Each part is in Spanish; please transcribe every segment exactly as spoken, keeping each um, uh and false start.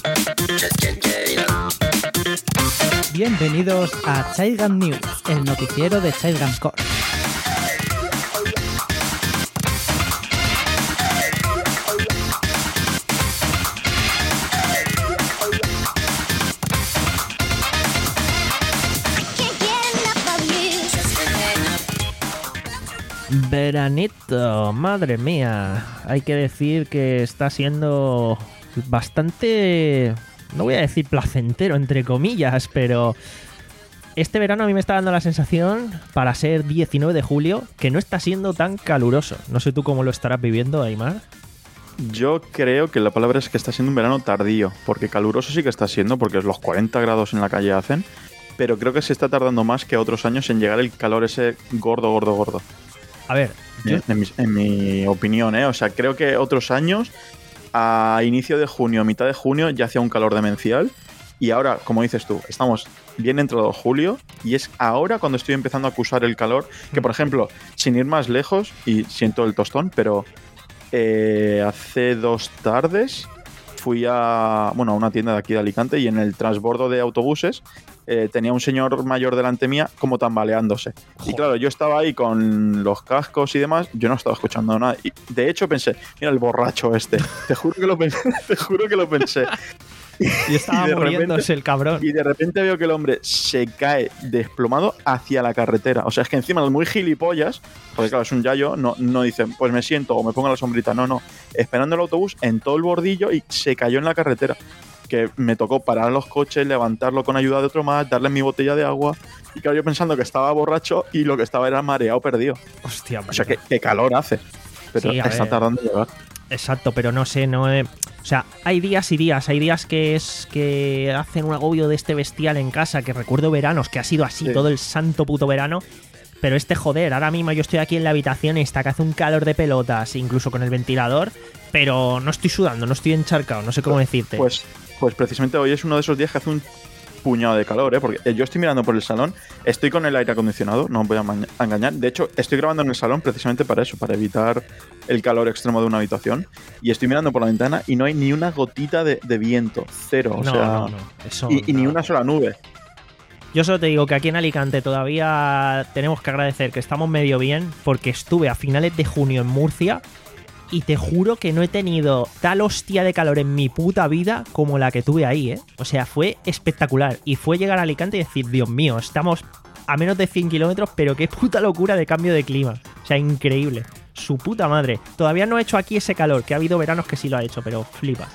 Bienvenidos a Childgun News, el noticiero de Childgun Core. Veranito, madre mía, hay que decir que está siendo bastante, no voy a decir placentero entre comillas, pero este verano a mí me está dando la sensación, para ser diecinueve de julio, que no está siendo tan caluroso. No sé tú cómo lo estarás viviendo, Aymar. Yo creo que la palabra es que está siendo un verano tardío, porque caluroso sí que está siendo, porque los cuarenta grados en la calle hacen, pero creo que se está tardando más que otros años en llegar el calor ese gordo, gordo, gordo. A ver, yo... en, mi, en mi opinión, ¿eh? O sea, creo que otros años, a inicio de junio, mitad de junio, ya hacía un calor demencial. Y ahora, como dices tú, estamos bien entrado julio y es ahora cuando estoy empezando a acusar el calor. Que, por ejemplo, sin ir más lejos, y siento el tostón, pero eh, hace dos tardes fui a, bueno, a una tienda de aquí de Alicante y en el transbordo de autobuses eh, tenía un señor mayor delante mía como tambaleándose. Joder. Y claro, yo estaba ahí con los cascos y demás, yo no estaba escuchando nada. Y de hecho pensé, mira el borracho este, te juro que lo pensé, te juro que lo pensé. Y estaba y muriéndose repente, el cabrón. Y de repente veo que el hombre se cae desplomado hacia la carretera. O sea, es que encima es muy gilipollas, porque claro, es un yayo, no, no dice, pues me siento o me pongo la sombrita. No, no. Esperando el autobús en todo el bordillo y se cayó en la carretera. Que me tocó parar los coches, levantarlo con ayuda de otro más, darle mi botella de agua. Y claro, yo pensando que estaba borracho y lo que estaba era mareado perdido. Hostia, o sea, que, que calor hace. Pero sí, está ver. tardando en llegar. Exacto, pero no sé, no he... O sea, hay días y días, hay días que es que hacen un agobio de este bestial en casa, que recuerdo veranos, que ha sido así sí. todo el santo puto verano, pero este joder, ahora mismo yo estoy aquí en la habitación y está que hace un calor de pelotas, incluso con el ventilador, pero no estoy sudando, no estoy encharcado, no sé cómo decirte. Pues, pues precisamente hoy es uno de esos días que hace un puñado de calor, ¿eh? Porque yo estoy mirando por el salón, estoy con el aire acondicionado, no os voy a engañar. De hecho, estoy grabando en el salón precisamente para eso, para evitar el calor extremo de una habitación. Y estoy mirando por la ventana y no hay ni una gotita de, de viento, cero. O no, sea, no, no. Eso, y, y ni una sola nube. Yo solo te digo que aquí en Alicante todavía tenemos que agradecer que estamos medio bien, porque estuve a finales de junio en Murcia y te juro que no he tenido tal hostia de calor en mi puta vida como la que tuve ahí, ¿eh? O sea, fue espectacular. Y fue llegar a Alicante y decir, Dios mío, estamos a menos de cien kilómetros, pero qué puta locura de cambio de clima. O sea, increíble. Su puta madre. Todavía no he hecho aquí ese calor, que ha habido veranos que sí lo ha hecho, pero flipas.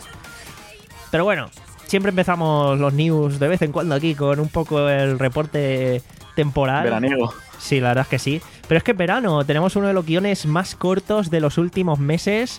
Pero bueno, siempre empezamos los news de vez en cuando aquí con un poco el reporte temporal. Veraniego. Sí, la verdad es que sí. Pero es que en verano tenemos uno de los guiones más cortos de los últimos meses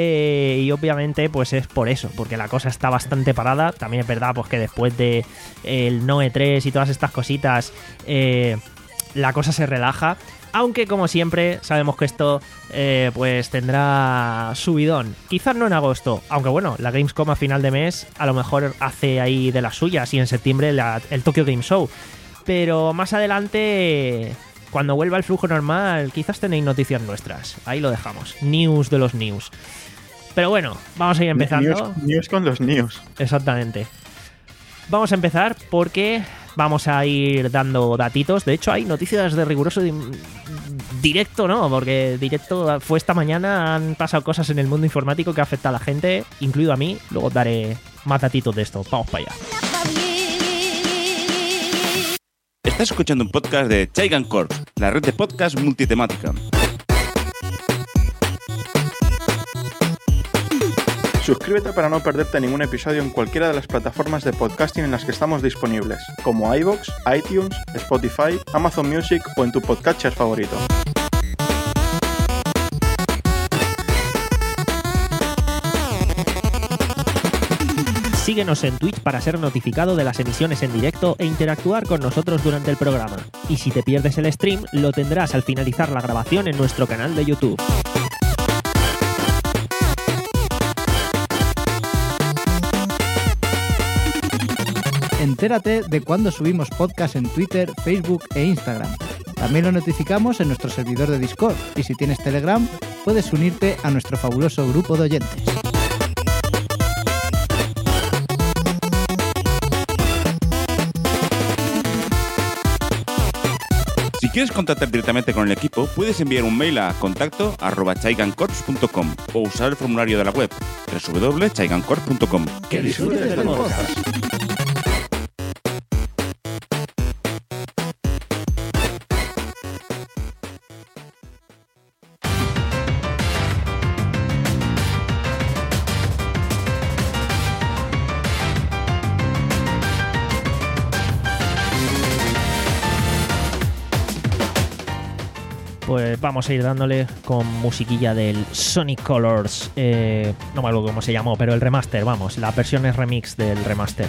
eh, y obviamente pues es por eso, porque la cosa está bastante parada. También es verdad pues que después de eh, el No E tres y todas estas cositas eh, la cosa se relaja. Aunque como siempre sabemos que esto eh, pues tendrá subidón. Quizás no en agosto, aunque bueno, la Gamescom a final de mes a lo mejor hace ahí de las suyas y en septiembre la, el Tokyo Game Show. Pero más adelante, cuando vuelva el flujo normal, quizás tenéis noticias nuestras. Ahí lo dejamos. News de los news. Pero bueno, vamos a ir empezando. News, news con los news. Exactamente. Vamos a empezar porque vamos a ir dando datitos. De hecho, hay noticias de riguroso di- directo, ¿no? Porque directo fue esta mañana. Han pasado cosas en el mundo informático que afecta a la gente, incluido a mí. Luego daré más datitos de esto. Vamos para allá. Estás escuchando un podcast de Childgun Core, la red de podcast multitemática. Suscríbete para no perderte ningún episodio en cualquiera de las plataformas de podcasting en las que estamos disponibles, como iVoox, iTunes, Spotify, Amazon Music o en tu podcatcher favorito. Síguenos en Twitch para ser notificado de las emisiones en directo e interactuar con nosotros durante el programa. Y si te pierdes el stream, lo tendrás al finalizar la grabación en nuestro canal de YouTube. Entérate de cuando subimos podcast en Twitter, Facebook e Instagram. También lo notificamos en nuestro servidor de Discord. Y si tienes Telegram, puedes unirte a nuestro fabuloso grupo de oyentes. Si quieres contactar directamente con el equipo, puedes enviar un mail a contacto arroba chaigancorps punto com o usar el formulario de la web doble u doble u doble u punto chaigancorps punto com. Que disfrutes del podcast. Pues vamos a ir dándole con musiquilla del Sonic Colors, eh, no me acuerdo cómo se llamó, pero el remaster, vamos, la versión es remix del remaster.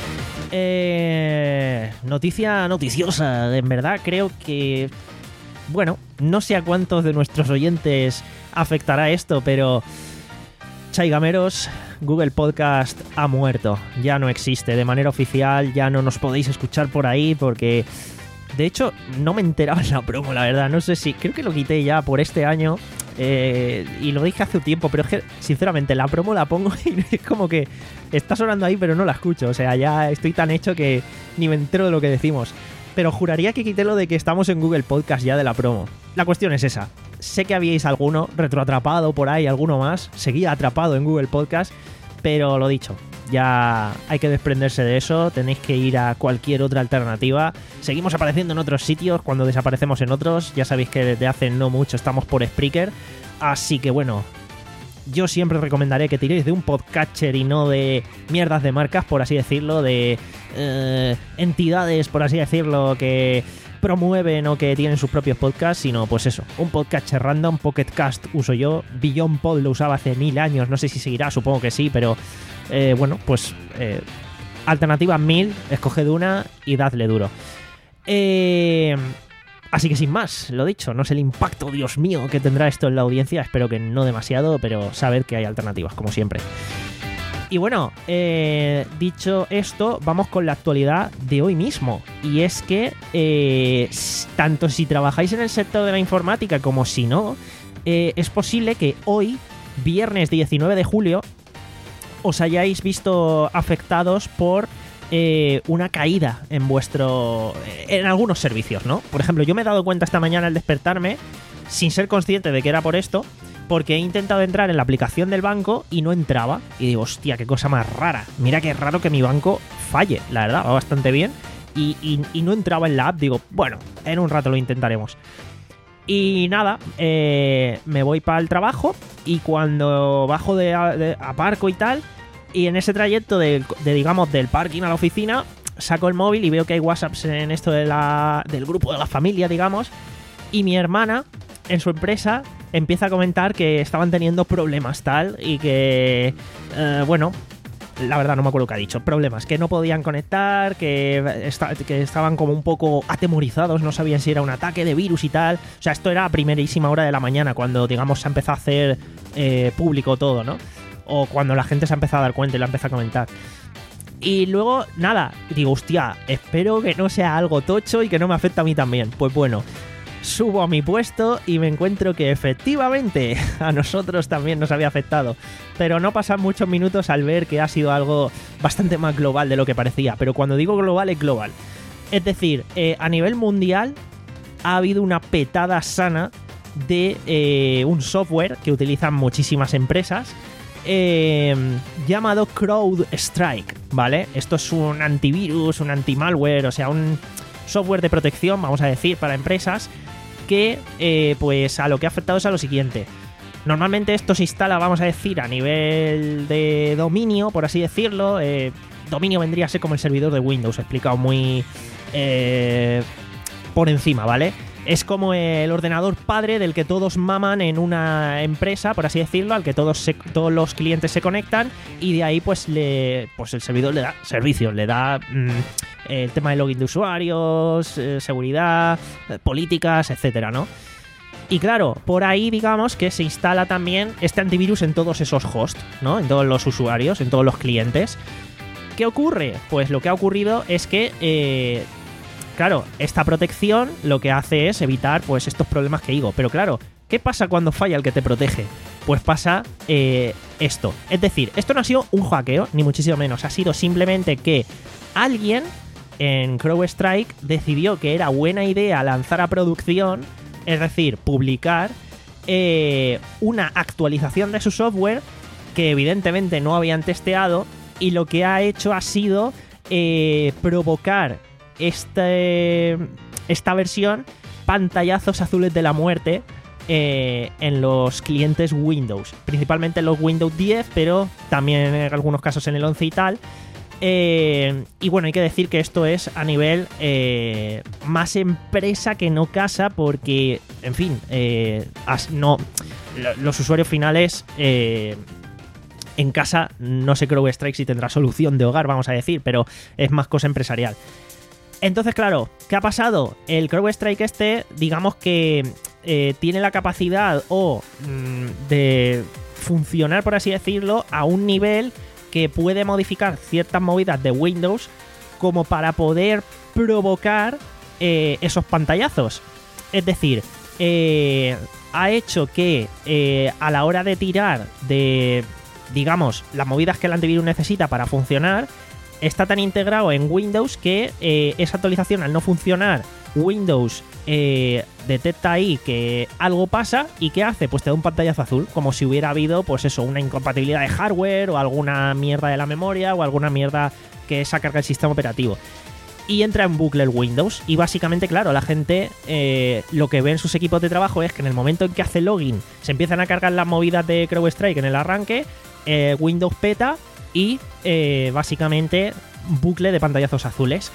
Eh, noticia noticiosa, en verdad creo que, bueno, no sé a cuántos de nuestros oyentes afectará esto, pero Chaigameros, Google Podcast ha muerto, ya no existe de manera oficial, ya no nos podéis escuchar por ahí porque... De hecho, no me enteraba en la promo, la verdad. No sé si... Creo que lo quité ya por este año. Eh, y lo dije hace un tiempo. Pero es que, sinceramente, la promo la pongo y es como que está sonando ahí, pero no la escucho. O sea, ya estoy tan hecho que ni me entero de lo que decimos. Pero juraría que quité lo de que estamos en Google Podcast ya de la promo. La cuestión es esa. Sé que habíais alguno retroatrapado por ahí, alguno más. Seguía atrapado en Google Podcast. Pero lo dicho, ya hay que desprenderse de eso, tenéis que ir a cualquier otra alternativa. Seguimos apareciendo en otros sitios cuando desaparecemos en otros, ya sabéis que desde hace no mucho estamos por Spreaker, así que bueno, yo siempre recomendaré que tiréis de un podcatcher y no de mierdas de marcas, por así decirlo, de eh, entidades, por así decirlo, que promueven o que tienen sus propios podcasts, sino pues eso, un podcatcher random. Pocket Cast uso yo, Beyond Pod lo usaba hace mil años, no sé si seguirá, supongo que sí, pero eh, bueno, pues eh, alternativa mil, escoged una y dadle duro. Eh, así que sin más, lo dicho, no sé el impacto, Dios mío, que tendrá esto en la audiencia, espero que no demasiado, pero saber que hay alternativas, como siempre. Y bueno, eh, dicho esto, vamos con la actualidad de hoy mismo. Y es que, eh, tanto si trabajáis en el sector de la informática como si no, eh, es posible que hoy, viernes diecinueve de julio, os hayáis visto afectados por eh, una caída en vuestro... en algunos servicios, ¿no? Por ejemplo, yo me he dado cuenta esta mañana al despertarme, sin ser consciente de que era por esto, porque he intentado entrar en la aplicación del banco y no entraba. Y digo, hostia, qué cosa más rara. Mira qué raro que mi banco falle, la verdad, va bastante bien. Y, y, y no entraba en la app. Digo, bueno, en un rato lo intentaremos. Y nada, eh, me voy para el trabajo y cuando bajo de, de aparco y tal, y en ese trayecto de, de, digamos, del parking a la oficina, saco el móvil y veo que hay WhatsApps en esto de la, del grupo de la familia, digamos, y mi hermana, en su empresa, empieza a comentar que estaban teniendo problemas tal y que, eh, bueno, la verdad no me acuerdo qué ha dicho, problemas, que no podían conectar, que, esta, que estaban como un poco atemorizados, no sabían si era un ataque de virus y tal. O sea, esto era a primerísima hora de la mañana, cuando, digamos, se empezó a hacer eh, público todo, ¿no? O cuando la gente se ha empezado a dar cuenta y lo ha empezado a comentar. Y luego, nada, digo, hostia, espero que no sea algo tocho y que no me afecte a mí también. Pues bueno, subo a mi puesto y me encuentro que efectivamente a nosotros también nos había afectado. Pero no pasan muchos minutos al ver que ha sido algo bastante más global de lo que parecía. Pero cuando digo global, es global. Es decir, eh, a nivel mundial ha habido una petada sana de eh, un software que utilizan muchísimas empresas, eh, llamado CrowdStrike, ¿vale? Esto es un antivirus, un antimalware, o sea, un software de protección, vamos a decir, para empresas que, eh, pues, a lo que ha afectado es a lo siguiente. Normalmente esto se instala, vamos a decir, a nivel de dominio, por así decirlo. Eh, dominio vendría a ser como el servidor de Windows, explicado muy eh, por encima, ¿vale? Es como el ordenador padre del que todos maman en una empresa, por así decirlo, al que todos, se, todos los clientes se conectan y de ahí pues le pues el servidor le da servicios, le da mmm, el tema de login de usuarios, eh, seguridad, eh, políticas, etcétera, ¿no? Y claro, por ahí digamos que se instala también este antivirus en todos esos hosts, ¿no? En todos los usuarios, en todos los clientes. ¿Qué ocurre? Pues lo que ha ocurrido es que... Eh, Claro, esta protección lo que hace es evitar pues estos problemas que digo. Pero claro, ¿qué pasa cuando falla el que te protege? Pues pasa eh, esto. Es decir, esto no ha sido un hackeo, ni muchísimo menos. Ha sido simplemente que alguien en CrowdStrike decidió que era buena idea lanzar a producción, es decir, publicar eh, una actualización de su software que evidentemente no habían testeado, y lo que ha hecho ha sido eh, provocar este, esta versión pantallazos azules de la muerte eh, en los clientes Windows, principalmente en los Windows diez, pero también en algunos casos en el once y tal. Eh, y bueno, hay que decir que esto es a nivel eh, más empresa que no casa, porque, en fin, eh, as, no, los usuarios finales eh, en casa, no sé CrowdStrike si tendrá solución de hogar, vamos a decir, pero es más cosa empresarial. Entonces, claro, ¿qué ha pasado? El CrowdStrike este, digamos que eh, tiene la capacidad o mmm, de funcionar, por así decirlo, a un nivel que puede modificar ciertas movidas de Windows como para poder provocar eh, esos pantallazos. Es decir, eh, ha hecho que eh, a la hora de tirar de, digamos, las movidas que el antivirus necesita para funcionar, está tan integrado en Windows que eh, esa actualización, al no funcionar, Windows eh, detecta ahí que algo pasa, y ¿qué hace? Pues te da un pantallazo azul, como si hubiera habido, pues eso, una incompatibilidad de hardware o alguna mierda de la memoria o alguna mierda que esa carga el sistema operativo. Y entra en bucle el Windows, y básicamente, claro, la gente eh, lo que ve en sus equipos de trabajo es que en el momento en que hace login se empiezan a cargar las movidas de CrowdStrike en el arranque, eh, Windows peta y eh, básicamente bucle de pantallazos azules.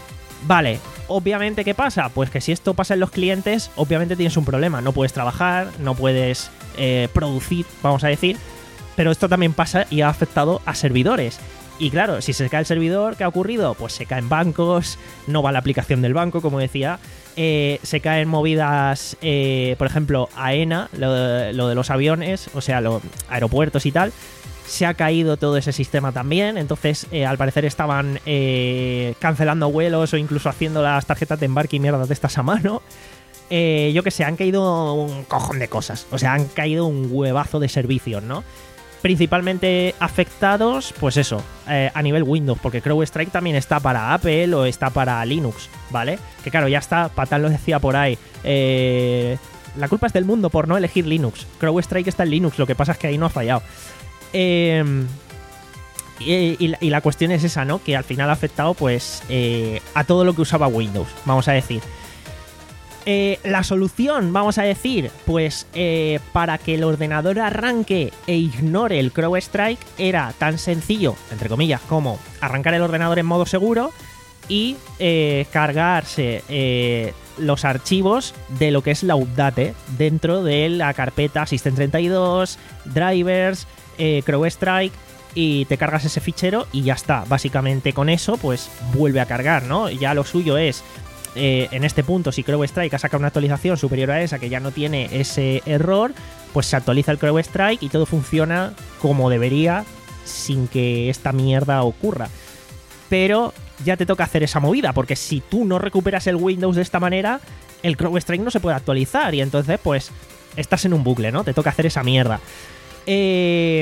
Vale, obviamente, ¿qué pasa? Pues que si esto pasa en los clientes, obviamente tienes un problema. No puedes trabajar, no puedes eh, producir, vamos a decir. Pero esto también pasa y ha afectado a servidores. Y claro, si se cae el servidor, ¿qué ha ocurrido? Pues se caen bancos, no va la aplicación del banco, como decía. Eh, se caen movidas, eh, por ejemplo, AENA, lo de, lo de los aviones, o sea, los aeropuertos y tal. Se ha caído todo ese sistema también, entonces eh, al parecer estaban eh, cancelando vuelos o incluso haciendo las tarjetas de embarque y mierdas de estas a mano. Eh, yo que sé, han caído un cojón de cosas, o sea, han caído un huevazo de servicios, ¿no? Principalmente afectados, pues eso, eh, a nivel Windows, porque CrowdStrike también está para Apple o está para Linux, ¿vale? Que claro, ya está, Patán lo decía por ahí, eh, la culpa es del mundo por no elegir Linux. CrowdStrike está en Linux, lo que pasa es que ahí no ha fallado. Eh, y, y, y la cuestión es esa, ¿no? Que al final ha afectado pues eh, a todo lo que usaba Windows, vamos a decir. Eh, la solución, vamos a decir, pues eh, para que el ordenador arranque e ignore el CrowdStrike era tan sencillo, entre comillas, como arrancar el ordenador en modo seguro y eh, cargarse eh, los archivos de lo que es la Update dentro de la carpeta System treinta y dos, drivers, eh, CrowdStrike, y te cargas ese fichero y ya está. Básicamente con eso pues vuelve a cargar, ¿no? Ya lo suyo es, eh, en este punto, si CrowdStrike ha sacado una actualización superior a esa que ya no tiene ese error, pues se actualiza el CrowdStrike y todo funciona como debería sin que esta mierda ocurra. Pero ya te toca hacer esa movida, porque si tú no recuperas el Windows de esta manera, el CrowdStrike no se puede actualizar y entonces pues estás en un bucle, ¿no? Te toca hacer esa mierda. Eh,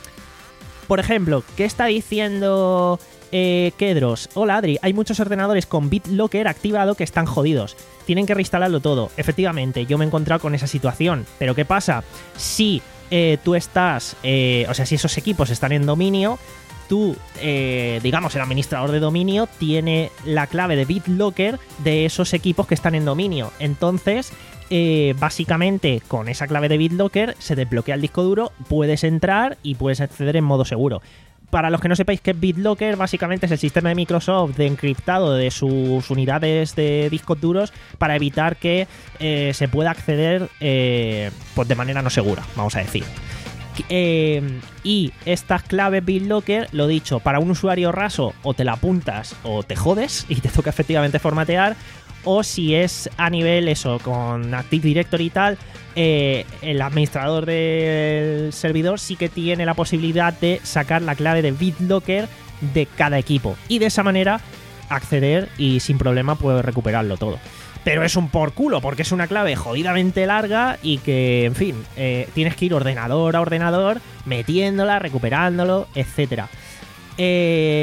por ejemplo, ¿qué está diciendo eh, Kedros? Hola Adri, hay muchos ordenadores con BitLocker activado que están jodidos. Tienen que reinstalarlo todo. Efectivamente, yo me he encontrado con esa situación. Pero ¿qué pasa? Si eh, tú estás, eh, o sea, si esos equipos están en dominio, tú, eh, digamos, el administrador de dominio tiene la clave de BitLocker de esos equipos que están en dominio. Entonces, eh, básicamente, con esa clave de BitLocker se desbloquea el disco duro, puedes entrar y puedes acceder en modo seguro. Para los que no sepáis qué es BitLocker, básicamente es el sistema de Microsoft de encriptado de sus unidades de discos duros para evitar que eh, se pueda acceder eh, pues de manera no segura, vamos a decir. Eh, y estas claves BitLocker, lo dicho, para un usuario raso o te la apuntas o te jodes y te toca efectivamente formatear, o si es a nivel eso, con Active Directory y tal, eh, el administrador del servidor sí que tiene la posibilidad de sacar la clave de BitLocker de cada equipo y de esa manera acceder y sin problema puedes recuperarlo todo. Pero es un por culo, porque es una clave jodidamente larga y que, en fin, eh, tienes que ir ordenador a ordenador, metiéndola, recuperándolo, etcétera. Eh,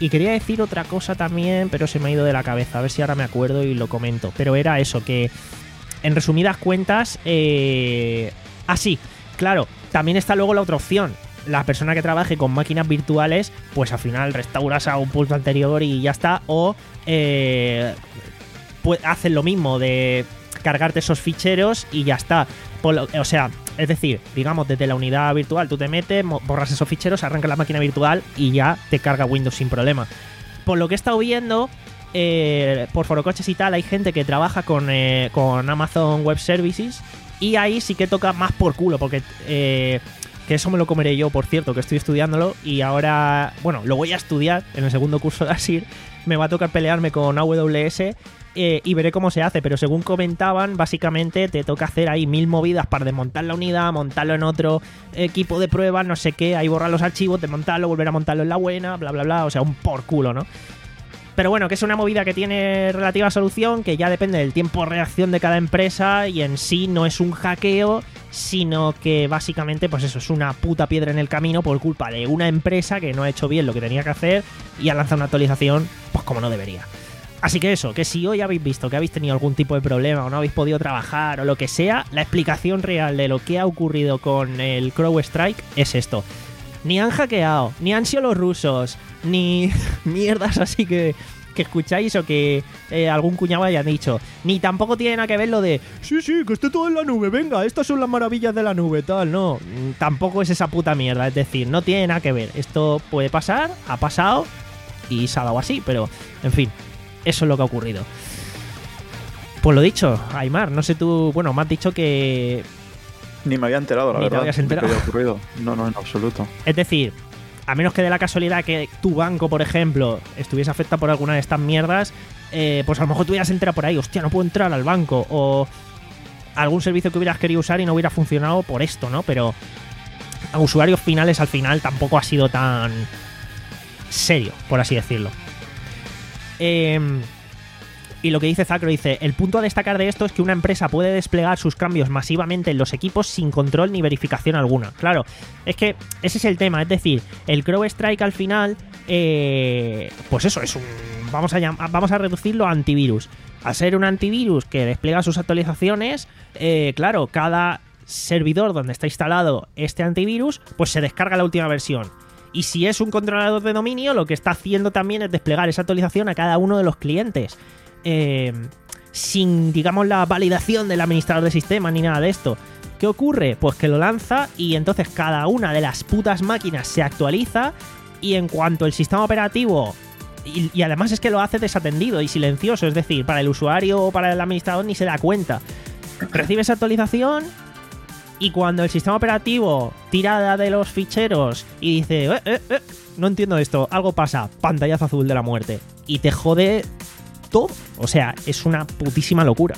Y quería decir otra cosa también, pero se me ha ido de la cabeza. A ver si ahora me acuerdo y lo comento. Pero era eso, que en resumidas cuentas... Eh... Ah, sí, claro. También está luego la otra opción. La persona que trabaje con máquinas virtuales, pues al final restauras a un punto anterior y ya está. O eh, pues hacen lo mismo de cargarte esos ficheros y ya está. Por lo, o sea, es decir, digamos, desde la unidad virtual tú te metes, borras esos ficheros, arrancas la máquina virtual y ya te carga Windows sin problema. Por lo que he estado viendo, eh, por forocoches y tal, hay gente que trabaja con, eh, con Amazon Web Services y ahí sí que toca más por culo, porque... Eh, que eso me lo comeré yo, por cierto, que estoy estudiándolo y ahora, bueno, lo voy a estudiar en el segundo curso de Asir, me va a tocar pelearme con A W S eh, y veré cómo se hace, pero según comentaban, básicamente te toca hacer ahí mil movidas para desmontar la unidad, montarlo en otro equipo de pruebas, no sé qué, ahí borrar los archivos, desmontarlo, volver a montarlo en la buena, bla, bla, bla, o sea, un por culo, ¿no? Pero bueno, que es una movida que tiene relativa solución, que ya depende del tiempo de reacción de cada empresa y en sí no es un hackeo, sino que básicamente, pues eso, es una puta piedra en el camino por culpa de una empresa que no ha hecho bien lo que tenía que hacer y ha lanzado una actualización, pues como no debería. Así que eso, que si hoy habéis visto que habéis tenido algún tipo de problema o no habéis podido trabajar o lo que sea, la explicación real de lo que ha ocurrido con el CrowdStrike es esto. Ni han hackeado, ni han sido los rusos, ni mierdas así que, que escucháis o que eh, algún cuñado haya dicho. Ni tampoco tiene nada que ver lo de sí, sí, que esté todo en la nube, venga, estas son las maravillas de la nube, tal, no. Tampoco es esa puta mierda, es decir, no tiene nada que ver. Esto puede pasar, ha pasado y se ha dado así, pero en fin, eso es lo que ha ocurrido. Pues lo dicho, Aymar, no sé tú, bueno, me has dicho que... Ni me había enterado, la Ni verdad. te habías enterado. De que había ocurrido. No, no, en absoluto. Es decir, a menos que de la casualidad que tu banco, por ejemplo, estuviese afectado por alguna de estas mierdas, eh, pues a lo mejor tú hubieras enterado por ahí, hostia, no puedo entrar al banco, o algún servicio que hubieras querido usar y no hubiera funcionado por esto, ¿no? Pero a usuarios finales al final tampoco ha sido tan serio, por así decirlo. Eh... Y lo que dice Zacro, dice, el punto a destacar de esto es que una empresa puede desplegar sus cambios masivamente en los equipos sin control ni verificación alguna. Claro, es que ese es el tema, es decir, el CrowdStrike al final, eh, pues eso, es un... Vamos a, llam- vamos a reducirlo a antivirus. Al ser un antivirus que despliega sus actualizaciones, eh, claro, cada servidor donde está instalado este antivirus, pues se descarga la última versión. Y si es un controlador de dominio, lo que está haciendo también es desplegar esa actualización a cada uno de los clientes. Eh, sin, digamos, la validación del administrador de sistemas ni nada de esto. ¿Qué ocurre? Pues que lo lanza y entonces cada una de las putas máquinas se actualiza y en cuanto el sistema operativo... Y, y además es que lo hace desatendido y silencioso, es decir, para el usuario o para el administrador ni se da cuenta. Recibe esa actualización y cuando el sistema operativo tira de los ficheros y dice eh, eh, eh, no entiendo esto, algo pasa, pantallazo azul de la muerte y te jode todo. O sea, es una putísima locura.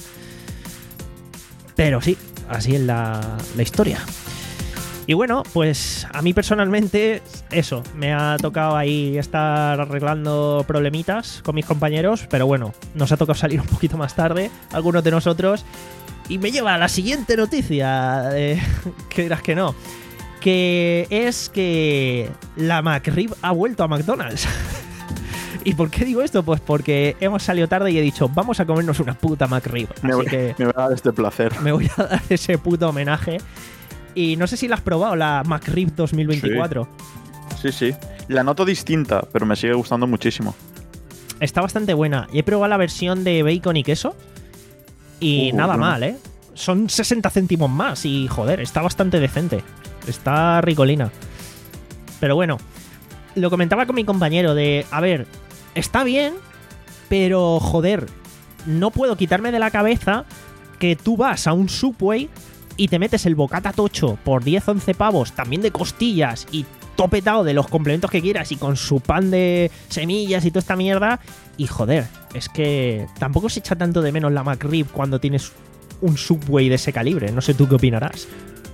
Pero sí, así es la, la historia. Y bueno, pues a mí personalmente eso, me ha tocado ahí estar arreglando problemitas con mis compañeros, pero bueno, nos ha tocado salir un poquito más tarde, algunos de nosotros, y me lleva a la siguiente noticia, eh, que dirás que no, que es que la McRib ha vuelto a McDonald's. ¿Y por qué digo esto? Pues porque hemos salido tarde y he dicho, vamos a comernos una puta McRib. Así Me voy, que me voy a dar este placer. me voy a dar ese puto homenaje. Y no sé si la has probado, la McRib dos mil veinticuatro. Sí, sí. La noto distinta, pero me sigue gustando muchísimo. Está bastante buena. Y he probado la versión de bacon y queso. Y Uh, nada bueno. mal, ¿eh? Son sesenta céntimos más y, joder, está bastante decente. Está ricolina. Pero bueno, lo comentaba con mi compañero de, a ver, está bien, pero, joder, no puedo quitarme de la cabeza que tú vas a un Subway y te metes el bocata tocho por diez once pavos, también de costillas y topetado de los complementos que quieras y con su pan de semillas y toda esta mierda. Y joder, es que tampoco se echa tanto de menos la McRib cuando tienes un Subway de ese calibre. No sé tú qué opinarás.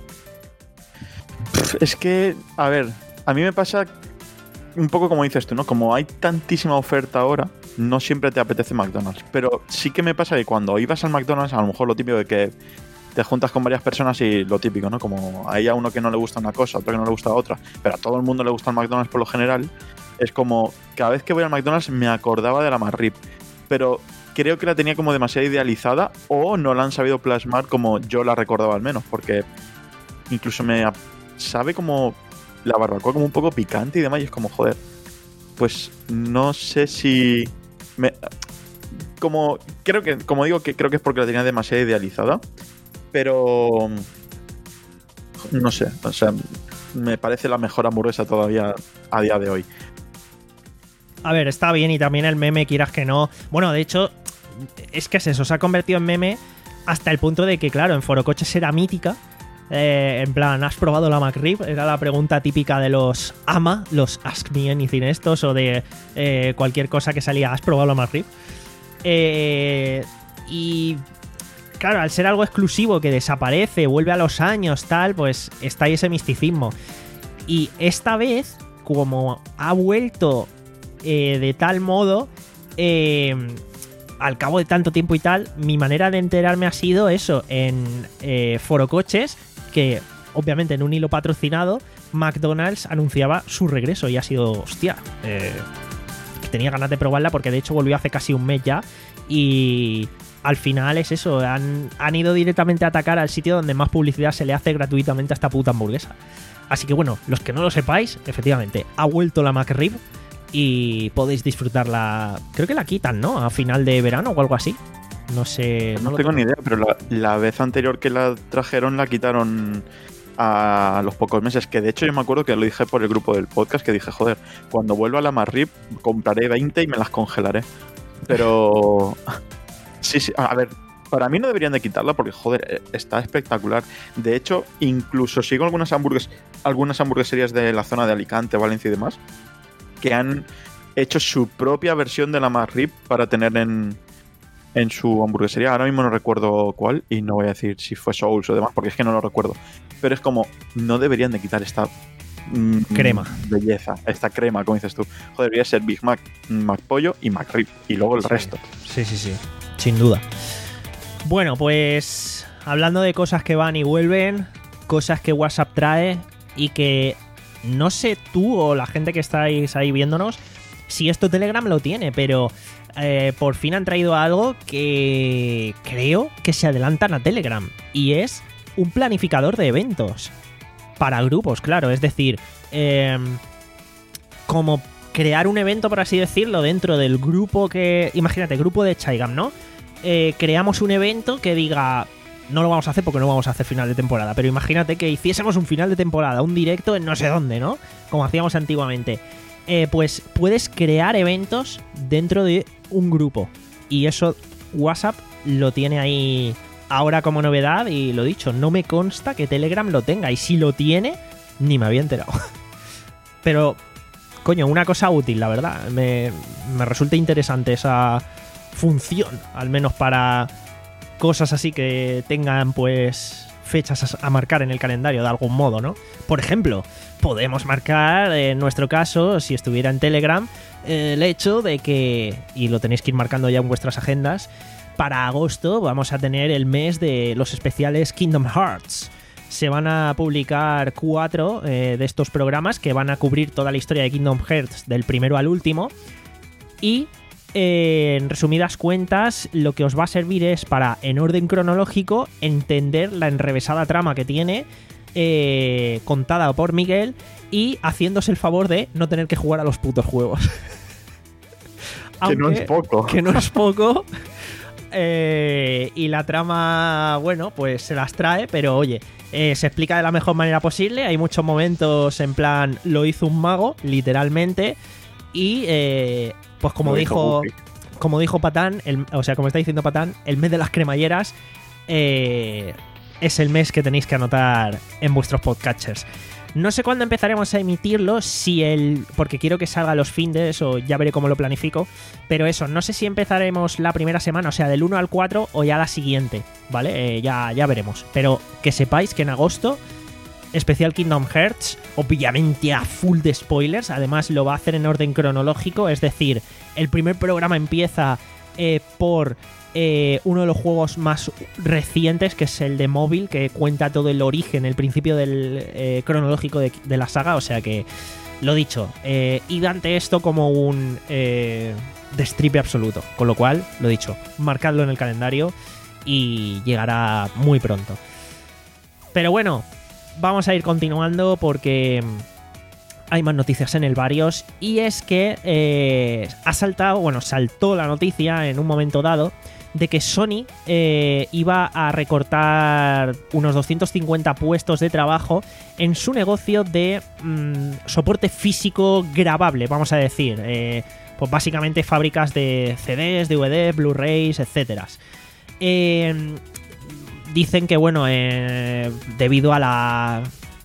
Es que, a ver, a mí me pasa un poco como dices tú, ¿no? Como hay tantísima oferta ahora, no siempre te apetece McDonald's. Pero sí que me pasa que cuando ibas al McDonald's, a lo mejor lo típico de que te juntas con varias personas y lo típico, ¿no? Como hay a uno que no le gusta una cosa, a otro que no le gusta otra, pero a todo el mundo le gusta el McDonald's por lo general. Es como, cada vez que voy al McDonald's me acordaba de la McRib, pero creo que la tenía como demasiado idealizada o no la han sabido plasmar como yo la recordaba al menos, porque incluso me sabe como la barbacoa como un poco picante y demás, y es como, joder, pues no sé si... Me, como creo que, como digo, que creo que es porque la tenía demasiado idealizada, pero no sé, o sea, me parece la mejor hamburguesa todavía a día de hoy. A ver, está bien, y también el meme, quieras que no. Bueno, de hecho, es que es eso, se ha convertido en meme hasta el punto de que, claro, en Forocoches era mítica. Eh, en plan, ¿has probado la McRib? Era la pregunta típica de los AMA, los Ask Me Anything estos, o de eh, cualquier cosa que salía, ¿has probado la McRib? Eh, y claro, al ser algo exclusivo que desaparece, vuelve a los años, tal, pues está ahí ese misticismo. Y esta vez, como ha vuelto eh, de tal modo, eh, al cabo de tanto tiempo y tal, mi manera de enterarme ha sido eso, en eh, Forocoches, que obviamente en un hilo patrocinado, McDonald's anunciaba su regreso y ha sido, hostia, eh, tenía ganas de probarla porque de hecho volvió hace casi un mes ya y al final es eso, han, han ido directamente a atacar al sitio donde más publicidad se le hace gratuitamente a esta puta hamburguesa. Así que bueno, los que no lo sepáis, efectivamente, ha vuelto la McRib y podéis disfrutarla, creo que la quitan, ¿no? A final de verano o algo así. No sé. No, no tengo lo ni idea, pero la, la vez anterior que la trajeron la quitaron a los pocos meses, que de hecho yo me acuerdo que lo dije por el grupo del podcast, que dije, joder, cuando vuelva a la McRib compraré veinte y me las congelaré. Pero sí, sí, a ver, para mí no deberían de quitarla porque, joder, está espectacular. De hecho, incluso sigo algunas hamburgues, algunas hamburgueserías de la zona de Alicante, Valencia y demás, que han hecho su propia versión de la McRib para tener en, en su hamburguesería. Ahora mismo no recuerdo cuál y no voy a decir si fue Souls o demás porque es que no lo recuerdo. Pero es como, no deberían de quitar esta mm, crema. Belleza, esta crema, como dices tú. Joder, debería ser Big Mac, McPollo y McRib y luego el Sí. resto. Sí, sí, sí, sin duda. Bueno, pues hablando de cosas que van y vuelven, cosas que WhatsApp trae y que no sé tú o la gente que estáis ahí viéndonos si esto Telegram lo tiene, pero eh, por fin han traído algo que creo que se adelantan a Telegram y es un planificador de eventos para grupos, claro, es decir, eh, como crear un evento, por así decirlo, dentro del grupo que... Imagínate, grupo de Chaigam, ¿no? Eh, creamos un evento que diga... No lo vamos a hacer porque no vamos a hacer final de temporada, pero imagínate que hiciésemos un final de temporada, un directo en no sé dónde, ¿no? Como hacíamos antiguamente. Eh, pues puedes crear eventos dentro de un grupo. Y eso WhatsApp lo tiene ahí ahora como novedad y lo dicho, no me consta que Telegram lo tenga. Y si lo tiene, ni me había enterado. Pero, coño, una cosa útil, la verdad. Me, me resulta interesante esa función, al menos para cosas así que tengan, pues, fechas a, a marcar en el calendario de algún modo, ¿no? Por ejemplo, podemos marcar, en nuestro caso, si estuviera en Telegram, eh, el hecho de que, y lo tenéis que ir marcando ya en vuestras agendas, para agosto vamos a tener el mes de los especiales Kingdom Hearts. Se van a publicar cuatro eh, de estos programas que van a cubrir toda la historia de Kingdom Hearts del primero al último. Y eh, en resumidas cuentas, lo que os va a servir es para, en orden cronológico, entender la enrevesada trama que tiene, eh, contada por Miguel, y haciéndose el favor de no tener que jugar a los putos juegos. Que no es poco. Que no es poco. Eh, y la trama, bueno, pues se las trae, pero oye, eh, se explica de la mejor manera posible. Hay muchos momentos en plan, lo hizo un mago, literalmente. Y eh, pues como Lo dijo, hizo como dijo Patán, el, o sea, como está diciendo Patán, el mes de las cremalleras eh, es el mes que tenéis que anotar en vuestros podcatchers. No sé cuándo empezaremos a emitirlo, si el porque quiero que salga los findes o ya veré cómo lo planifico, pero eso, no sé si empezaremos la primera semana, o sea, del uno al cuatro o ya la siguiente, ¿vale? Eh, ya, ya veremos, pero que sepáis que en agosto, especial Kingdom Hearts, obviamente a full de spoilers, además lo va a hacer en orden cronológico, es decir, el primer programa empieza eh, por eh, uno de los juegos más recientes, que es el de móvil, que cuenta todo el origen, el principio del eh, cronológico de, de la saga. O sea que, lo dicho, eh, id ante esto como un eh, destripe absoluto. Con lo cual, lo dicho, marcadlo en el calendario y llegará muy pronto. Pero bueno, vamos a ir continuando porque hay más noticias en el Varios. Y es que eh, ha saltado, bueno, saltó la noticia en un momento dado de que Sony eh, iba a recortar unos doscientos cincuenta puestos de trabajo en su negocio de mmm, soporte físico grabable, vamos a decir. Eh, pues básicamente fábricas de C Ds, D V Ds, Blu-rays, etcétera. Eh, dicen que, bueno, eh, debido a la...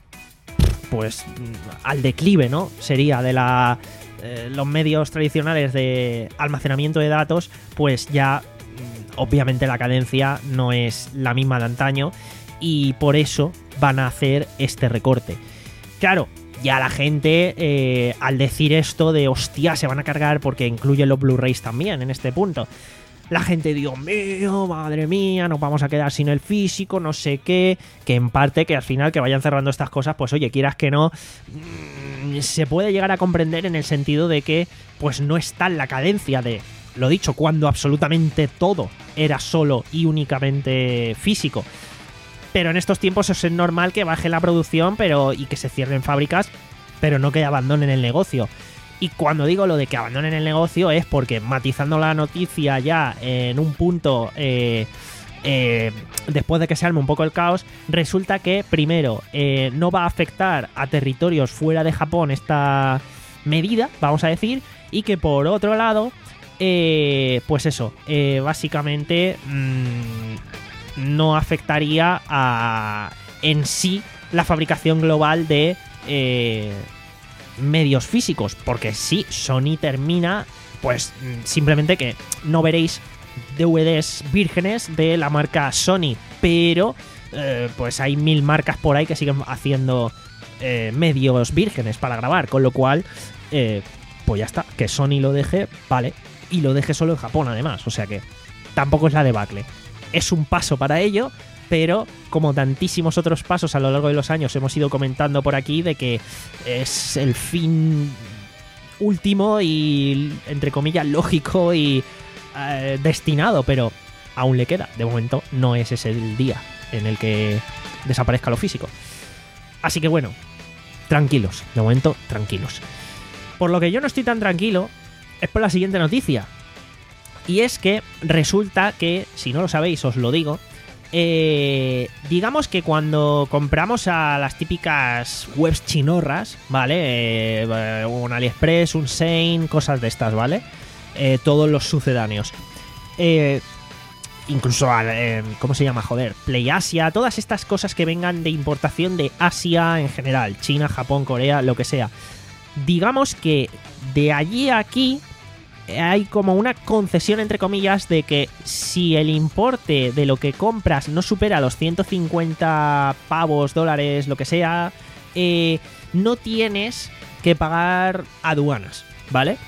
pues al declive, ¿no? Sería de la eh, los medios tradicionales de almacenamiento de datos, pues ya obviamente la cadencia no es la misma de antaño y por eso van a hacer este recorte. Claro, ya la gente eh, al decir esto de hostia, se van a cargar porque incluyen los Blu-rays también en este punto. La gente, Dios mío, madre mía, nos vamos a quedar sin el físico, no sé qué. Que en parte, que al final que vayan cerrando estas cosas, pues oye, quieras que no, mmm, se puede llegar a comprender en el sentido de que pues no está en la cadencia de, lo dicho, cuando absolutamente todo era solo y únicamente físico. Pero en estos tiempos es normal que baje la producción pero y que se cierren fábricas, pero no que abandonen el negocio. Y cuando digo lo de que abandonen el negocio es porque, matizando la noticia ya en un punto, eh, eh, después de que se arme un poco el caos, resulta que, primero, eh, no va a afectar a territorios fuera de Japón esta medida, vamos a decir, y que por otro lado, eh, pues eso, eh, básicamente mmm, no afectaría a en sí la fabricación global de... Eh, medios físicos, porque sí, Sony termina, pues simplemente que no veréis D V Ds vírgenes de la marca Sony, pero eh, pues hay mil marcas por ahí que siguen haciendo eh, medios vírgenes para grabar, con lo cual eh, pues ya está, que Sony lo deje, vale, y lo deje solo en Japón además, o sea que tampoco es la debacle, es un paso para ello. Pero, como tantísimos otros pasos a lo largo de los años hemos ido comentando por aquí, de que es el fin último y, entre comillas, lógico y eh, destinado, pero aún le queda. De momento no es ese el día en el que desaparezca lo físico. Así que bueno, tranquilos, de momento tranquilos. Por lo que yo no estoy tan tranquilo es por la siguiente noticia. Y es que resulta que, si no lo sabéis, os lo digo, Eh, digamos que cuando compramos a las típicas webs chinorras, ¿vale? Eh, un AliExpress, un Shein, cosas de estas, ¿vale? Eh, todos los sucedáneos. Eh, incluso, eh, ¿cómo se llama? Joder, PlayAsia, todas estas cosas que vengan de importación de Asia en general, China, Japón, Corea, lo que sea. Digamos que de allí a aquí hay como una concesión, entre comillas, de que si el importe de lo que compras no supera los ciento cincuenta pavos, dólares, lo que sea, eh, no tienes que pagar aduanas, ¿vale?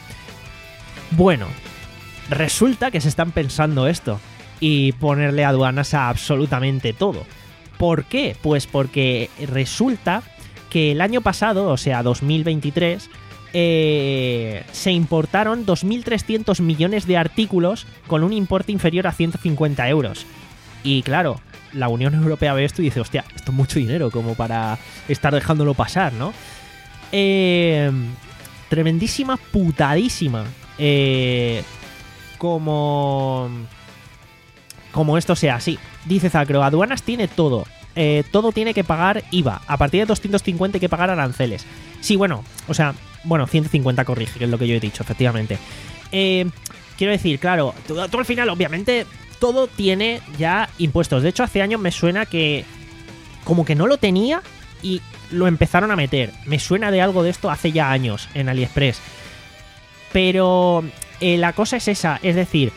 Bueno, resulta que se están pensando esto y ponerle aduanas a absolutamente todo. ¿Por qué? Pues porque resulta que el año pasado, o sea, dos mil veintitrés... Eh, se importaron dos mil trescientos millones de artículos con un importe inferior a ciento cincuenta euros. Y claro, la Unión Europea ve esto y dice, hostia, esto es mucho dinero como para estar dejándolo pasar, ¿no? Eh, tremendísima putadísima. Eh, como... Como esto sea así. Dice Zacro, aduanas tiene todo. Eh, todo tiene que pagar I V A. A partir de doscientos cincuenta hay que pagar aranceles. Sí, bueno, o sea... Bueno, ciento cincuenta corrige, que es lo que yo he dicho, efectivamente. Eh, quiero decir, claro, tú, tú al final, obviamente, todo tiene ya impuestos. De hecho, hace años me suena que como que no lo tenía y lo empezaron a meter. Me suena de algo de esto hace ya años en AliExpress. Pero eh, la cosa es esa, es decir,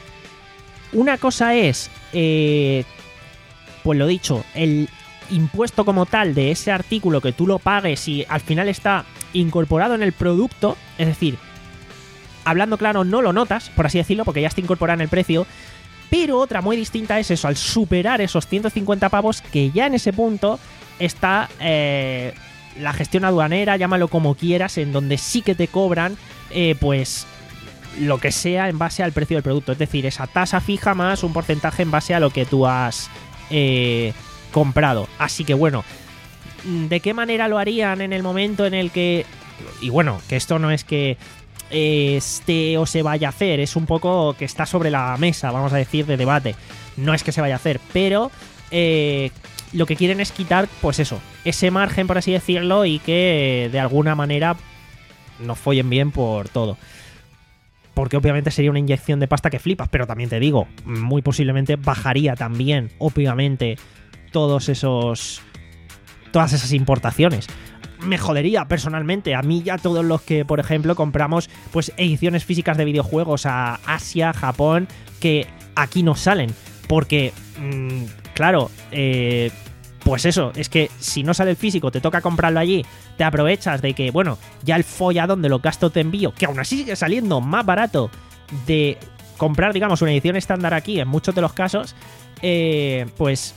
una cosa es, eh, pues lo dicho, el impuesto como tal de ese artículo que tú lo pagues y al final está incorporado en el producto, es decir, hablando claro, no lo notas, por así decirlo, porque ya está incorporado en el precio. Pero otra muy distinta es eso, al superar esos ciento cincuenta pavos, que ya en ese punto está eh, la gestión aduanera, llámalo como quieras, en donde sí que te cobran, eh, pues, lo que sea en base al precio del producto. Es decir, esa tasa fija más un porcentaje en base a lo que tú has eh, comprado. Así que bueno, ¿de qué manera lo harían en el momento en el que... Y bueno, que esto no es que este o se vaya a hacer, es un poco que está sobre la mesa, vamos a decir, de debate. No es que se vaya a hacer, pero eh, lo que quieren es quitar, pues eso, ese margen, por así decirlo, y que eh, de alguna manera nos follen bien por todo. Porque obviamente sería una inyección de pasta que flipas, pero también te digo, muy posiblemente bajaría también, obviamente, todos esos... todas esas importaciones. Me jodería personalmente, a mí ya todos los que, por ejemplo, compramos pues ediciones físicas de videojuegos a Asia, Japón, que aquí no salen, porque, mmm, claro, eh, pues eso, es que si no sale el físico, te toca comprarlo allí, te aprovechas de que, bueno, ya el folladón de los gastos de envío, que aún así sigue saliendo más barato de comprar, digamos, una edición estándar aquí, en muchos de los casos, eh, pues,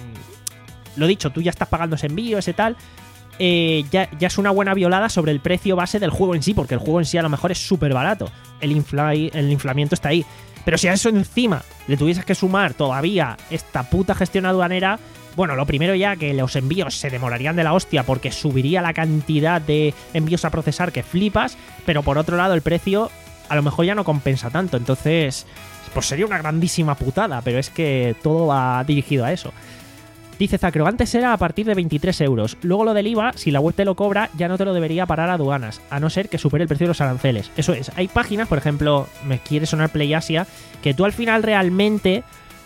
mmm, lo dicho, tú ya estás pagando ese envío, ese tal... Eh, ya, ya es una buena violada sobre el precio base del juego en sí, porque el juego en sí a lo mejor es súper barato. El, infla, el inflamiento está ahí. Pero si a eso encima le tuvieses que sumar todavía esta puta gestión aduanera, bueno, lo primero ya que los envíos se demorarían de la hostia porque subiría la cantidad de envíos a procesar que flipas, pero por otro lado el precio a lo mejor ya no compensa tanto. Entonces, pues sería una grandísima putada, pero es que todo va dirigido a eso. Dice Zacro, antes era a partir de veintitrés euros. Luego lo del I V A, si la web te lo cobra, ya no te lo debería parar a aduanas, a no ser que supere el precio de los aranceles. Eso es, hay páginas, por ejemplo, me quiere sonar PlayAsia, que tú al final realmente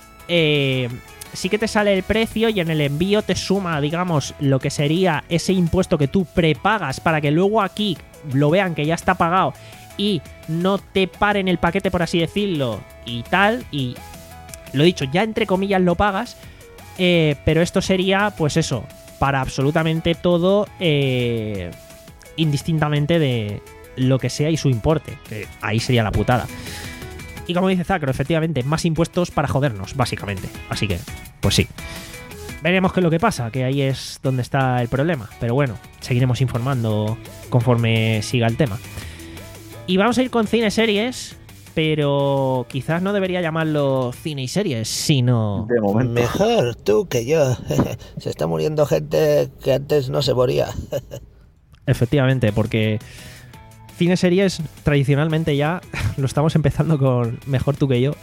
eh, sí que te sale el precio y en el envío te suma, digamos, lo que sería ese impuesto que tú prepagas para que luego aquí lo vean que ya está pagado y no te paren el paquete, por así decirlo, y tal. Y lo dicho, ya entre comillas lo pagas. Eh, pero esto sería, pues eso, para absolutamente todo, eh, indistintamente de lo que sea y su importe, que ahí sería la putada. Y como dice Zacro, efectivamente, más impuestos para jodernos, básicamente. Así que, pues sí. Veremos qué es lo que pasa, que ahí es donde está el problema. Pero bueno, seguiremos informando conforme siga el tema. Y vamos a ir con cine series... Pero quizás no debería llamarlo cine y series, sino... De momento. Mejor tú que yo. Se está muriendo gente que antes no se moría. Efectivamente, porque cine series tradicionalmente ya lo estamos empezando con mejor tú que yo.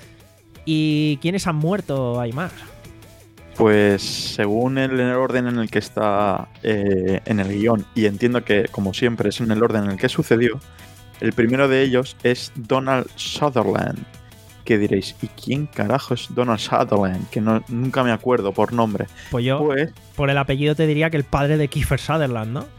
¿Y quiénes han muerto, Aymar? Pues según el, el orden en el que está eh, en el guión, y entiendo que, como siempre, es en el orden en el que sucedió, el primero de ellos es Donald Sutherland. Que diréis, ¿y quién carajo es Donald Sutherland? Que no, nunca me acuerdo por nombre. Pues yo, pues, por el apellido te diría que el padre de Kiefer Sutherland, ¿no?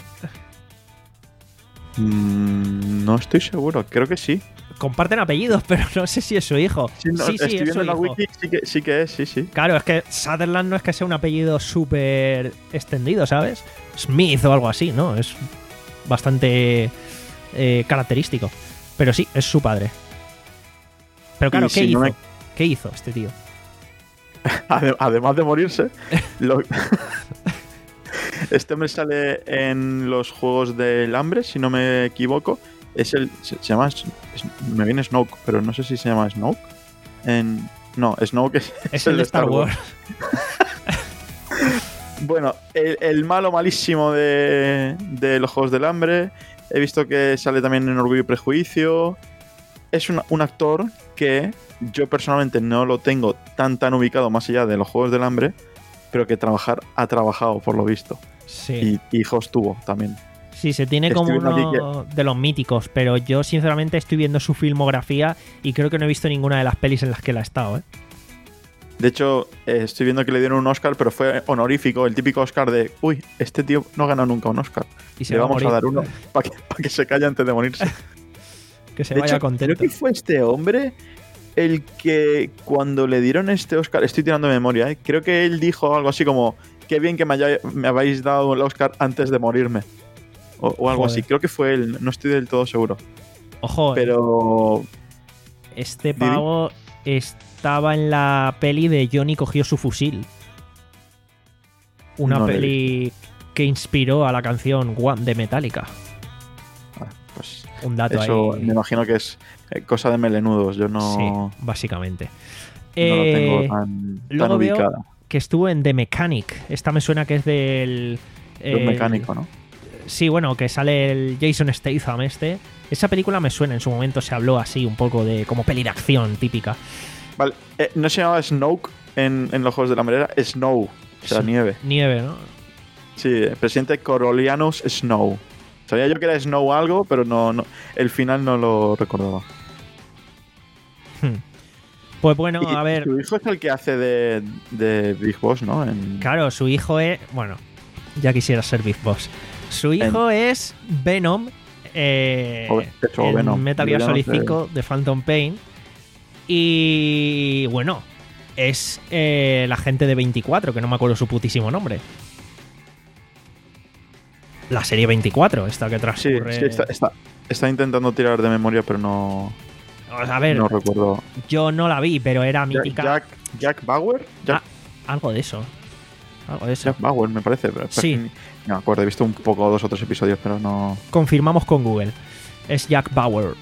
Mmm, no estoy seguro, creo que sí. Comparten apellidos, pero no sé si es su hijo. Sí, no, sí, sí, estoy es viendo su en la hijo. wiki, sí que, sí que es, sí, sí. Claro, es que Sutherland no es que sea un apellido súper extendido, ¿sabes? Smith o algo así, ¿no? Es bastante eh, característico. Pero sí, es su padre. Pero claro, Y ¿qué si hizo? no me- ¿Qué hizo este tío? Ade- Además de morirse, lo- este hombre sale en los Juegos del Hambre, si no me equivoco. Es el. Se, se llama. es- me viene Snoke, pero no sé si se llama Snoke. En, no, Snoke es, Es el de Star Wars. Bueno, el, el malo malísimo de, de los Juegos del Hambre. He visto que sale también en Orgullo y Prejuicio. Es un, un actor que yo personalmente no lo tengo tan tan ubicado más allá de los Juegos del Hambre, pero que trabajar ha trabajado por lo visto. Sí. Y hijos tuvo también. Sí, se tiene Estoy como viendo aquí uno de los míticos, pero yo sinceramente estoy viendo su filmografía y creo que no he visto ninguna de las pelis en las que él ha estado, ¿eh? De hecho, eh, estoy viendo que le dieron un Oscar, pero fue honorífico, el típico Oscar de, uy, este tío no gana nunca un Oscar. Y se Le va a vamos a, morir. dar uno para que, pa' que se calle antes de morirse. Que se De vaya hecho, contento. creo que fue este hombre el que cuando le dieron este Oscar, estoy tirando de memoria, ¿eh? Creo que él dijo algo así como, qué bien que me, haya- me habéis dado el Oscar antes de morirme. O, o algo Joder. así, creo que fue él, no estoy del todo seguro. Ojo, Pero este pavo estaba en la peli de Johnny cogió su fusil. Una No la he peli que inspiró a la canción One de Metallica. ah, pues Un dato eso ahí. me imagino que es eh, cosa de melenudos. Yo no, Sí, básicamente. no Eh, lo tengo tan, tan luego veo ubicada. que estuvo en The Mechanic. Esta me suena que es del... Es el- mecánico, ¿no? Sí, bueno, que sale el Jason Statham este. Esa película me suena, en su momento se habló así un poco de como peli de acción típica. Vale, eh, no se llamaba Snoke en, en los Juegos de la Hambrera, Snow, o sea, Sí. nieve. Nieve, ¿no? Sí, el presidente Coriolanus Snow. Sabía yo que era Snow algo, pero no, no el final no lo recordaba. Hmm. Pues bueno, Y a ver, Su hijo es el que hace de, de Big Boss, ¿no? En, claro, su hijo es... Bueno, ya quisiera ser Big Boss. Su hijo es Venom, eh, O- eso, en Venom. Metal Gear Yo ya no Solid sé. cinco de Phantom Pain. Y bueno, es eh, el agente de veinticuatro, que no me acuerdo su putísimo nombre. La serie veinticuatro, esta que Sí, transcurre... sí, está, está, está intentando tirar de memoria, pero no, O sea, a ver, no recuerdo. yo no la vi, pero era Jack, mítica. Jack, Jack Bauer? Jack, Ah, algo de eso. Algo de eso. Jack Bauer, me parece. Pero, pero Sí. ni- No me acuerdo, he visto un poco dos o tres episodios, pero no. Confirmamos con Google. Es Jack Bauer.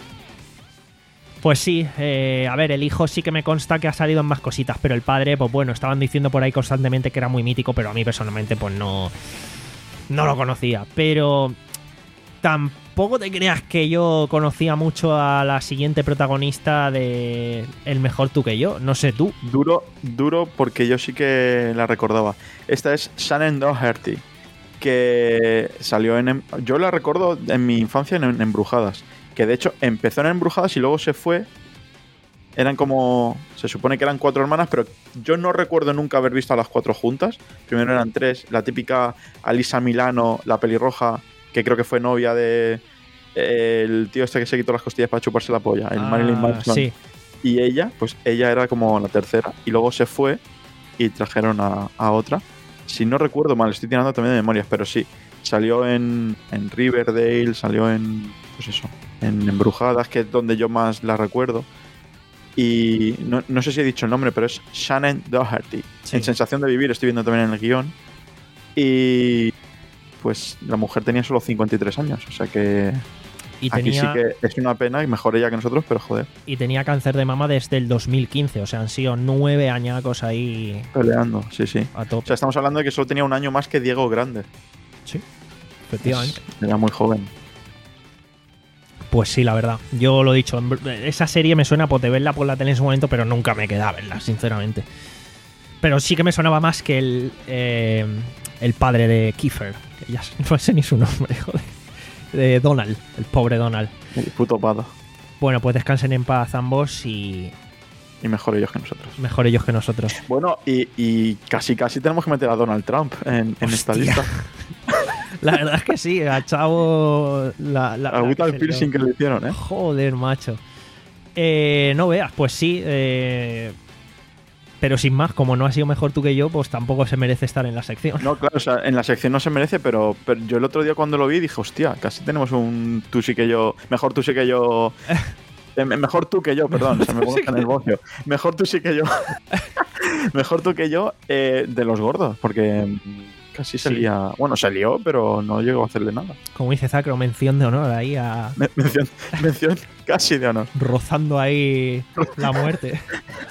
Pues sí, eh, a ver, el hijo sí que me consta que ha salido en más cositas, pero el padre, pues bueno, estaban diciendo por ahí constantemente que era muy mítico, pero a mí personalmente pues no, no lo conocía. Pero tampoco te creas que yo conocía mucho a la siguiente protagonista de El Mejor Tú que Yo, no sé tú. Duro, duro porque yo sí que la recordaba. Esta es Shannon Doherty, que salió en... Yo la recuerdo en mi infancia en, en Embrujadas, que de hecho empezó en Embrujadas y luego se fue. Eran como... Se supone que eran cuatro hermanas, pero yo no recuerdo nunca haber visto a las cuatro juntas. Primero eran tres. La típica Alisa Milano, la pelirroja, que creo que fue novia de... El tío este que se quitó las costillas para chuparse la polla, el Ah, Marilyn Manson. sí. Y ella, pues ella era como la tercera. Y luego se fue y trajeron a, a otra. Si no recuerdo mal, estoy tirando también de memorias, pero sí. Salió en, en Riverdale, salió en... Pues eso, en Embrujadas, que es donde yo más la recuerdo. Y no, no sé si he dicho el nombre, pero es Shannon Doherty. Sí. En Sensación de Vivir, estoy viendo también en el guión. Y pues la mujer tenía solo cincuenta y tres años, o sea que Y aquí tenía, sí que es una pena y mejor ella que nosotros, pero joder, y tenía cáncer de mama desde el dos mil quince, o sea, han sido nueve añacos ahí peleando, sí, sí. a O tope. sea, estamos hablando de que solo tenía un año más que Diego Grande. Sí, efectivamente. Es- Era muy joven. Pues sí, la verdad. Yo lo he dicho, en ver- esa serie me suena por de verla por la tele en su momento, pero nunca me quedé a verla, sinceramente. Pero sí que me sonaba más que el, eh, el padre de Kiefer, que ya no sé ni su nombre, joder. De Donald, el pobre Donald. El puto pado. Bueno, pues descansen en paz ambos y Y mejor ellos que nosotros. mejor ellos que nosotros. Bueno, y, y casi casi tenemos que meter a Donald Trump en, en esta Hostia. lista. La verdad es que sí, a Chavo la, la, la Agüita que de se piercing lió. que le hicieron, ¿eh? Joder, macho. Eh, no veas, pues sí. eh, pero sin más, como no ha sido mejor tú que yo, pues tampoco se merece estar en la sección. No, claro, o sea, en la sección no se merece, pero, pero yo el otro día cuando lo vi dije, hostia, casi tenemos un tú sí que yo, mejor tú sí que yo, eh, mejor tú que yo, perdón, se me pongo en el bocio, mejor tú sí que yo, mejor tú que yo eh, de los gordos, porque mm, casi se Sí. lía, bueno, se lió, pero no llegó a hacerle nada. Como dice Zacro, mención de honor ahí a Men- Mención, mención casi de honor. rozando ahí la muerte.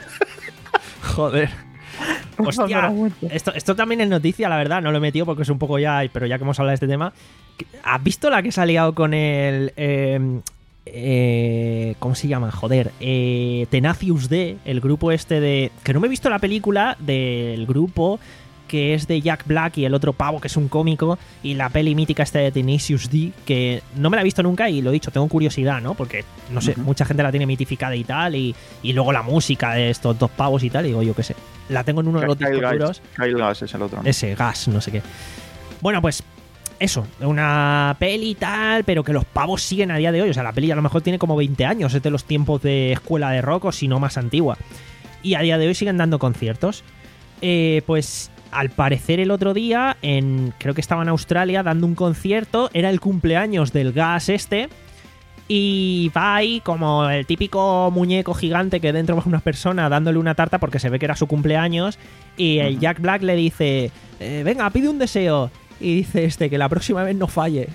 Joder. Hostia, esto, esto también es noticia, la verdad, no lo he metido porque es un poco ya, pero ya que hemos hablado de este tema, ¿has visto la que se ha liado con el... eh, eh, ¿cómo se llama? Joder, eh, Tenacious D, el grupo este de... Que no me he visto la película del grupo que es de Jack Black y el otro pavo que es un cómico, y la peli mítica esta de Tenacious D, que no me la he visto nunca y lo he dicho, tengo curiosidad, ¿no? Porque, no sé, Ujú. mucha gente la tiene mitificada y tal, y, y luego la música de estos dos pavos y tal, y digo, yo qué sé. La tengo en uno de los Kyle discos Gass, duros. Kyle Gass es el otro, ¿no? Ese gas, no sé qué. Bueno, pues eso, una peli y tal, pero que los pavos siguen a día de hoy. O sea, la peli a lo mejor tiene como veinte años, es de los tiempos de escuela de rock o si no más antigua. Y a día de hoy siguen dando conciertos. Eh, pues al parecer el otro día, en creo que estaba en Australia dando un concierto, era el cumpleaños del gas este. Y va ahí como el típico muñeco gigante que dentro va una persona dándole una tarta porque se ve que era su cumpleaños. Y el Jack Black le dice, eh, venga, pide un deseo. Y dice este, que la próxima vez no falle.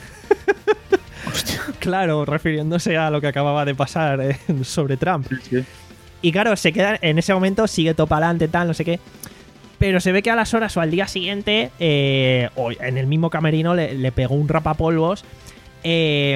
Claro, refiriéndose a lo que acababa de pasar eh, sobre Trump. Sí, sí. Y claro, se queda en ese momento, sigue todo para adelante, tal, no sé qué. Pero se ve que a las horas o al día siguiente, eh, o en el mismo camerino, le, le pegó un rapapolvos. Eh,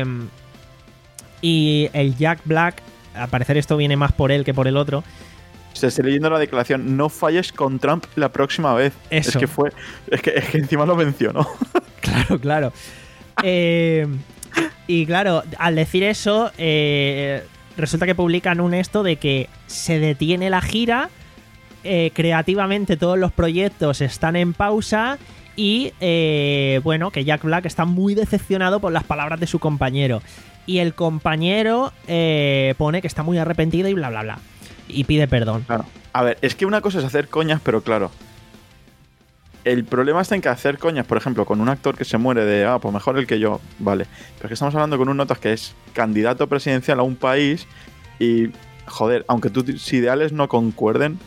y el Jack Black, al parecer esto viene más por él que por el otro. O sea, estoy leyendo la declaración, no falles con Trump la próxima vez. Eso. Es que fue. Es que, es que encima lo mencionó. Claro, claro. Eh, y claro, al decir eso, eh, resulta que publican un esto de que se detiene la gira. Eh, creativamente todos los proyectos están en pausa y eh, bueno, que Jack Black está muy decepcionado por las palabras de su compañero y el compañero eh, pone que está muy arrepentido y bla bla bla y pide perdón. Claro. A ver, es que una cosa es hacer coñas, pero claro, el problema está en que hacer coñas, por ejemplo, con un actor que se muere de, ah, pues mejor el que yo, vale, pero es que estamos hablando con un notas que es candidato presidencial a un país y, joder, aunque tus ideales no concuerden,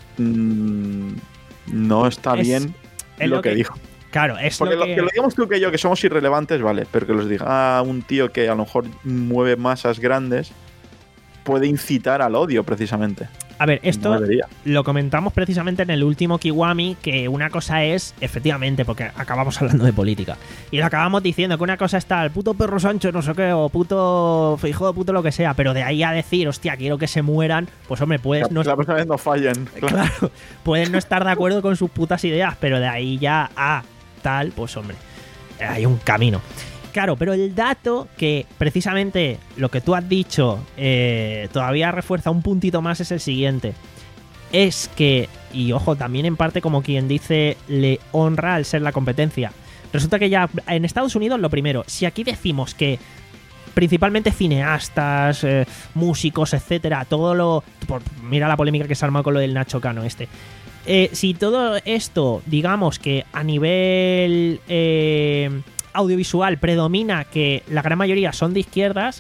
no está Es- bien es lo, lo que, que- dijo. Claro, es Porque lo lo, que... que lo digamos tú que yo, que somos irrelevantes, vale, pero que los diga un tío que a lo mejor mueve masas grandes, puede incitar al odio, precisamente. A ver, esto No debería. lo comentamos precisamente en el último Kiwami, que una cosa es, efectivamente, porque acabamos hablando de política, y lo acabamos diciendo, que una cosa está el puto perro Sancho, no sé qué, o puto Feijóo, puto lo que sea, pero de ahí a decir, hostia, quiero que se mueran, pues hombre, puedes Que no, la próxima vez no fallen. Claro. claro, puedes no estar de acuerdo con sus putas ideas, pero de ahí ya a tal, pues hombre, hay un camino. Claro, pero el dato que precisamente lo que tú has dicho eh, todavía refuerza un puntito más es el siguiente. Es que, y ojo, también en parte como quien dice, le honra al ser la competencia. Resulta que ya en Estados Unidos, lo primero, si aquí decimos que principalmente cineastas, eh, músicos, etcétera, todo lo... Por, mira la polémica que se ha armado con lo del Nacho Cano este. Eh, si todo esto, digamos que a nivel... Eh, audiovisual predomina que la gran mayoría son de izquierdas,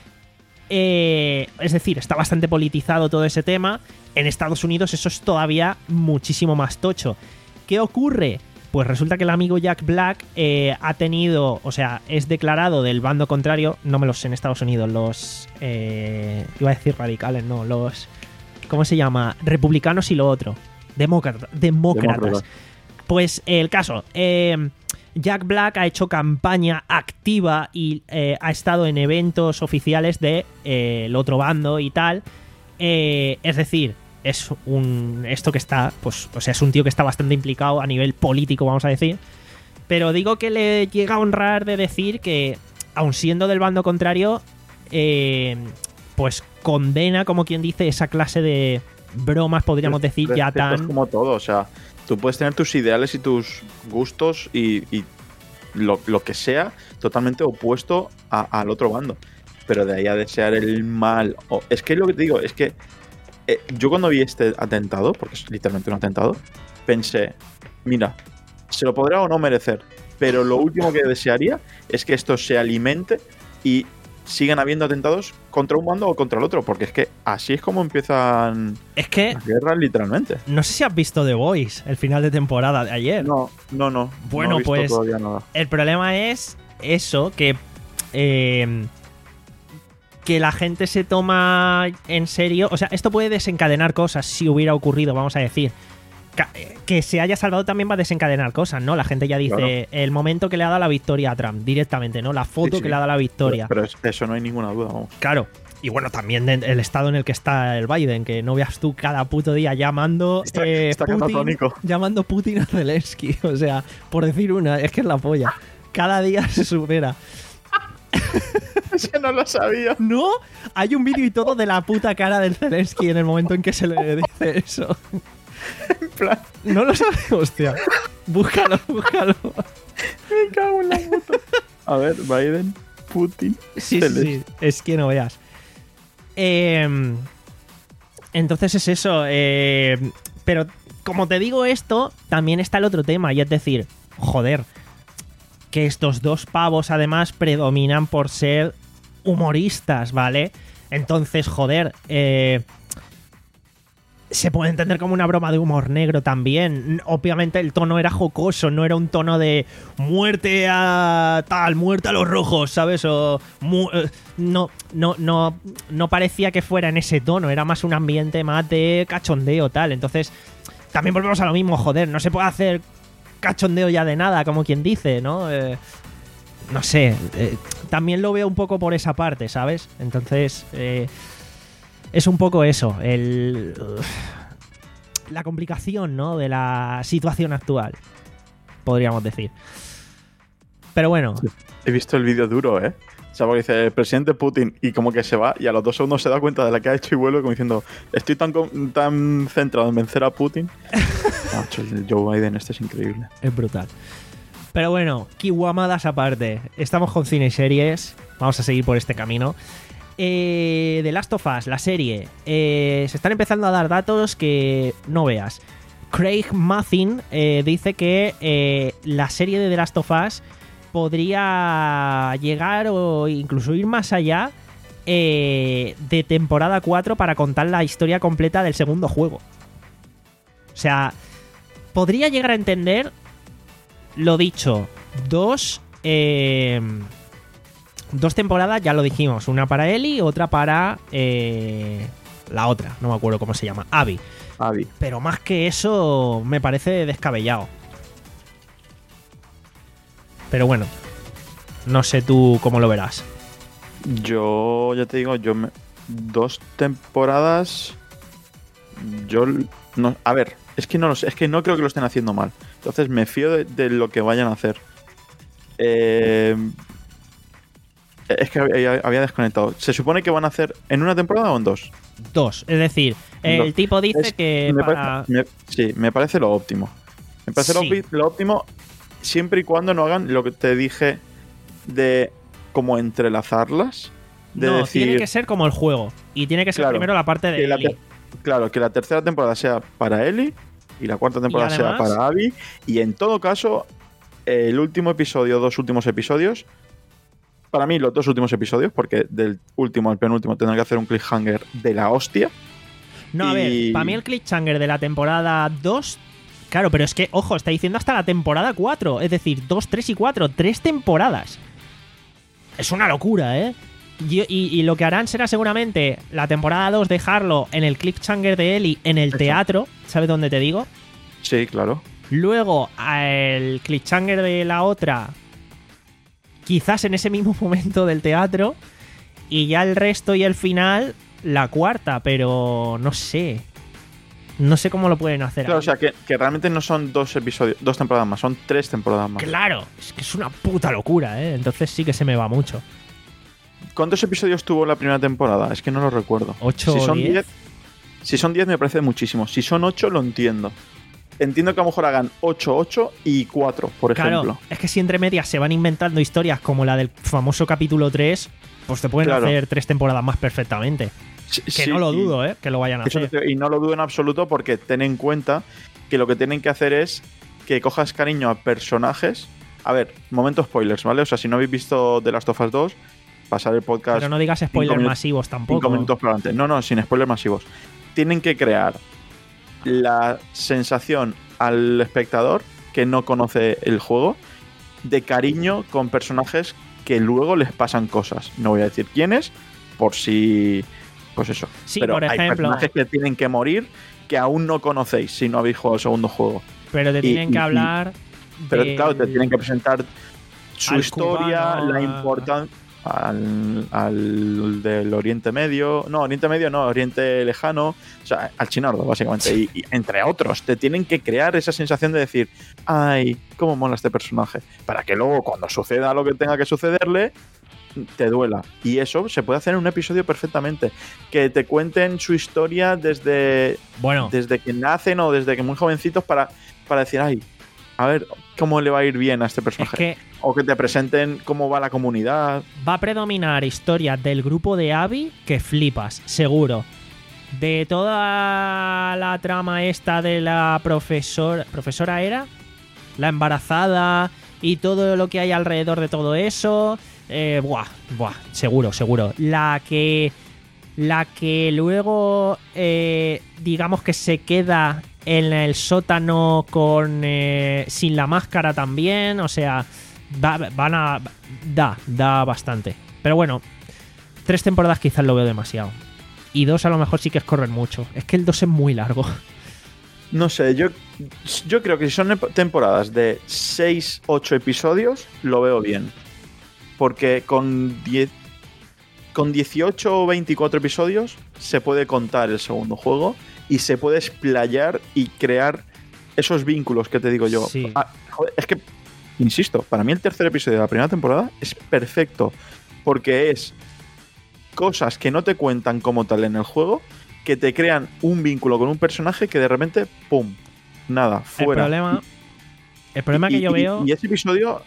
eh, es decir, está bastante politizado todo ese tema. En Estados Unidos eso es todavía muchísimo más tocho. ¿Qué ocurre? Pues resulta que el amigo Jack Black eh, ha tenido, o sea, es declarado del bando contrario, no me lo sé en Estados Unidos, los... Eh, iba a decir radicales, no, los... ¿Cómo se llama? Republicanos y lo otro. Demócrata, demócratas. Demócratas. Pues el caso... Eh, Jack Black ha hecho campaña activa y eh, ha estado en eventos oficiales de eh, el otro bando y tal. Eh, es decir, es un esto que está, pues, o sea, es un tío que está bastante implicado a nivel político, vamos a decir. Pero digo que le llega a honrar de decir que, aun siendo del bando contrario, eh, pues condena, como quien dice, esa clase de bromas, podríamos decir, ya Esto es tan... como todo, o sea, tú puedes tener tus ideales y tus gustos y, y lo, lo que sea totalmente opuesto a- al otro bando. Pero de ahí a desear el mal... O, es que lo que te digo, es que eh, yo cuando vi este atentado, porque es literalmente un atentado, pensé, mira, se lo podrá o no merecer, pero lo último que desearía es que esto se alimente y sigan habiendo atentados contra un bando o contra el otro, porque es que así es como empiezan Es que, las guerras, literalmente. no sé si has visto The Voice, el final de temporada de ayer. No, no, no. Bueno, no he visto pues- todavía nada. El problema es eso, que eh, que la gente se toma en serio. O sea, esto puede desencadenar cosas si hubiera ocurrido, vamos a decir. Ca- Que se haya salvado también va a desencadenar cosas, ¿no? La gente ya dice Claro. el momento que le ha dado la victoria a Trump, directamente, ¿no? La foto Sí, sí. que le ha dado la victoria. Pero, pero es- eso no hay ninguna duda, vamos. Claro. Y bueno, también de- el estado en el que está el Biden, que no veas tú cada puto día llamando Está- eh, está Putin, catatónico. llamando Putin a Zelensky. O sea, por decir una, es que es la polla. Cada día se supera. Ese no lo sabía. ¿No? Hay un vídeo y todo de la puta cara del Zelensky en el momento en que se le dice eso. En plan, No lo sabes, hostia. Búscalo, búscalo. me cago en la puta. A ver, Biden, Putin, Sí, sí, Zelensky. sí. Es que no veas. Eh, entonces es eso. eh, pero como te digo esto, también está el otro tema. Y es decir, joder, que estos dos pavos además predominan por ser humoristas, ¿vale? Entonces, joder, eh, se puede entender como una broma de humor negro también. Obviamente el tono era jocoso, no era un tono de muerte a tal, muerte a los rojos, ¿sabes? O mu- eh, no, no, no, no parecía que fuera en ese tono, era más un ambiente más de cachondeo, tal. Entonces, también volvemos a lo mismo, joder, no se puede hacer cachondeo ya de nada, como quien dice, ¿no? Eh, no sé, eh, también lo veo un poco por esa parte, ¿sabes? Entonces, eh, es un poco eso, el, uh, la complicación, ¿no? De la situación actual, podríamos decir. Pero bueno. He visto el vídeo duro, ¿eh? O sea, porque dice, presidente Putin, y como que se va, y a los dos segundos se da cuenta de la que ha hecho y vuelve como diciendo, estoy tan, tan centrado en vencer a Putin. Macho, el Joe Biden este es increíble. Es brutal. Pero bueno, kiwamadas aparte. Estamos con cine y series. Vamos a seguir por este camino. Eh, The Last of Us, la serie. Eh, se están empezando a dar datos que no veas. Craig Mazin eh, dice que eh, la serie de The Last of Us podría llegar o incluso ir más allá eh, de temporada cuatro para contar la historia completa del segundo juego. O sea, podría llegar a entender lo dicho, dos eh, dos temporadas, ya lo dijimos, una para Ellie, otra para eh, la otra, no me acuerdo cómo se llama, Abby. Abby. Pero más que eso me parece descabellado. Pero bueno, no sé tú cómo lo verás. Yo, ya te digo, yo me, dos temporadas. Yo no, a ver, es que no lo sé, es que no creo que lo estén haciendo mal. Entonces me fío de, de lo que vayan a hacer. Eh, es que había, había desconectado. ¿Se supone que van a hacer en una temporada o en dos? Dos, es decir, el Dos. tipo dice Es- que me para... parece- me- sí, me parece lo óptimo. Me parece lo Sí. ópti- lo óptimo siempre y cuando no hagan lo que te dije de como entrelazarlas. De no, decir, tiene que ser como el juego. Y tiene que ser Claro, primero la parte de que la Ellie. ter- claro, que la tercera temporada sea para Ellie y la cuarta temporada Y sea además- para Abby. Y en todo caso, el último episodio, dos últimos episodios, para mí los dos últimos episodios, porque del último al penúltimo tendrán que hacer un cliffhanger de la hostia. No, a ver, y- para mí el cliffhanger de la temporada dos... Claro, pero es que, ojo, está diciendo hasta la temporada cuatro. Es decir, dos, tres y cuatro. Tres temporadas. Es una locura, ¿eh? Y, y- y lo que harán será seguramente la temporada dos dejarlo en el cliffhanger de Ellie en el Exacto. teatro. ¿Sabes dónde te digo? Sí, claro. Luego, el cliffhanger de la otra, quizás en ese mismo momento del teatro. Y ya el resto y el final, la cuarta, pero no sé. No sé cómo lo pueden hacer. Claro, o ahí. sea, que, que realmente no son dos episodios, dos temporadas más, son tres temporadas más. Claro, es que es una puta locura, ¿eh? Entonces sí que se me va mucho. ¿Cuántos episodios tuvo la primera temporada? Es que no lo recuerdo. ¿Ocho si o son diez? diez, si son diez me parece muchísimo. Si son ocho lo entiendo. Entiendo que a lo mejor hagan ocho, ocho y cuatro, por Claro, ejemplo. es que si entre medias se van inventando historias como la del famoso capítulo tres, pues te pueden Claro. hacer tres temporadas más perfectamente. Sí, Que sí, no lo y- dudo, ¿eh? Que lo vayan a eso hacer. te- y no lo dudo en absoluto porque ten en cuenta que lo que tienen que hacer es que cojas cariño a personajes. A ver, momento spoilers, ¿vale? O sea, si no habéis visto The Last of Us dos, pasar el podcast Pero no digas spoilers minutos- masivos tampoco. cinco minutos por delante. No, no, sin spoilers masivos. Tienen que crear la sensación al espectador que no conoce el juego de cariño con personajes que luego les pasan cosas. No voy a decir quiénes, por si... Pues eso. Sí, Pero por hay ejemplo. personajes que tienen que morir que aún no conocéis si no habéis jugado el segundo juego. Pero te y- tienen y- que y- hablar. Pero del- claro, te tienen que presentar su al historia, cubano, la a- importancia al, al del Oriente Medio, no, Oriente Medio no, Oriente Lejano, o sea, al chinardo, básicamente, y, y entre otros, te tienen que crear esa sensación de decir, ay, cómo mola este personaje, para que luego cuando suceda lo que tenga que sucederle, te duela. Y eso se puede hacer en un episodio perfectamente, que te cuenten su historia desde, Bueno, desde que nacen o desde que muy jovencitos para, para decir, ay, a ver cómo le va a ir bien a este es personaje. que O que te presenten cómo va la comunidad. va a predominar historias del grupo de Abby que flipas, seguro. De toda la trama esta de la profesora. ¿Profesora era? La embarazada y todo lo que hay alrededor de todo eso. Eh, buah, buah, seguro, seguro. La que. La que luego. Eh, digamos que se queda en el sótano con. Eh, sin la máscara también. O sea. Va, van a. Da, da bastante. Pero bueno. Tres temporadas quizás lo veo demasiado. Y dos a lo mejor sí que es correr mucho. Es que el dos es muy largo. No sé, yo, yo creo que si son temporadas de seis ocho episodios, lo veo bien. Porque con diez, con dieciocho o veinticuatro episodios se puede contar el segundo juego y se puede explayar y crear esos vínculos que te digo yo. Sí. Ah, joder, es que, insisto, para mí el tercer episodio de la primera temporada es perfecto. Porque es cosas que no te cuentan como tal en el juego, que te crean un vínculo con un personaje que de repente, ¡pum! Nada, fuera. El problema, el problema y, que yo y, veo... Y ese episodio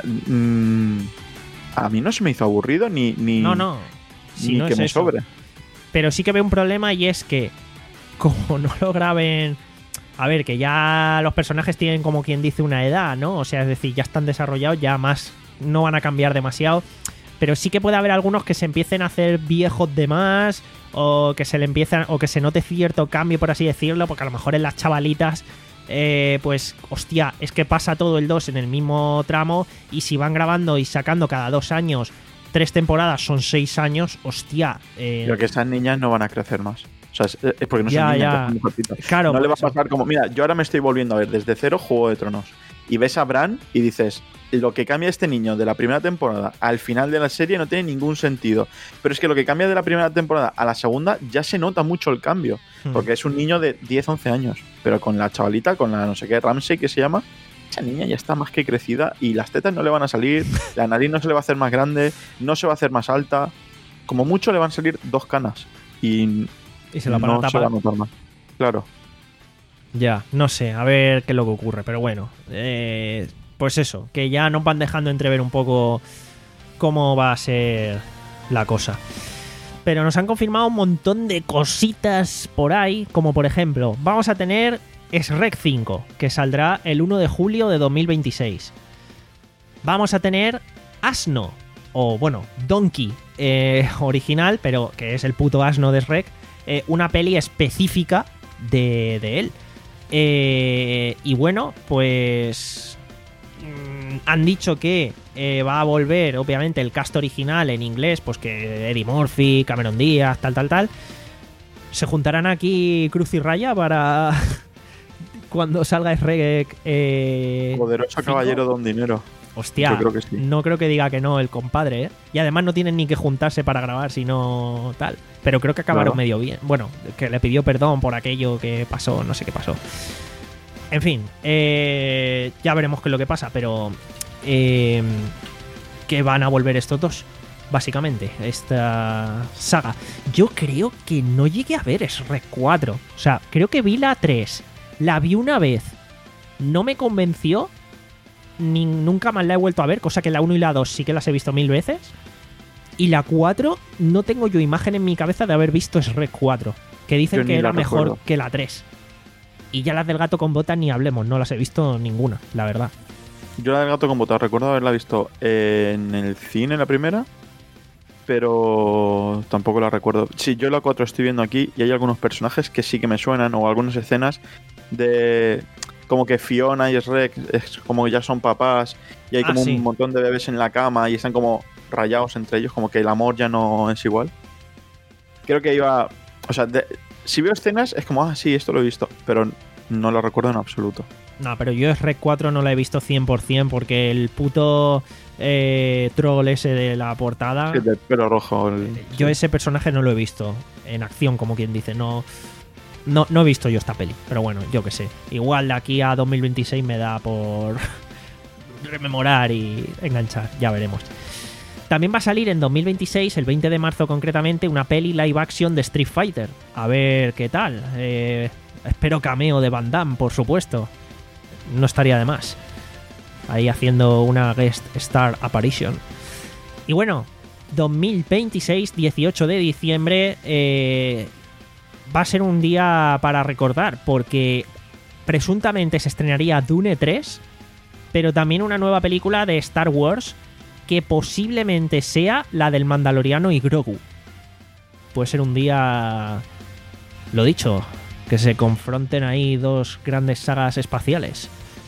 mmm, a mí no se me hizo aburrido ni, ni, no, no. Si ni no que es me eso. sobre. Pero sí que veo un problema y es que, como no lo graben... A ver, que ya los personajes tienen como quien dice una edad, ¿no? O sea, es decir, ya están desarrollados, ya más no van a cambiar demasiado. Pero sí que puede haber algunos que se empiecen a hacer viejos de más, o que se le empiezan, o que se note cierto cambio, por así decirlo, porque a lo mejor en las chavalitas, eh, pues, hostia, es que pasa todo el dos en el mismo tramo, y si van grabando y sacando cada dos años tres temporadas, son seis años, hostia. Eh, Pero que esas niñas no van a crecer más. O sea, es, es porque no Ya, son niñas, ya. son mujercitas. Claro, no por le va eso. a pasar como... Mira, yo ahora me estoy volviendo a ver desde cero Juego de Tronos. Y ves a Bran y dices, lo que cambia este niño de la primera temporada al final de la serie no tiene ningún sentido. Pero es que lo que cambia de la primera temporada a la segunda ya se nota mucho el cambio. Hmm. Porque es un niño de diez, once años. Pero con la chavalita, con la no sé qué, Ramsey que se llama, esa niña ya está más que crecida y las tetas no le van a salir, la nariz no se le va a hacer más grande, no se va a hacer más alta. Como mucho le van a salir dos canas. Y, y se la van a no se tapar. va a notar más. Claro. Ya, no sé, a ver qué es lo que ocurre, pero bueno, eh, pues eso, que ya nos van dejando entrever un poco cómo va a ser la cosa. Pero nos han confirmado un montón de cositas por ahí, como por ejemplo, vamos a tener Shrek cinco, que saldrá el uno de julio de dos mil veintiséis. Vamos a tener Asno, o bueno, Donkey eh, original, pero que es el puto asno de Shrek, eh, una peli específica de, de él. Eh, y bueno, pues mmm, han dicho que eh, va a volver, obviamente, el cast original en inglés, pues que Eddie Murphy, Cameron Díaz, tal, tal, tal. Se juntarán aquí Cruz y Raya para cuando salga Shrek. Eh, Poderoso cinco. caballero don dinero. Hostia, Yo creo que sí. no creo que diga que no el compadre, ¿eh? Y además no tienen ni que juntarse para grabar, sino tal. Pero creo que acabaron Claro. medio bien. Bueno, que le pidió perdón por aquello que pasó, no sé qué pasó. En fin, eh, ya veremos qué es lo que pasa, pero eh, que van a volver estos dos, básicamente, esta saga. Yo creo que no llegué a ver Shrek cuatro. O sea, creo que vi la tres. La vi una vez. No me convenció. Ni, nunca más la he vuelto a ver, cosa que la uno y la dos sí que las he visto mil veces. Y la cuatro no tengo yo imagen en mi cabeza de haber visto Shrek cuatro, que dicen Yo que ni era la mejor recuerdo. que la tres. Y ya las del gato con botas ni hablemos, no las he visto ninguna, la verdad. Yo la del gato con botas recuerdo haberla visto en el cine, la primera, pero tampoco la recuerdo. Sí, yo la cuatro estoy viendo aquí y hay algunos personajes que sí que me suenan, o algunas escenas de como que Fiona y Shrek es como que ya son papás y hay Ah, como sí. un montón de bebés en la cama y están como rayados entre ellos, como que el amor ya no es igual. Creo que iba... O sea, de- si veo escenas es como, ah, sí, esto lo he visto, pero no lo recuerdo en absoluto. No, pero yo Shrek cuatro no la he visto cien por cien porque el puto eh, troll ese de la portada... Sí, del pelo rojo. el- Yo sí. ese personaje no lo he visto en acción, como quien dice. No, no, no he visto yo esta peli. Pero bueno, yo qué sé. Igual de aquí a dos mil veintiséis me da por rememorar y enganchar. Ya veremos. También va a salir en dos mil veintiséis, el veinte de marzo concretamente, una peli live action de Street Fighter. A ver qué tal. Eh, espero cameo de Van Damme, por supuesto. No estaría de más. Ahí haciendo una guest star apparition. Y bueno, dos mil veintiséis, dieciocho de diciembre, eh, va a ser un día para recordar, porque presuntamente se estrenaría Dune tres, pero también una nueva película de Star Wars que posiblemente sea la del Mandaloriano y Grogu. Puede ser un día, lo dicho, que se confronten ahí dos grandes sagas espaciales.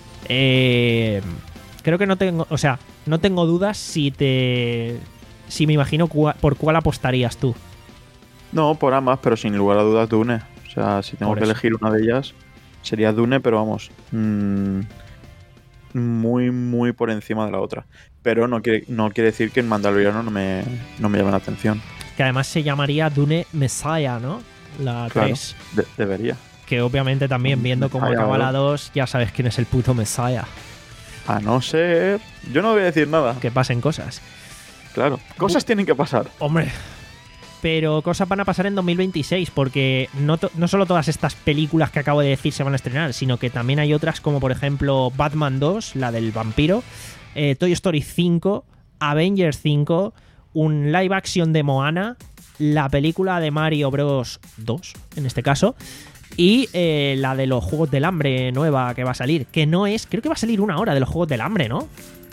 Eh, creo que no tengo, o sea, no tengo dudas si te, si me imagino cua, por cuál apostarías tú. No, por ambas, pero sin lugar a dudas Dune. O sea, si tengo Por que eso. elegir una de ellas, sería Dune, pero vamos, mmm, muy, muy por encima de la otra. Pero no quiere, no quiere decir que en Mandaloriano no me, no me llame la atención. Que además se llamaría Dune Messiah, ¿no? La Claro, tres. de- debería. Que obviamente también viendo cómo Messiah, acaba ¿no? la dos, ya sabes quién es el puto Messiah. A no ser... Yo no voy a decir nada. Que pasen cosas. Claro, cosas tienen que pasar. Hombre, pero cosas van a pasar en dos mil veintiséis, porque no, to- no solo todas estas películas que acabo de decir se van a estrenar, sino que también hay otras como por ejemplo Batman dos, la del vampiro, eh, Toy Story cinco, Avengers cinco, un live action de Moana, la película de Mario Bros dos, en este caso, y eh, la de los Juegos del Hambre nueva que va a salir, que no es, creo que va a salir una hora de los Juegos del Hambre, ¿no?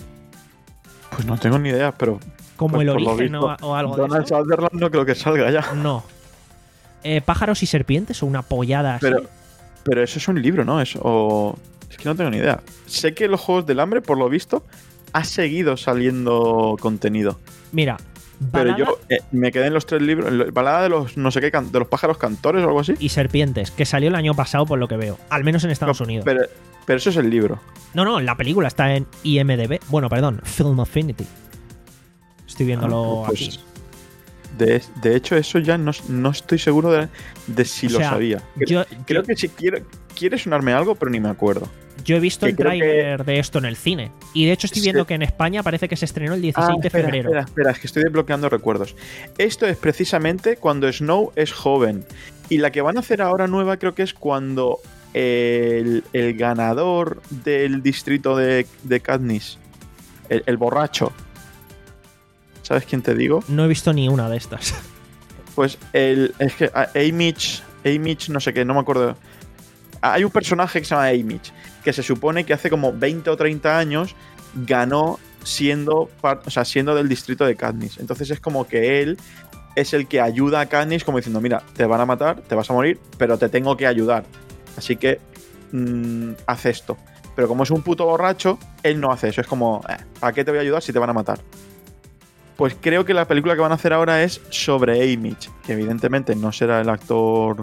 Pues no tengo ni idea, pero... Como pues el por lo origen visto, o, o algo de Donald eso. Sutherland no creo que salga ya. No. Eh, Pájaros y serpientes o una pollada así. Pero, pero eso es un libro, ¿no? Es, o... es que no tengo ni idea. Sé que los Juegos del Hambre, por lo visto, ha seguido saliendo contenido. Mira, Pero balada yo eh, me quedé en los tres libros. En la balada de los no sé qué, can- de los pájaros cantores o algo así. y serpientes, que salió el año pasado por lo que veo. Al menos en Estados No, Unidos. Pero, pero eso es el libro. No, no, la película está en I M D B. Bueno, perdón, Film Affinity. Estoy viéndolo Ah, pues, aquí. De, de hecho, eso ya no, no estoy seguro de, de si O lo sea, sabía. Yo, Creo yo- que si quiere, quiere sonarme algo, pero ni me acuerdo. yo he visto que el creo tráiler de esto en el cine. Y de hecho estoy viendo Sí. que en España parece que se estrenó el dieciséis Ah, de espera, febrero. Espera, espera, es que estoy desbloqueando recuerdos. Esto es precisamente cuando Snow es joven. Y la que van a hacer ahora nueva creo que es cuando el, el ganador del distrito de, de Katniss, el, el borracho, ¿sabes quién te digo? No he visto ni una de estas. Pues el, es que a- Haymitch, Haymitch no sé qué, no me acuerdo. Hay un personaje que se llama Haymitch, que se supone que hace como veinte o treinta años ganó siendo, par- o sea, siendo del distrito de Katniss. Entonces es como que él es el que ayuda a Katniss como diciendo, mira, te van a matar, te vas a morir, pero te tengo que ayudar. Así que mm, haz esto. Pero como es un puto borracho, él no hace eso. Es como, eh, ¿para qué te voy a ayudar si te van a matar? Pues creo que la película que van a hacer ahora es sobre Haymitch, que evidentemente no será el actor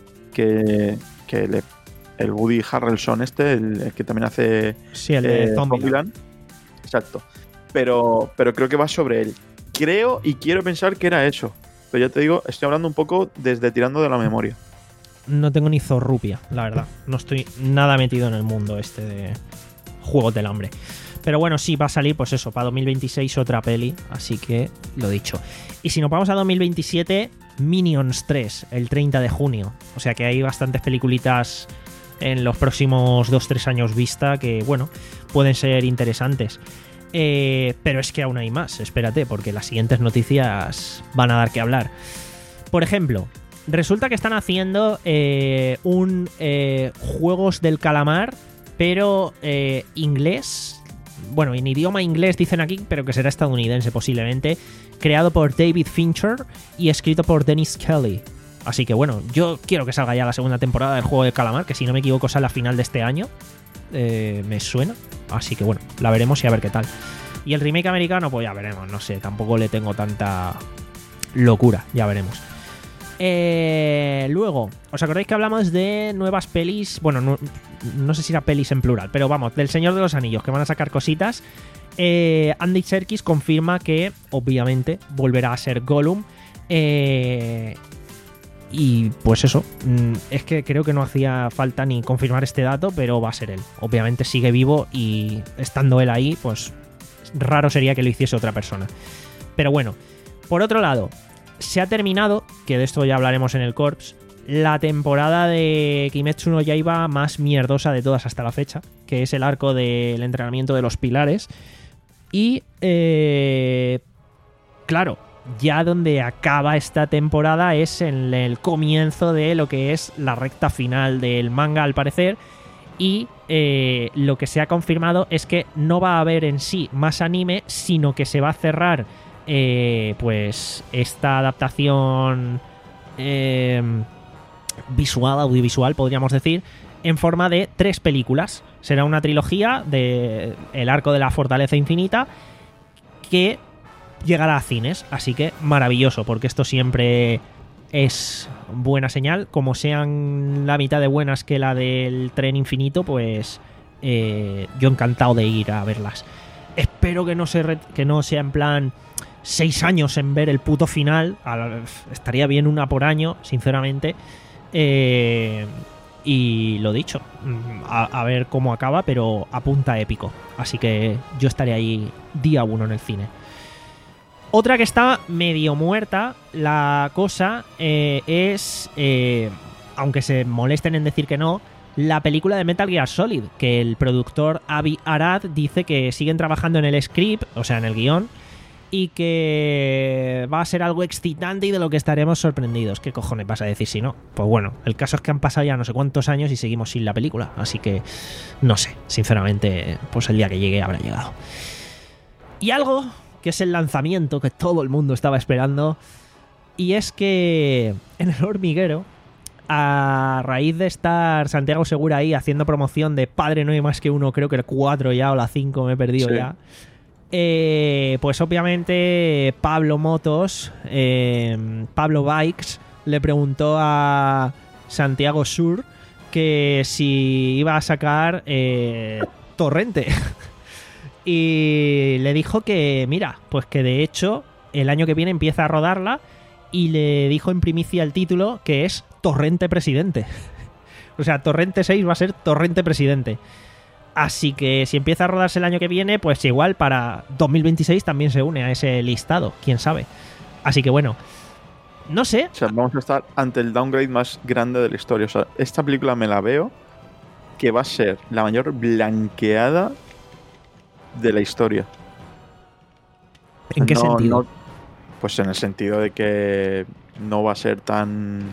que, que le, el Woody Harrelson este, el, el que también hace Sí, el de eh, Zombieland. Zombieland. Exacto. Pero, pero creo que va sobre él. Creo y quiero pensar que era eso. Pero ya te digo, estoy hablando un poco desde tirando de la memoria. No tengo ni zorrupia, la verdad. No estoy nada metido en el mundo este de Juegos del Hambre. Pero bueno, sí, va a salir, pues eso, para dos mil veintiséis otra peli. Así que, lo dicho. Y si nos vamos a dos mil veintisiete, Minions tres, el treinta de junio. O sea que hay bastantes peliculitas en los próximos dos tres años vista que, bueno, pueden ser interesantes. Eh, pero es que aún hay más, espérate, porque las siguientes noticias van a dar que hablar. Por ejemplo, resulta que están haciendo eh, un eh, Juegos del Calamar, pero eh, inglés. Bueno, en idioma inglés dicen aquí, pero que será estadounidense posiblemente. Creado por David Fincher y escrito por Dennis Kelly. Así que bueno, yo quiero que salga ya la segunda temporada del Juego del Calamar, que si no me equivoco sale a final de este año. Eh, me suena. Así que bueno, la veremos y a ver qué tal. Y el remake americano, pues ya veremos, no sé, tampoco le tengo tanta locura, ya veremos. Eh, luego, ¿os acordáis que hablamos de nuevas pelis? Bueno, no, no sé si era pelis en plural, pero vamos, del Señor de los Anillos, que van a sacar cositas. Eh, Andy Serkis confirma que, obviamente, volverá a ser Gollum. Eh, y pues eso, es que creo que no hacía falta ni confirmar este dato, pero va a ser él. Obviamente sigue vivo y estando él ahí, pues raro sería que lo hiciese otra persona. Pero bueno, por otro lado, se ha terminado, que de esto ya hablaremos en el Corps, la temporada de Kimetsu no Yaiba más mierdosa de todas hasta la fecha, que es el arco del entrenamiento de los pilares. Y, eh, claro, ya donde acaba esta temporada es en el comienzo de lo que es la recta final del manga, al parecer. Y eh, lo que se ha confirmado es que no va a haber en sí más anime, sino que se va a cerrar eh, pues esta adaptación eh, visual, audiovisual, podríamos decir, en forma de tres películas. Será una trilogía de El Arco de la Fortaleza Infinita que llegará a cines, así que maravilloso, porque esto siempre es buena señal. Como sean la mitad de buenas que la del Tren Infinito, pues eh, yo encantado de ir a verlas. Espero que no, se re- que no sea en plan seis años en ver el puto final. Estaría bien una por año, sinceramente. Eh, y lo dicho, a, a ver cómo acaba, pero apunta épico. Así que yo estaré ahí día uno en el cine. Otra que está medio muerta, la cosa, eh, es, eh, aunque se molesten en decir que no, la película de Metal Gear Solid, que el productor Avi Arad dice que siguen trabajando en el script, o sea, en el guión, y que va a ser algo excitante y de lo que estaremos sorprendidos. ¿Qué cojones vas a decir si no? Pues bueno, el caso es que han pasado ya no sé cuántos años y seguimos sin la película, así que no sé, sinceramente, pues el día que llegue habrá llegado. Y algo que es el lanzamiento que todo el mundo estaba esperando, y es que en El Hormiguero, a raíz de estar Santiago Segura ahí haciendo promoción de Padre No Hay Más Que Uno, creo que el cuatro ya o la cinco, me he perdido sí. ya, eh, pues obviamente Pablo Motos, eh, Pablo Bikes, le preguntó a Santiago Sur que si iba a sacar eh, Torrente. Y le dijo que, mira, pues que de hecho el año que viene empieza a rodarla, y le dijo en primicia el título, que es Torrente Presidente. O sea, Torrente seis va a ser Torrente Presidente. Así que si empieza a rodarse el año que viene, pues igual para dos mil veintiséis también se une a ese listado, quién sabe. Así que bueno, no sé. O sea, vamos a estar ante el downgrade más grande de la historia. O sea, esta película me la veo que va a ser la mayor blanqueada de la historia. ¿En qué no, sentido? No, pues en el sentido de que no va a ser tan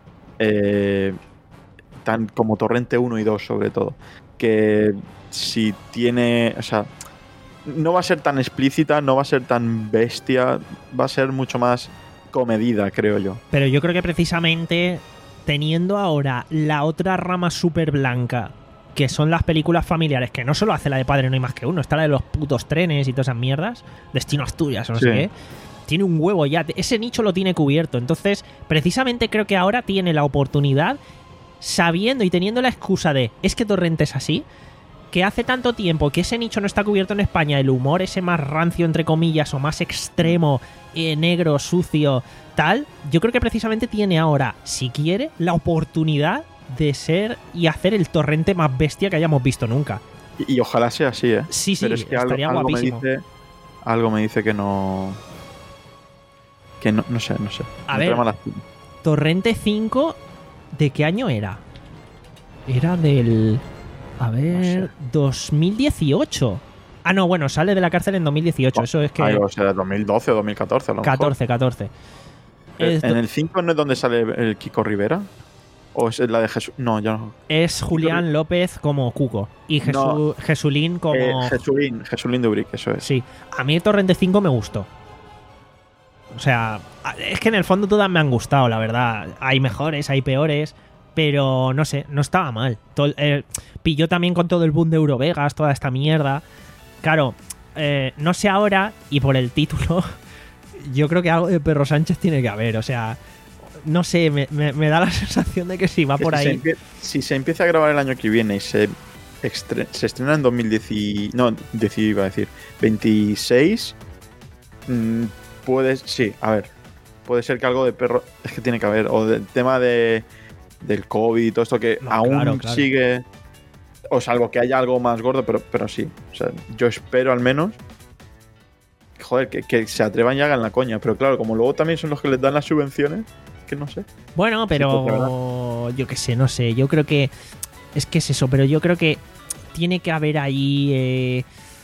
eh, tan como Torrente uno y dos, sobre todo, que si tiene, o sea, no va a ser tan explícita, no va a ser tan bestia, va a ser mucho más comedida, creo yo. Pero yo creo que precisamente teniendo ahora la otra rama súper blanca, que son las películas familiares, que no solo hace la de Padre No Hay Más Que Uno, está la de los putos trenes y todas esas mierdas, Destino Asturias o no sí. sé qué, tiene un huevo ya, ese nicho lo tiene cubierto. Entonces, precisamente creo que ahora tiene la oportunidad, sabiendo y teniendo la excusa de, es que Torrente es así, que hace tanto tiempo que ese nicho no está cubierto en España, el humor ese más rancio, entre comillas, o más extremo, eh, negro, sucio, tal, yo creo que precisamente tiene ahora, si quiere, la oportunidad de ser y hacer el Torrente más bestia que hayamos visto nunca. Y, y ojalá sea así, ¿eh? Sí, sí, pero es que estaría algo, guapísimo. Algo me, dice, algo me dice que no... Que no, no sé, no sé. A me ver, la... Torrente cinco, ¿de qué año era? Era del... A ver... No sé. dos mil dieciocho. Ah, no, bueno, sale de la cárcel en dos mil dieciocho. Oh, eso es que... Ay, o sea, dos mil doce o dos mil catorce a lo catorce, mejor. catorce. ¿En el, el cinco no es donde sale el Kiko Rivera? ¿O es la de Jesús? No, ya no. Es Julián López como Cuco. Y Jesu, no, Jesulín como... Eh, Jesulín, Jesulín de Ubrique, eso es. Sí. A mí Torrente cinco me gustó. O sea, es que en el fondo todas me han gustado, la verdad. Hay mejores, hay peores, pero no sé, no estaba mal. Todo, eh, pilló también con todo el boom de Eurovegas, toda esta mierda. Claro, eh, no sé ahora, y por el título, yo creo que algo de Perro Sánchez tiene que haber. O sea, no sé, me, me, me da la sensación de que si va por si ahí... Se si se empieza a grabar el año que viene y se, estre se estrena en dos mil diez... No, diez iba a decir, veintiséis... Mmm, puede... Sí, a ver. Puede ser que algo de Perro... Es que tiene que haber. O del tema de del COVID y todo esto que no, aún claro, claro. sigue... O salvo que haya algo más gordo, pero, pero sí. O sea, yo espero al menos... Joder, que, que se atrevan y hagan la coña. Pero claro, como luego también son los que les dan las subvenciones... Que no sé. Bueno, pero... Yo qué sé, no sé. Yo creo que... Es que es eso, pero yo creo que... Tiene que haber ahí... Eh...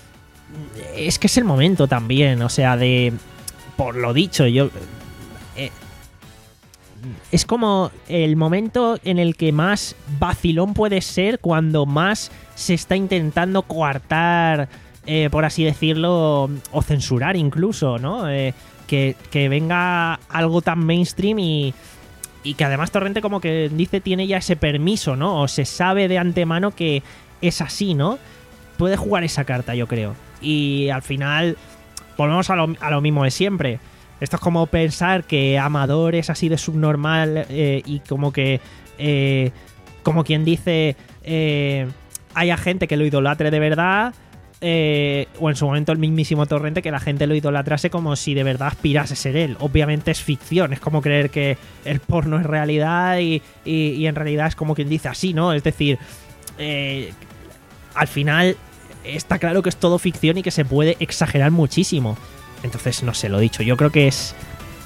Es que es el momento también. O sea, de... Por lo dicho, yo... Eh... es como el momento en el que más vacilón puede ser, cuando más se está intentando coartar, eh, por así decirlo, o censurar incluso, ¿no? Eh, que, que venga algo tan mainstream y, y que además Torrente, como que dice, tiene ya ese permiso, ¿no? O se sabe de antemano que es así, ¿no? Puede jugar esa carta, yo creo. Y al final volvemos a lo, a lo mismo de siempre. Esto es como pensar que Amador es así de subnormal, eh, y como que, eh, como quien dice, eh, haya gente que lo idolatre de verdad, eh, o en su momento el mismísimo Torrente, que la gente lo idolatrase como si de verdad aspirase a ser él. Obviamente es ficción, es como creer que el porno es realidad y, y, y en realidad es como quien dice así, ¿no? Es decir, eh, al final está claro que es todo ficción y que se puede exagerar muchísimo. Entonces, no sé, lo dicho, yo creo que es...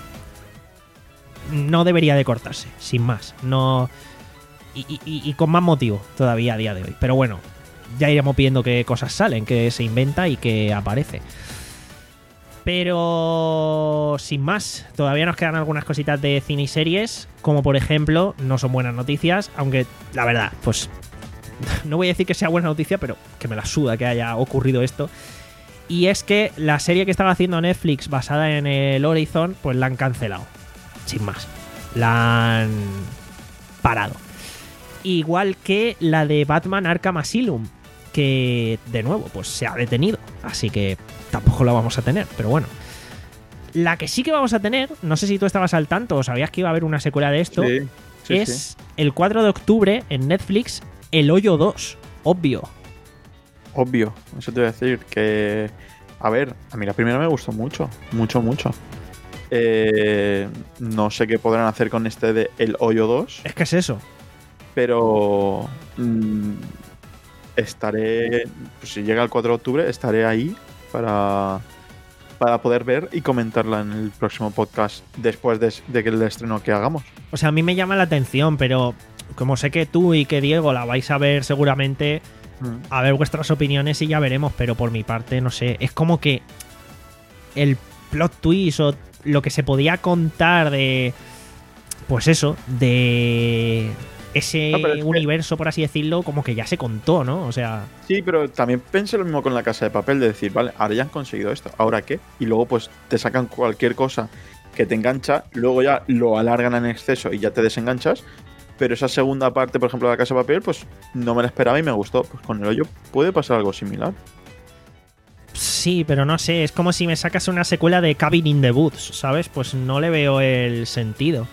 No debería de cortarse, sin más. No... Y, y, y con más motivo todavía a día de hoy. Pero bueno, ya iremos viendo qué cosas salen, qué se inventa y qué aparece. Pero... Sin más, todavía nos quedan algunas cositas de cine y series, como por ejemplo, no son buenas noticias, aunque la verdad, pues... No voy a decir que sea buena noticia, pero que me la suda que haya ocurrido esto. Y es que la serie que estaba haciendo Netflix basada en el Horizon, pues la han cancelado. Sin más. La han parado. Igual que la de Batman Arkham Asylum, que de nuevo pues se ha detenido. Así que tampoco la vamos a tener, pero bueno. La que sí que vamos a tener, no sé si tú estabas al tanto o sabías que iba a haber una secuela de esto, Sí, sí, es sí. el cuatro de octubre en Netflix, El Hoyo dos. Obvio. Obvio, eso te voy a decir que... A ver, a mí la primera me gustó mucho, mucho, mucho. Eh, no sé qué podrán hacer con este de El Hoyo dos, Es que es eso. pero mm, estaré... Pues si llega el cuatro de octubre, estaré ahí para, para poder ver y comentarla en el próximo podcast después de, de que el estreno que hagamos. O sea, a mí me llama la atención, pero como sé que tú y que Diego la vais a ver seguramente... Mm. A ver vuestras opiniones y ya veremos, pero por mi parte, no sé, es como que el plot twist o lo que se podía contar de, pues eso, de ese No, pero es que- universo, por así decirlo, como que ya se contó, ¿no? O sea, Sí, pero también pensé lo mismo con La Casa de Papel, de decir, vale, ahora ya han conseguido esto, ¿ahora qué? Y luego pues te sacan cualquier cosa que te engancha, luego ya lo alargan en exceso y ya te desenganchas. Pero esa segunda parte, por ejemplo, de La Casa de Papel, pues no me la esperaba y me gustó. Pues con El Hoyo puede pasar algo similar. sí, pero no sé, es como si me sacas una secuela de Cabin in the Woods, ¿sabes? Pues no le veo el sentido.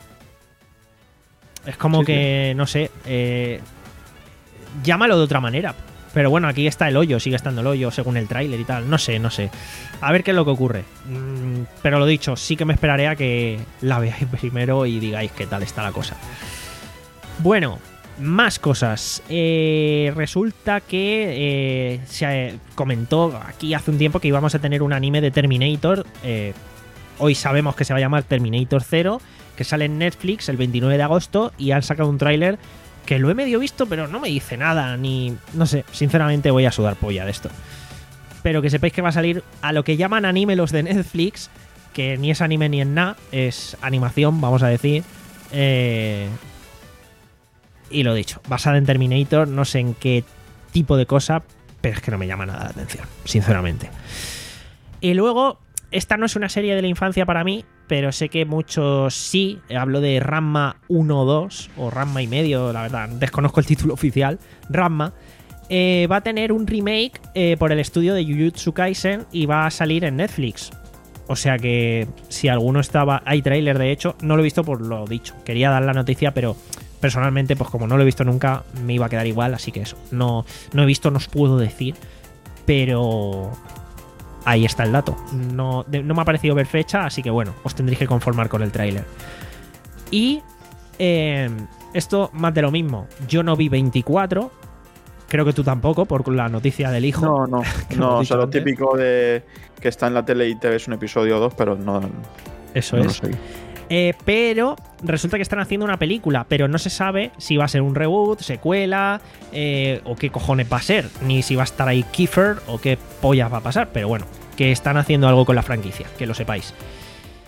Es como Sí, que, no sé, eh, llámalo de otra manera. Pero bueno, aquí está El Hoyo, sigue estando El Hoyo según el tráiler y tal. No sé, no sé. A ver qué es lo que ocurre. Mm, pero lo dicho, sí que me esperaré a que la veáis primero y digáis qué tal está la cosa. Bueno, más cosas. Eh, resulta que eh, se comentó aquí hace un tiempo que íbamos a tener un anime de Terminator. Eh, hoy sabemos que se va a llamar Terminator cero, que sale en Netflix el veintinueve de agosto y han sacado un tráiler que lo he medio visto, pero no me dice nada, ni... No sé, sinceramente voy a sudar polla de esto. Pero que sepáis que va a salir a lo que llaman anime los de Netflix, que ni es anime ni es nada, es animación, vamos a decir. Eh... Y lo dicho, basada en Terminator, no sé en qué tipo de cosa, pero es que no me llama nada la atención, sinceramente. Y luego, esta no es una serie de la infancia para mí, pero sé que muchos sí. Hablo de Ranma uno dos o Ranma y medio, la verdad, desconozco el título oficial. Ranma eh, va a tener un remake eh, por el estudio de Jujutsu Kaisen y va a salir en Netflix. O sea que si alguno estaba... Hay tráiler, de hecho, no lo he visto por lo dicho. Quería dar la noticia, pero personalmente, pues como no lo he visto nunca, me iba a quedar igual, así que eso. No, no he visto, no os puedo decir, pero... Ahí está el dato. No, de, no me ha parecido ver fecha, así que bueno, os tendréis que conformar con el tráiler. Y eh, esto más de lo mismo. Yo no vi veinticuatro. Creo que tú tampoco, por la noticia del hijo. No, no, Que no, hemos o dicho sea, lo antes. típico de que está en la tele y te ves un episodio o dos, pero no, Eso no lo es. sé. Eh, pero resulta que están haciendo una película, pero no se sabe si va a ser un reboot, secuela, eh, o qué cojones va a ser, ni si va a estar ahí Kiefer o qué pollas va a pasar, pero bueno, que están haciendo algo con la franquicia, que lo sepáis.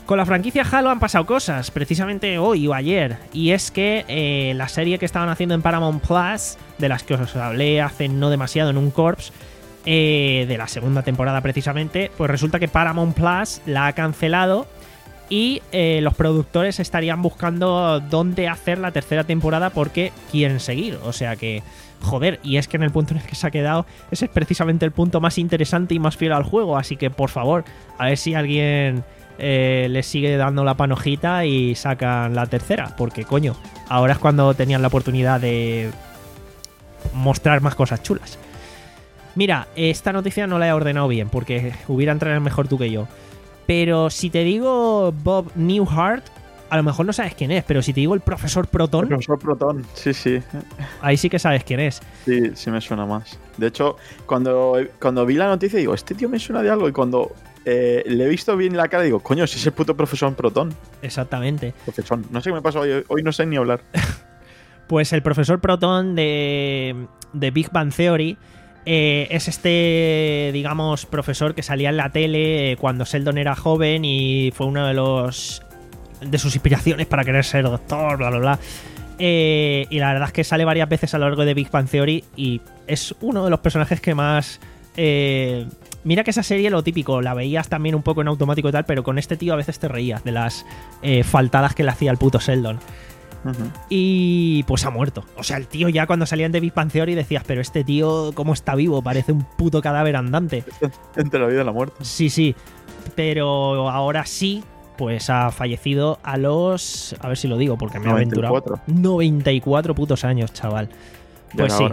Con la franquicia Halo han pasado cosas, precisamente hoy o ayer, y es que eh, la serie que estaban haciendo en Paramount Plus, de las que os hablé hace no demasiado en un Corps, eh, de la segunda temporada precisamente, pues resulta que Paramount Plus la ha cancelado y eh, los productores estarían buscando dónde hacer la tercera temporada porque quieren seguir, o sea que... Joder, y es que en el punto en el que se ha quedado, ese es precisamente el punto más interesante y más fiel al juego, así que por favor, a ver si alguien eh, le sigue dando la panojita y sacan la tercera, porque coño, ahora es cuando tenían la oportunidad de mostrar más cosas chulas. Mira, esta noticia no la he ordenado bien, porque hubiera entrado mejor tú que yo, pero si te digo Bob Newhart, a lo mejor no sabes quién es, pero si te digo el profesor Proton... El profesor Proton, sí, sí. Ahí sí que sabes quién es. Sí, sí me suena más. De hecho, cuando, cuando vi la noticia digo, este tío me suena de algo. Y cuando eh, le he visto bien la cara digo, coño, si es el puto profesor Proton. Exactamente. Profesor, no sé qué me pasa hoy. Hoy no sé ni hablar. Pues el profesor Proton de, de Big Bang Theory eh, es este, digamos, profesor que salía en la tele eh, cuando Sheldon era joven y fue uno de los... de sus inspiraciones para querer ser doctor, bla, bla, bla. Eh, y la verdad es que sale varias veces a lo largo de Big Bang Theory y es uno de los personajes que más... Eh, mira que esa serie, lo típico, la veías también un poco en automático y tal, pero con este tío a veces te reías de las eh, faltadas que le hacía el puto Sheldon. Uh-huh. Y pues ha muerto. O sea, el tío ya cuando salían de Big Bang Theory decías, pero este tío, ¿cómo está vivo? Parece un puto cadáver andante. Entre la vida y la muerte. Sí, sí. Pero ahora sí... pues ha fallecido a los... A ver si lo digo, porque me he aventurado. noventa y cuatro putos años, chaval. Pues sí.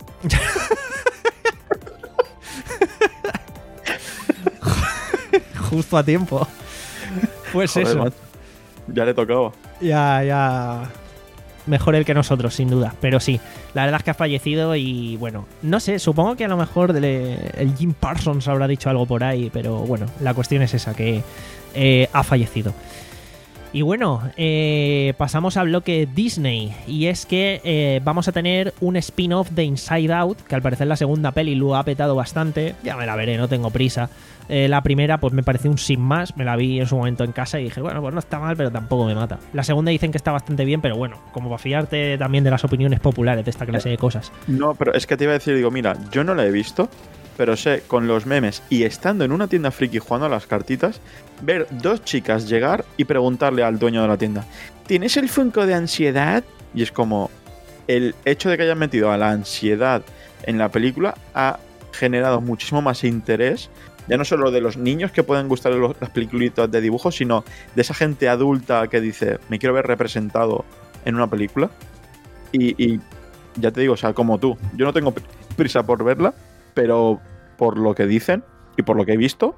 Justo a tiempo. Pues Joder, eso. Macho. Ya le tocaba. Ya, ya... Mejor él que nosotros, sin duda. Pero sí, la verdad es que ha fallecido y bueno, no sé, supongo que a lo mejor el Jim Parsons habrá dicho algo por ahí, pero bueno, la cuestión es esa, que eh, ha fallecido. Y bueno, eh, pasamos al bloque Disney, y es que eh, vamos a tener un spin-off de Inside Out, que al parecer la segunda peli lo ha petado bastante. Ya me la veré, no tengo prisa. Eh, la primera pues me pareció un sin más, me la vi en su momento en casa y dije, bueno, pues no está mal, pero tampoco me mata. La segunda dicen que está bastante bien, pero bueno, como para fiarte también de las opiniones populares de esta clase de cosas. No, pero es que te iba a decir, digo, mira, yo no la he visto, pero sé, con los memes y estando en una tienda friki jugando a las cartitas, ver dos chicas llegar y preguntarle al dueño de la tienda, ¿tienes el Funko de ansiedad? Y es como, el hecho de que hayan metido a la ansiedad en la película ha generado muchísimo más interés, ya no solo de los niños que pueden gustar los, las peliculitas de dibujos, sino de esa gente adulta que dice, me quiero ver representado en una película. Y, y ya te digo, o sea, como tú, yo no tengo prisa por verla, pero por lo que dicen y por lo que he visto,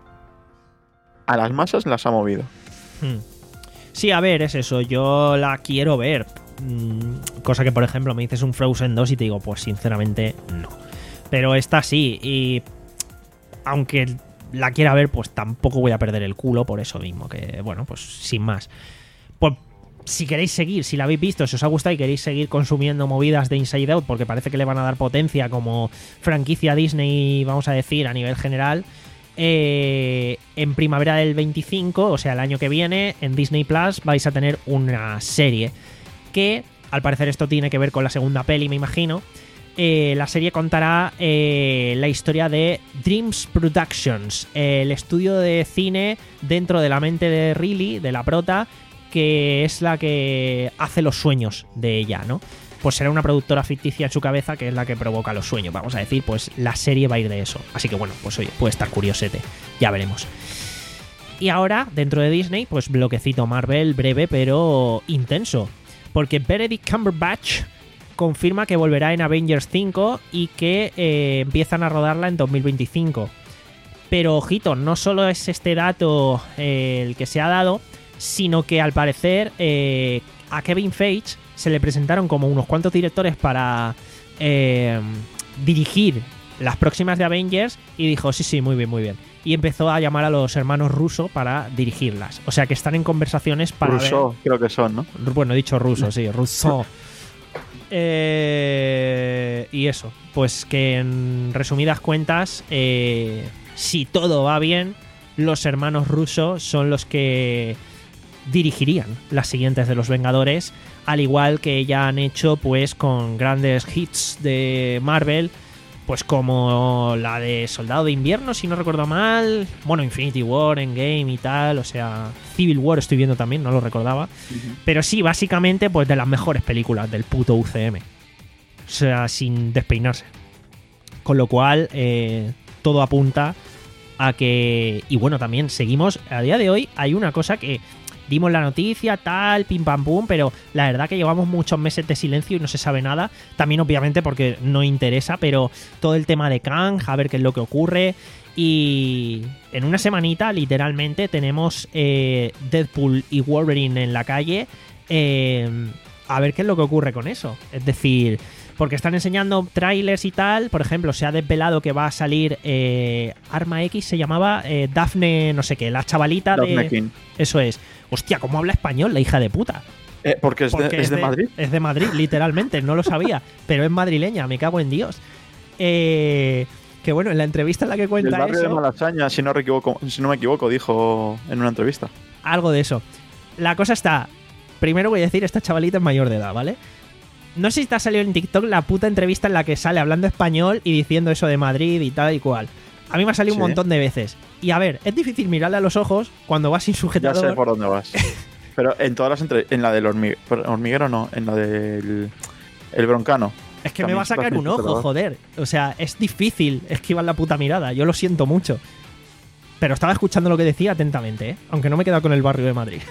a las masas las ha movido. Hmm. Sí, a ver, es eso, yo la quiero ver. Mm, cosa que, por ejemplo, me dices un Frozen dos y te digo, pues sinceramente no. Pero esta sí, y aunque la quiera ver, pues tampoco voy a perder el culo por eso mismo, que bueno, pues sin más. Pues si queréis seguir, si la habéis visto, si os ha gustado y queréis seguir consumiendo movidas de Inside Out, porque parece que le van a dar potencia como franquicia Disney, vamos a decir, a nivel general, eh, en primavera del veinticinco, o sea, el año que viene, en Disney Plus vais a tener una serie que, al parecer esto tiene que ver con la segunda peli, me imagino. Eh, la serie contará eh, la historia de Dreams Productions, eh, el estudio de cine dentro de la mente de Riley, de la prota, que es la que hace los sueños de ella, ¿no? Pues será una productora ficticia en su cabeza que es la que provoca los sueños, vamos a decir, pues la serie va a ir de eso. Así que bueno, pues oye, puede estar curiosete, ya veremos. Y ahora, dentro de Disney, pues bloquecito Marvel breve pero intenso, porque Benedict Cumberbatch confirma que volverá en Avengers cinco y que eh, empiezan a rodarla en dos mil veinticinco. Pero ojito, no solo es este dato eh, el que se ha dado, sino que al parecer eh, a Kevin Feige se le presentaron como unos cuantos directores para eh, dirigir las próximas de Avengers y dijo, sí, sí, muy bien, muy bien. Y empezó a llamar a los hermanos Russo para dirigirlas. O sea que están en conversaciones para Russo, ver... creo que son, ¿no? Bueno, he dicho Russo, sí, Russo. Eh, y eso, pues que en resumidas cuentas, eh, si todo va bien, los hermanos Russo son los que dirigirían las siguientes de los Vengadores, al igual que ya han hecho pues con grandes hits de Marvel, pues como la de Soldado de Invierno, si no recuerdo mal, bueno, Infinity War, Endgame y tal, o sea, Civil War estoy viendo también, no lo recordaba, uh-huh. Pero sí, básicamente pues de las mejores películas del puto U C M, o sea, sin despeinarse, con lo cual eh, todo apunta a que, y bueno, también seguimos, a día de hoy hay una cosa que dimos la noticia, tal, pim pam pum, pero la verdad que llevamos muchos meses de silencio y no se sabe nada, también obviamente porque no interesa, pero todo el tema de Kang, a ver qué es lo que ocurre, y en una semanita literalmente tenemos eh, Deadpool y Wolverine en la calle, eh, a ver qué es lo que ocurre con eso, es decir, porque están enseñando trailers y tal, por ejemplo, se ha desvelado que va a salir eh, Arma X, se llamaba eh, Daphne, no sé qué, la chavalita Daphne de... King. Eso es. Hostia, ¿cómo habla español la hija de puta? Eh, porque es, porque de, es de Madrid. Es de Madrid, literalmente, no lo sabía, pero es madrileña, me cago en Dios. Eh, que bueno, en la entrevista en la que cuenta El barrio eso... de Malasaña, si no, equivoco, si no me equivoco, dijo en una entrevista. Algo de eso. La cosa está... Primero voy a decir, esta chavalita es mayor de edad, ¿vale? No sé si te ha salido en TikTok la puta entrevista en la que sale hablando español y diciendo eso de Madrid y tal y cual. A mí me ha salido sí. un montón de veces. Y a ver, es difícil mirarle a los ojos cuando vas sin sujetador. Ya sé por dónde vas. Pero en todas las entrevistas, en la del hormiguero, hormiguero no, en la del el broncano. Es que me va a sacar un ojo, joder. O sea, es difícil esquivar la puta mirada. Yo lo siento mucho. Pero estaba escuchando lo que decía atentamente, ¿eh? Aunque no me he quedado con el barrio de Madrid.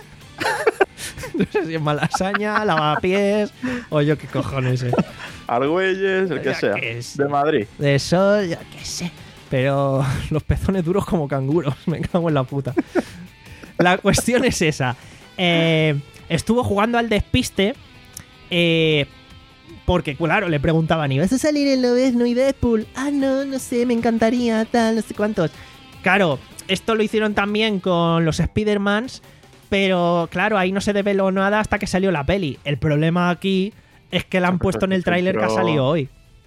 No sé si es Malasaña, Lavapiés o yo qué cojones, eh. Argüelles, el que ya sea. Que es, de Madrid. De Sol, ya que sé. Pero los pezones duros como canguros. Me cago en la puta. La cuestión es esa. Eh, estuvo jugando al despiste. Eh, porque, claro, le preguntaban: ¿y vas a salir en Lobezno y Deadpool? Ah, no, no sé, me encantaría, tal, no sé cuántos. Claro, esto lo hicieron también con los Spider-Mans. Pero claro, ahí no se develó nada hasta que salió la peli. El problema aquí es que la han puesto en el tráiler que ha salido hoy.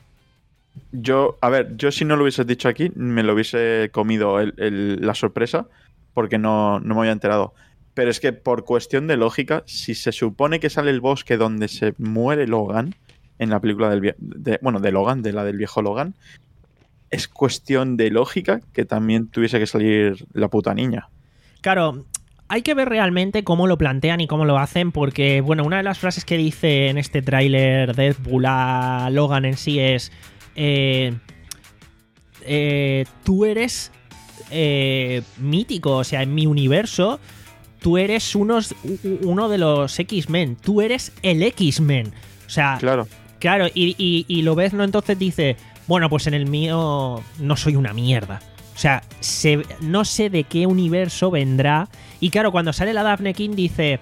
Yo, a ver, yo si no lo hubieses dicho aquí, me lo hubiese comido el, el, la sorpresa, porque no, no me había enterado. Pero es que por cuestión de lógica, si se supone que sale el bosque donde se muere Logan, en la película del de, bueno, de Logan, de la del viejo Logan, es cuestión de lógica que también tuviese que salir la puta niña. Claro, hay que ver realmente cómo lo plantean y cómo lo hacen, porque, bueno, una de las frases que dice en este tráiler Deadpool a Logan en sí es eh, eh, tú eres eh, mítico, o sea, en mi universo tú eres unos, uno de los X-Men, tú eres el X-Men, o sea, claro, claro y, y, y Lobezno entonces dice, bueno, pues en el mío no soy una mierda. O sea, se, no sé de qué universo vendrá. Y claro, cuando sale la Daphne King dice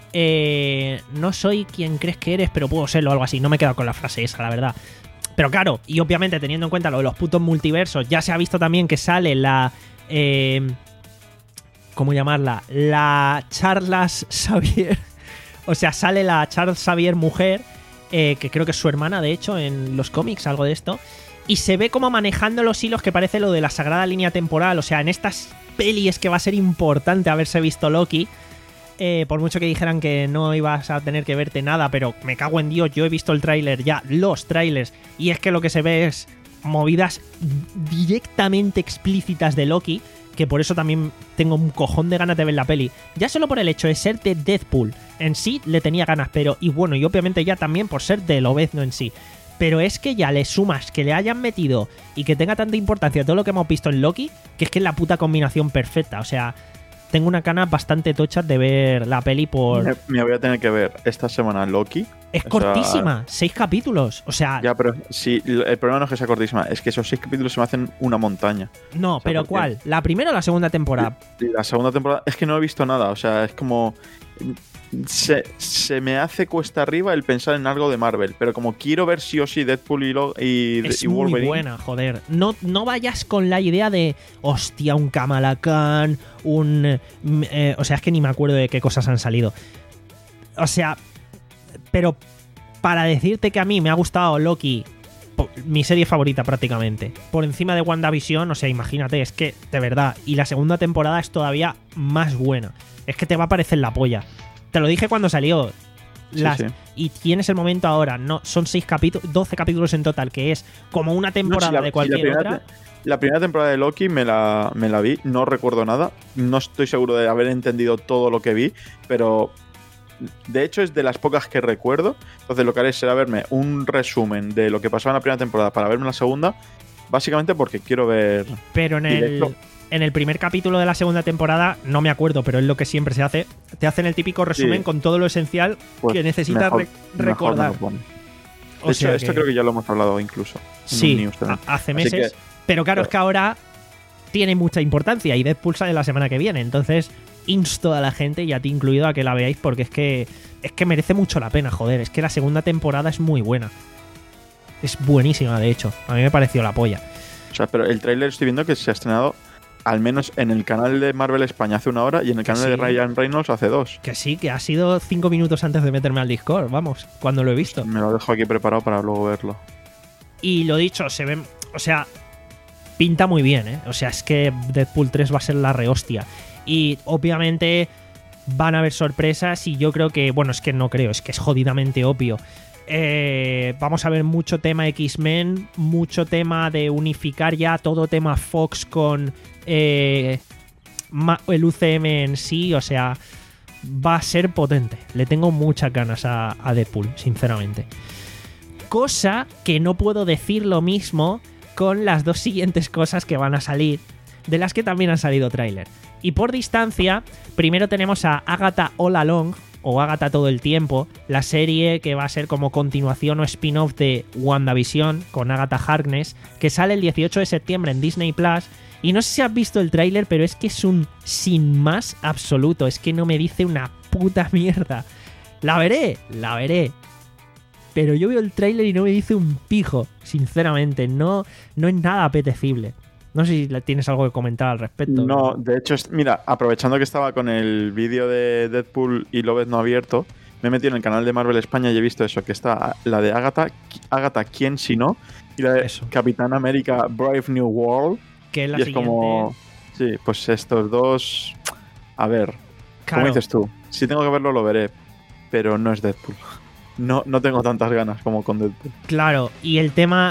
eh, no soy quien crees que eres, pero puedo serlo o algo así. No me he quedado con la frase esa, la verdad. Pero claro, y obviamente teniendo en cuenta lo de los putos multiversos, ya se ha visto también que sale la... Eh, ¿Cómo llamarla? La Charles Xavier. O sea, sale la Charles Xavier mujer, eh, que creo que es su hermana, de hecho, en los cómics, algo de esto. Y se ve como manejando los hilos que parece lo de la sagrada línea temporal. O sea, en estas pelis que va a ser importante haberse visto Loki. Eh, por mucho que dijeran que no ibas a tener que verte nada, pero me cago en Dios, yo he visto el tráiler ya, los trailers. Y es que lo que se ve es movidas directamente explícitas de Loki. Que por eso también tengo un cojón de ganas de ver la peli. Ya solo por el hecho de ser de Deadpool en sí le tenía ganas, pero y bueno, y obviamente ya también por ser de Lobezno en sí. Pero es que ya le sumas que le hayan metido y que tenga tanta importancia todo lo que hemos visto en Loki, que es que es la puta combinación perfecta. O sea, tengo una ganas bastante tochas de ver la peli por... Me, me voy a tener que ver esta semana Loki. Es o cortísima, sea... seis capítulos. O sea... Ya, pero sí, el problema no es que sea cortísima, es que esos seis capítulos se me hacen una montaña. No, o sea, pero ¿cuál? ¿La primera o la segunda temporada? La segunda temporada es que no he visto nada, o sea, es como... Se, se me hace cuesta arriba el pensar en algo de Marvel, pero como quiero ver sí o sí Deadpool y, Lo, y, es y Wolverine. Es muy buena, joder. No, no vayas con la idea de, hostia, un Kamala Khan, un... Eh, o sea, es que ni me acuerdo de qué cosas han salido. O sea, pero para decirte que a mí me ha gustado Loki, mi serie favorita prácticamente, por encima de WandaVision, o sea, imagínate, es que, de verdad, y la segunda temporada es todavía más buena. es que te va a parecer la polla. Te lo dije cuando salió. Las, sí, sí. Y tienes el momento ahora, no son seis capítulos, doce capítulos en total, que es como una temporada No, si la, de cualquier si la otra. primera, La primera temporada de Loki me la, me la vi, no recuerdo nada, no estoy seguro de haber entendido todo lo que vi, pero de hecho es de las pocas que recuerdo. Entonces lo que haré será verme un resumen de lo que pasó en la primera temporada para verme la segunda, básicamente porque quiero ver. Pero en el, directo. en el primer capítulo de la segunda temporada, no me acuerdo, pero es lo que siempre se hace, te hacen el típico resumen Sí. con todo lo esencial Pues que necesitas mejor- re- mejor me recordar. lo pone. O De sea hecho, esto que- creo que ya lo hemos hablado incluso. en un Sí, news también. a- hace Así meses. que- pero claro, claro. es que ahora tiene mucha importancia y Deadpool sale la semana que viene. Entonces, insto a la gente, y a ti incluido, a que la veáis porque es que, es que merece mucho la pena, joder. Es que la segunda temporada es muy buena. Es buenísima, de hecho. A mí me pareció la polla. O sea, pero el tráiler estoy viendo que se ha estrenado al menos en el canal de Marvel España hace una hora y en el Que canal sí. de Ryan Reynolds hace dos. Que sí, que ha sido cinco minutos antes de meterme al Discord, vamos, cuando lo he visto. Me lo dejo aquí preparado para luego verlo. Y lo dicho, se ven. O sea, pinta muy bien, ¿eh? O sea, es que Deadpool tres va a ser la rehostia. Y obviamente van a haber sorpresas. Y yo creo que. Bueno, es que no creo, es que es jodidamente obvio. Eh, vamos a ver mucho tema X-Men, mucho tema de unificar ya todo tema Fox con eh, ma- el U C M en sí. O sea, va a ser potente. Le tengo muchas ganas a, a Deadpool, sinceramente. Cosa que no puedo decir lo mismo con las dos siguientes cosas que van a salir, de las que también han salido tráiler. Y por distancia, primero tenemos a Agatha All Along, o Agatha Todo el Tiempo, la serie que va a ser como continuación o spin-off de WandaVision con Agatha Harkness, que sale el dieciocho de septiembre en Disney Plus. Y no sé si has visto el tráiler, pero es que es un sin más absoluto, es que no me dice una puta mierda. La veré, la veré. Pero yo veo el tráiler y no me dice un pijo, sinceramente. No, no es nada apetecible. No sé si tienes algo que comentar al respecto. No, de hecho, es- mira, aprovechando que estaba con el vídeo de Deadpool y Lobez no abierto, me he metido en el canal de Marvel España y he visto eso, que está la de Agatha, Agatha ¿quién si no? Y la de Eso. Capitán América Brave New World. Que es la y es siguiente. como... Sí, pues estos dos... A ver, Claro, ¿cómo dices tú? Si tengo que verlo, lo veré, pero no es Deadpool. No, no tengo tantas ganas como con Deadpool. claro, y el tema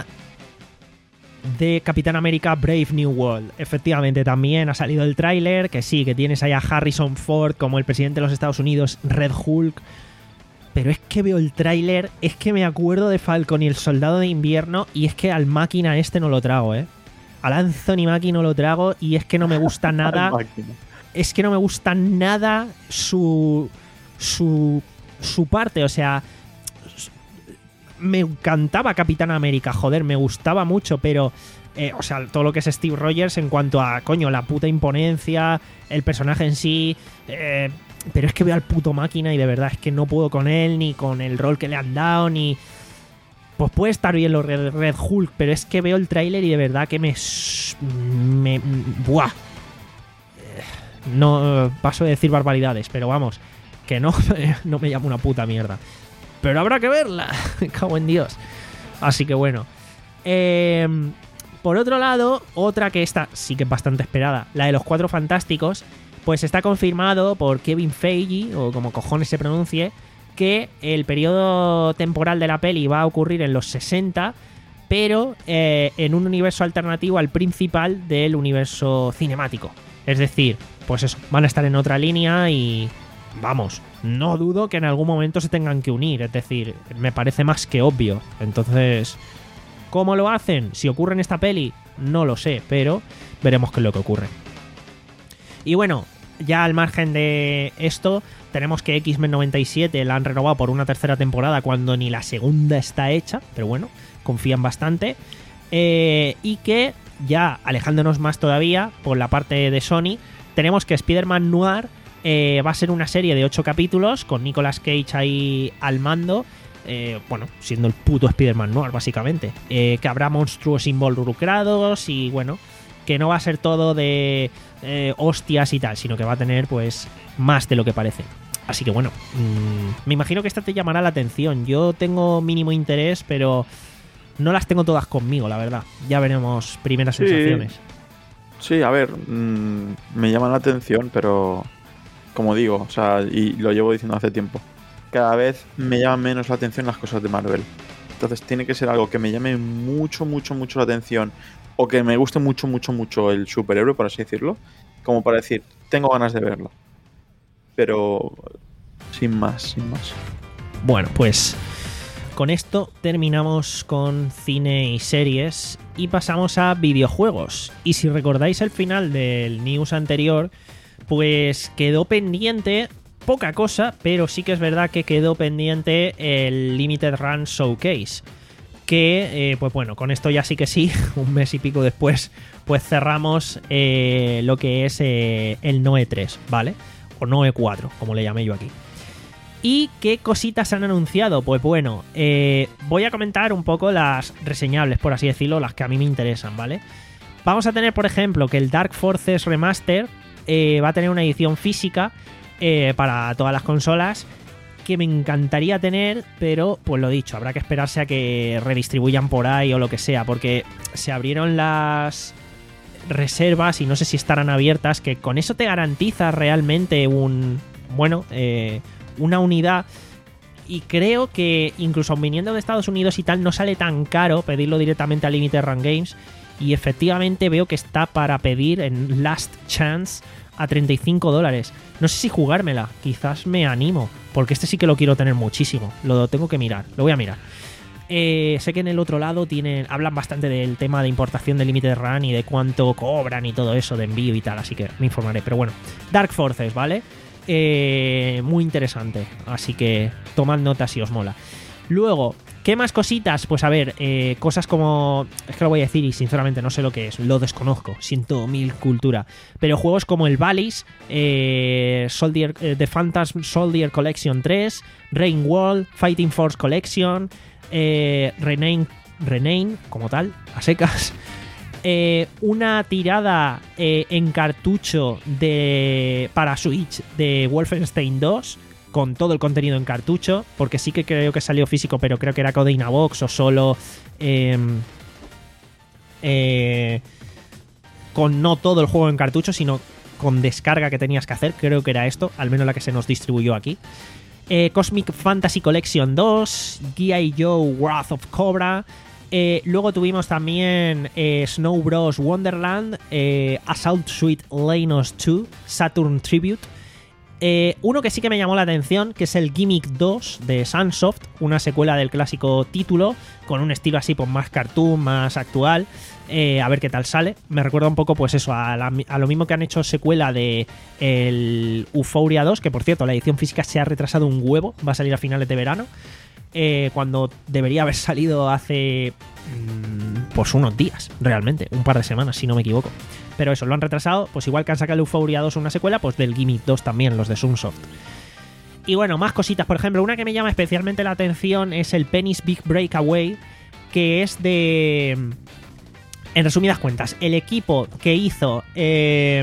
de Capitán América Brave New World. Efectivamente, también ha salido el tráiler, que sí, que tienes ahí a Harrison Ford como el presidente de los Estados Unidos, Red Hulk. Pero es que veo el tráiler, es que me acuerdo de Falcon y el Soldado de Invierno, y es que al máquina este no lo trago, ¿eh? Al Anthony Mackie no lo trago, y es que no me gusta nada. Máquina. Es que no me gusta nada su. su. su parte, o sea. Me encantaba Capitán América, joder, me gustaba mucho, pero. eh, o sea, todo lo que es Steve Rogers en cuanto a, coño, la puta imponencia, el personaje en sí. eh, pero es que veo al puto máquina y de verdad es que no puedo con él, ni con el rol que le han dado, ni. Pues puede estar bien lo Red, Red Hulk, pero es que veo el tráiler y de verdad que me. me buah. No paso de decir barbaridades, pero vamos, que no, no me llamo una puta mierda. Pero habrá que verla, me cago en Dios. Así que bueno. Eh, por otro lado, otra que esta sí que es bastante esperada, la de los Cuatro Fantásticos, pues está confirmado por Kevin Feige, o como cojones se pronuncie, que el periodo temporal de la peli va a ocurrir en los sesenta, pero eh, en un universo alternativo al principal del universo cinemático. Es decir, pues eso, van a estar en otra línea y vamos, no dudo que en algún momento se tengan que unir, es decir, me parece más que obvio. Entonces, ¿cómo lo hacen? Si ocurre en esta peli, no lo sé, pero veremos qué es lo que ocurre. Y bueno, ya al margen de esto, tenemos que X-Men noventa y siete la han renovado por una tercera temporada cuando ni la segunda está hecha, pero bueno, confían bastante. Eh, y que ya alejándonos más todavía por la parte de Sony, tenemos que Spider-Man Noir eh, va a ser una serie de ocho capítulos con Nicolas Cage ahí al mando, eh, bueno, siendo el puto Spider-Man Noir básicamente, eh, que habrá monstruos involucrados y bueno, que no va a ser todo de eh, hostias y tal, sino que va a tener pues más de lo que parece. Así que bueno, mmm, me imagino que esta te llamará la atención. Yo tengo mínimo interés, pero no las tengo todas conmigo, la verdad. Ya veremos primeras Sí. sensaciones. Sí, a ver, mmm, me llama la atención, pero como digo, o sea, y lo llevo diciendo hace tiempo, cada vez me llaman menos la atención las cosas de Marvel. Entonces tiene que ser algo que me llame mucho, mucho, mucho la atención, o que me guste mucho, mucho, mucho el superhéroe, por así decirlo, como para decir, tengo ganas de verlo. Pero sin más, sin más. Bueno, pues con esto terminamos con cine y series y pasamos a videojuegos. Y si recordáis el final del news anterior, pues quedó pendiente poca cosa, pero sí que es verdad que quedó pendiente el Limited Run Showcase. Que, eh, pues bueno, con esto ya sí que sí, un mes y pico después, pues cerramos eh, lo que es eh, el N O E tres, ¿vale? O N O E cuatro, como le llamé yo aquí. ¿Y qué cositas han anunciado? Pues bueno, eh, voy a comentar un poco las reseñables, por así decirlo, las que a mí me interesan, ¿vale? Vamos a tener, por ejemplo, que el Dark Forces Remaster eh, va a tener una edición física eh, para todas las consolas, que me encantaría tener, pero pues lo dicho, habrá que esperarse a que redistribuyan por ahí o lo que sea, porque se abrieron las reservas y no sé si estarán abiertas, que con eso te garantiza realmente un, bueno, eh, una unidad, y creo que incluso viniendo de Estados Unidos y tal no sale tan caro pedirlo directamente a Limited Run Games, y efectivamente veo que está para pedir en Last Chance a treinta y cinco dólares. No sé si jugármela, quizás me animo, porque este sí que lo quiero tener muchísimo. Lo tengo que mirar, lo voy a mirar. Eh, sé que en el otro lado tienen, hablan bastante del tema de importación de Limited Run y de cuánto cobran y todo eso de envío y tal, así que me informaré. Pero bueno, Dark Forces, ¿vale? Eh, muy interesante, así que tomad nota si os mola. Luego, ¿qué más cositas? Pues a ver, eh, cosas como... Es que lo voy a decir y sinceramente no sé lo que es, lo desconozco, siento mil cultura. Pero juegos como el Valleys, eh, Soldier, eh, The Phantasm Soldier Collection tres, Rain Wall, Fighting Force Collection, eh, Rename, Rename, como tal, a secas... Eh, una tirada eh, en cartucho de para Switch de Wolfenstein dos, con todo el contenido en cartucho, porque sí que creo que salió físico, pero creo que era Codeina Box o solo eh, eh, con no todo el juego en cartucho, sino con descarga que tenías que hacer, creo que era esto, al menos la que se nos distribuyó aquí. eh, Cosmic Fantasy Collection dos, G I. Joe Wrath of Cobra. Eh, luego tuvimos también eh, Snow Bros. Wonderland, eh, Assault Suite Lainos dos, Saturn Tribute. Eh, uno que sí que me llamó la atención, que es el Gimmick dos de Sunsoft, una secuela del clásico título, con un estilo así pues más cartoon, más actual. Eh, a ver qué tal sale. Me recuerda un poco pues eso, a, la, a lo mismo que han hecho secuela de el Euphoria dos, que por cierto la edición física se ha retrasado un huevo, va a salir a finales de verano. Eh, cuando debería haber salido hace mmm, pues unos días, realmente, un par de semanas si no me equivoco, pero eso, lo han retrasado, pues igual que han sacado el Euphoria dos una secuela, pues del Gimmick dos también, los de Sunsoft. Y bueno, más cositas, por ejemplo, una que me llama especialmente la atención es el Penny's Big Breakaway, que es de, en resumidas cuentas, el equipo que hizo eh,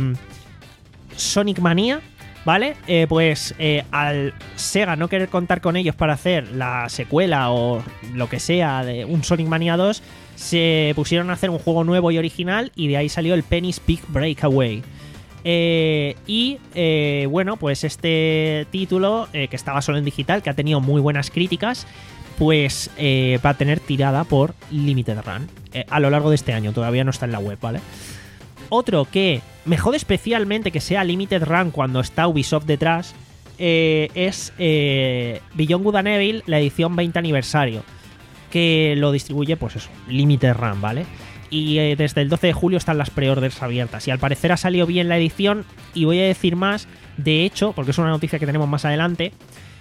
Sonic Mania, ¿vale? Eh, pues eh, al Sega no querer contar con ellos para hacer la secuela o lo que sea de un Sonic Mania dos, se pusieron a hacer un juego nuevo y original, y de ahí salió el Penny's Big Breakaway. Eh, y eh, bueno, pues este título, eh, que estaba solo en digital, que ha tenido muy buenas críticas, pues eh, va a tener tirada por Limited Run eh, a lo largo de este año. Todavía no está en la web, ¿vale? Otro que me jode especialmente que sea Limited Run cuando está Ubisoft detrás, eh, es eh, Beyond Good and Evil, la edición veinte aniversario, que lo distribuye, pues eso, Limited Run, ¿vale? Y eh, desde el doce de julio están las pre-orders abiertas, y al parecer ha salido bien la edición, y voy a decir más, de hecho, porque es una noticia que tenemos más adelante,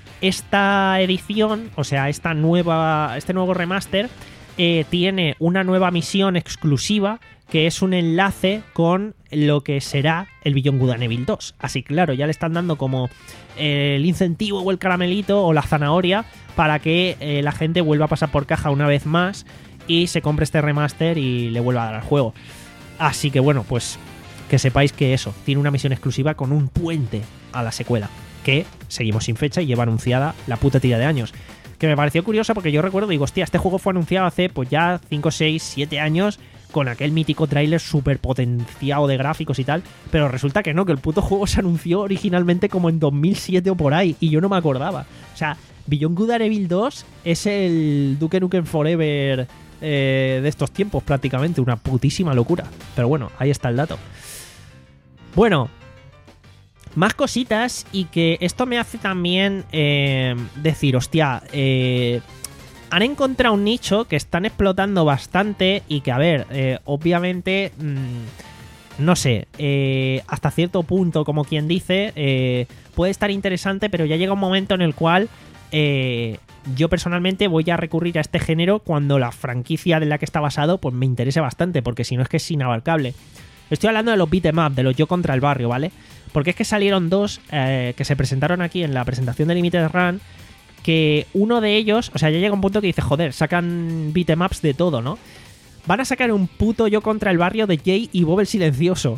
esta edición, o sea, esta nueva, este nuevo remaster, eh, tiene una nueva misión exclusiva, que es un enlace con lo que será el Beyond Good and Evil dos. Así claro, ya le están dando como el incentivo o el caramelito o la zanahoria para que eh, la gente vuelva a pasar por caja una vez más y se compre este remaster y le vuelva a dar al juego. Así que bueno, pues que sepáis que eso, tiene una misión exclusiva con un puente a la secuela, que seguimos sin fecha y lleva anunciada la puta tira de años. Que me pareció curioso porque yo recuerdo, digo, hostia, este juego fue anunciado hace pues ya cinco, seis, siete años, con aquel mítico tráiler súper potenciado de gráficos y tal, pero resulta que no, que el puto juego se anunció originalmente como en dos mil siete o por ahí, y yo no me acordaba. O sea, Beyond Good and Evil dos es el Duke Nukem Forever eh, de estos tiempos prácticamente, una putísima locura. Pero bueno, ahí está el dato. Bueno, más cositas, y que esto me hace también eh, decir, hostia, eh, han encontrado un nicho que están explotando bastante y que, a ver, eh, obviamente, mmm, no sé, eh, hasta cierto punto, como quien dice, eh, puede estar interesante, pero ya llega un momento en el cual eh, yo personalmente voy a recurrir a este género cuando la franquicia de la que está basado pues me interese bastante, porque si no es que es inabarcable. Estoy hablando de los beat'em up, de los yo contra el barrio, ¿vale? Porque es que salieron dos eh, que se presentaron aquí en la presentación de Limited Run, que uno de ellos, o sea, ya llega un punto que dice, joder, sacan beat'em ups de todo, ¿no? Van a sacar un puto yo contra el barrio de Jay y Bob el Silencioso.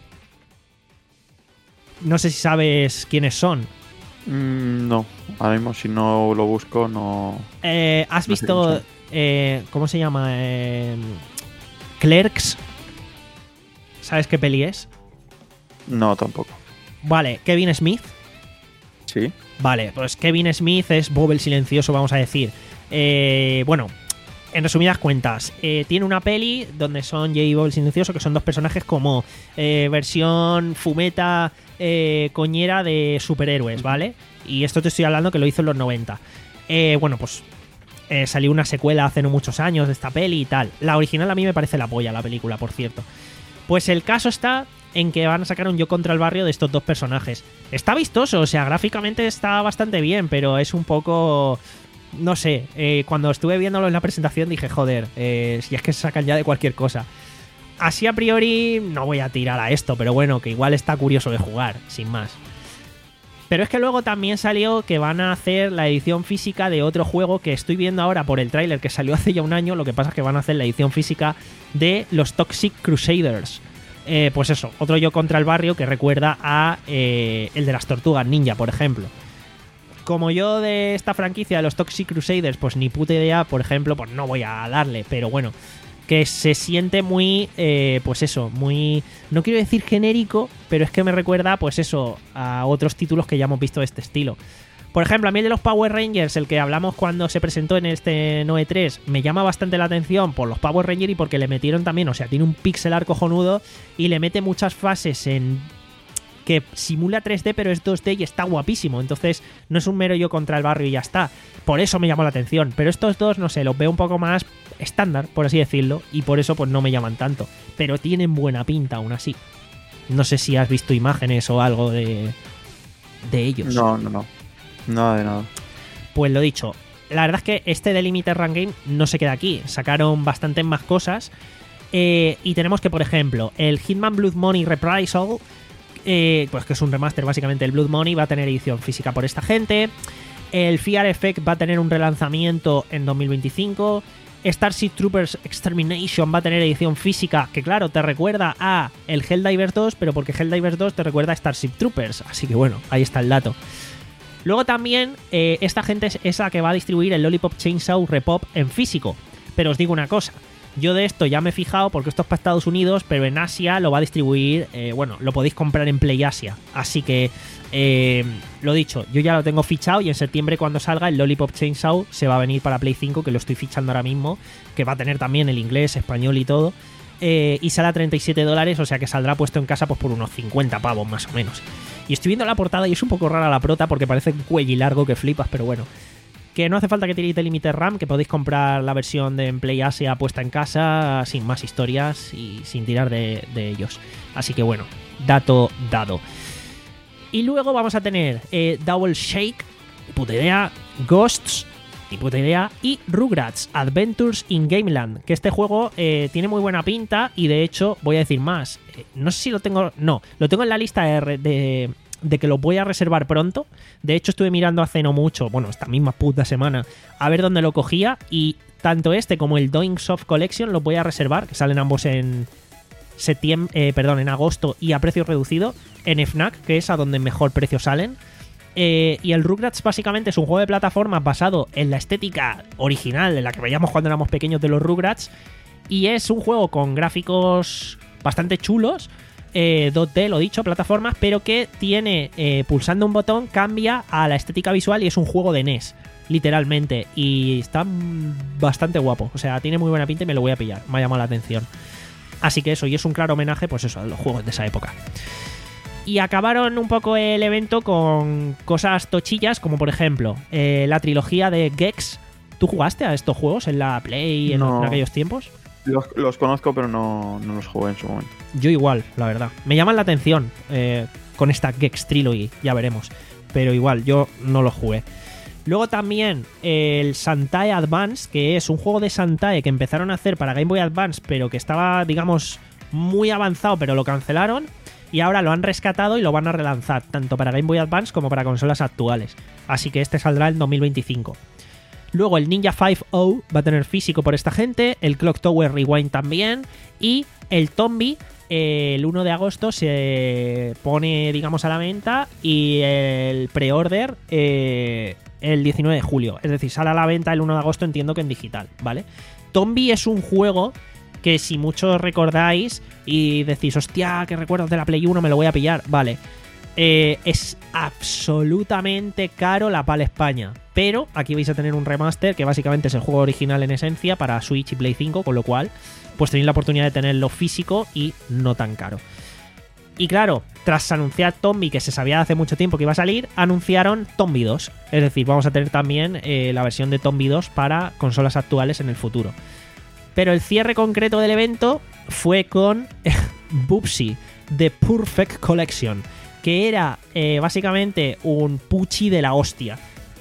No sé si sabes quiénes son. Mm, no, ahora mismo si no lo busco no... Eh, ¿Has no sé visto, quiénes son. eh, cómo se llama? Eh, Clerks. ¿Sabes qué peli es? No, tampoco. Vale, Kevin Smith. Sí. Vale, pues Kevin Smith es Bob el Silencioso, vamos a decir. Eh, bueno, en resumidas cuentas, eh, tiene una peli donde son Jay y Bob el Silencioso, que son dos personajes como eh, versión fumeta eh, coñera de superhéroes, ¿vale? Y esto te estoy hablando que lo hizo en los noventa. Eh, bueno, pues eh, salió una secuela hace no muchos años de esta peli y tal. La original a mí me parece la polla, la película, por cierto. Pues el caso está en que van a sacar un yo contra el barrio de estos dos personajes. Está vistoso, o sea, gráficamente está bastante bien, pero es un poco... No sé, eh, cuando estuve viéndolo en la presentación dije, joder, eh, si es que se sacan ya de cualquier cosa. Así a priori no voy a tirar a esto, pero bueno, que igual está curioso de jugar, sin más. Pero es que luego también salió que van a hacer la edición física de otro juego que estoy viendo ahora por el tráiler que salió hace ya un año. Lo que pasa es que van a hacer la edición física de los Toxic Crusaders. Eh, pues eso, otro yo contra el barrio que recuerda a eh, el de las Tortugas Ninja, por ejemplo. Como yo de esta franquicia de los Toxic Crusaders, pues ni puta idea, por ejemplo, pues no voy a darle, pero bueno, que se siente muy, eh, pues eso, muy, no quiero decir genérico, pero es que me recuerda, pues eso, a otros títulos que ya hemos visto de este estilo. Por ejemplo, a mí el de los Power Rangers, el que hablamos cuando se presentó en este Noe tres, me llama bastante la atención por los Power Rangers y porque le metieron también, o sea, tiene un pixel art cojonudo y le mete muchas fases en que simula tres D pero es dos D y está guapísimo. Entonces no es un mero yo contra el barrio y ya está. Por eso me llamó la atención. Pero estos dos, no sé, los veo un poco más estándar, por así decirlo, y por eso pues no me llaman tanto. Pero tienen buena pinta aún así. No sé si has visto imágenes o algo de, de ellos. No, no, no. Nada de nada. Pues lo dicho, la verdad es que este de Limited Run Game no se queda aquí. Sacaron bastantes más cosas. Eh, y tenemos que, por ejemplo, el Hitman Blood Money Reprisal, eh, pues que es un remaster básicamente del Blood Money, va a tener edición física por esta gente. El Fear Effect va a tener un relanzamiento en dos mil veinticinco. Starship Troopers Extermination va a tener edición física, que claro, te recuerda a el Helldivers dos, pero porque Helldivers dos te recuerda a Starship Troopers. Así que bueno, ahí está el dato. Luego también, eh, esta gente es esa que va a distribuir el Lollipop Chainsaw Repop en físico. Pero os digo una cosa, yo de esto ya me he fijado porque esto es para Estados Unidos, pero en Asia lo va a distribuir, eh, bueno, lo podéis comprar en Play Asia. Así que, eh, lo dicho, yo ya lo tengo fichado y en septiembre cuando salga el Lollipop Chainsaw se va a venir para Play cinco, que lo estoy fichando ahora mismo, que va a tener también el inglés, español y todo. Eh, y sale a treinta y siete dólares, o sea que saldrá puesto en casa pues por unos cincuenta pavos más o menos. Y estoy viendo la portada y es un poco rara la prota porque parece un cuello largo que flipas, pero bueno. Que no hace falta que tiréis de Limited RAM, que podéis comprar la versión de Play Asia puesta en casa sin más historias y sin tirar de, de ellos. Así que bueno, dato dado. Y luego vamos a tener eh, Double Shake, puta idea, Ghosts, ni puta idea, y Rugrats Adventures in Gameland, que este juego eh, tiene muy buena pinta y de hecho voy a decir más, eh, no sé si lo tengo, no, lo tengo en la lista de, de, de que lo voy a reservar pronto. De hecho estuve mirando hace no mucho, bueno, esta misma puta semana, a ver dónde lo cogía y tanto este como el Doing Soft Collection los voy a reservar, que salen ambos en septiembre, eh, perdón, en agosto y a precio reducido en Fnac, que es a donde mejor precio salen. Eh, y el Rugrats básicamente es un juego de plataformas basado en la estética original, en la que veíamos cuando éramos pequeños de los Rugrats, Y es un juego con gráficos bastante chulos, eh, dos D, lo dicho, plataformas, pero que tiene, eh, pulsando un botón, cambia a la estética visual y es un juego de N E S, literalmente. Y está bastante guapo, o sea, tiene muy buena pinta y me lo voy a pillar, me ha llamado la atención. Así que eso, y es un claro homenaje, pues eso, a los juegos de esa época. Y acabaron un poco el evento con cosas tochillas, como por ejemplo, eh, la trilogía de Gex. ¿Tú jugaste a estos juegos en la Play en, No. en aquellos tiempos? Los, los conozco, pero no, no los jugué en su momento. Yo igual, la verdad. Me llaman la atención eh, con esta Gex Trilogy, ya veremos. Pero igual, yo no los jugué. Luego también el Santae Advance, que es un juego de Santae que empezaron a hacer para Game Boy Advance, pero que estaba, digamos, muy avanzado, pero lo cancelaron. Y ahora lo han rescatado y lo van a relanzar, tanto para Game Boy Advance como para consolas actuales. Así que este saldrá en dos mil veinticinco. Luego el Ninja cinco va a tener físico por esta gente, el Clock Tower Rewind también, y el Tombi eh, el uno de agosto se pone, digamos, a la venta, y el pre-order eh, el diecinueve de julio. Es decir, sale a la venta el uno de agosto, entiendo que en digital, ¿vale? Tombi es un juego que, si muchos recordáis y decís, hostia, qué recuerdos de la Play uno, me lo voy a pillar, vale. Eh, es absolutamente caro la PAL España, pero aquí vais a tener un remaster que básicamente es el juego original en esencia para Switch y Play cinco, con lo cual pues tenéis la oportunidad de tenerlo físico y no tan caro. Y claro, tras anunciar Tombi, que se sabía hace mucho tiempo que iba a salir, anunciaron Tombi dos, es decir, vamos a tener también eh, la versión de Tombi dos para consolas actuales en el futuro. Pero el cierre concreto del evento fue con Bubsy, The Perfect Collection, que era eh, básicamente un Pucci de la hostia.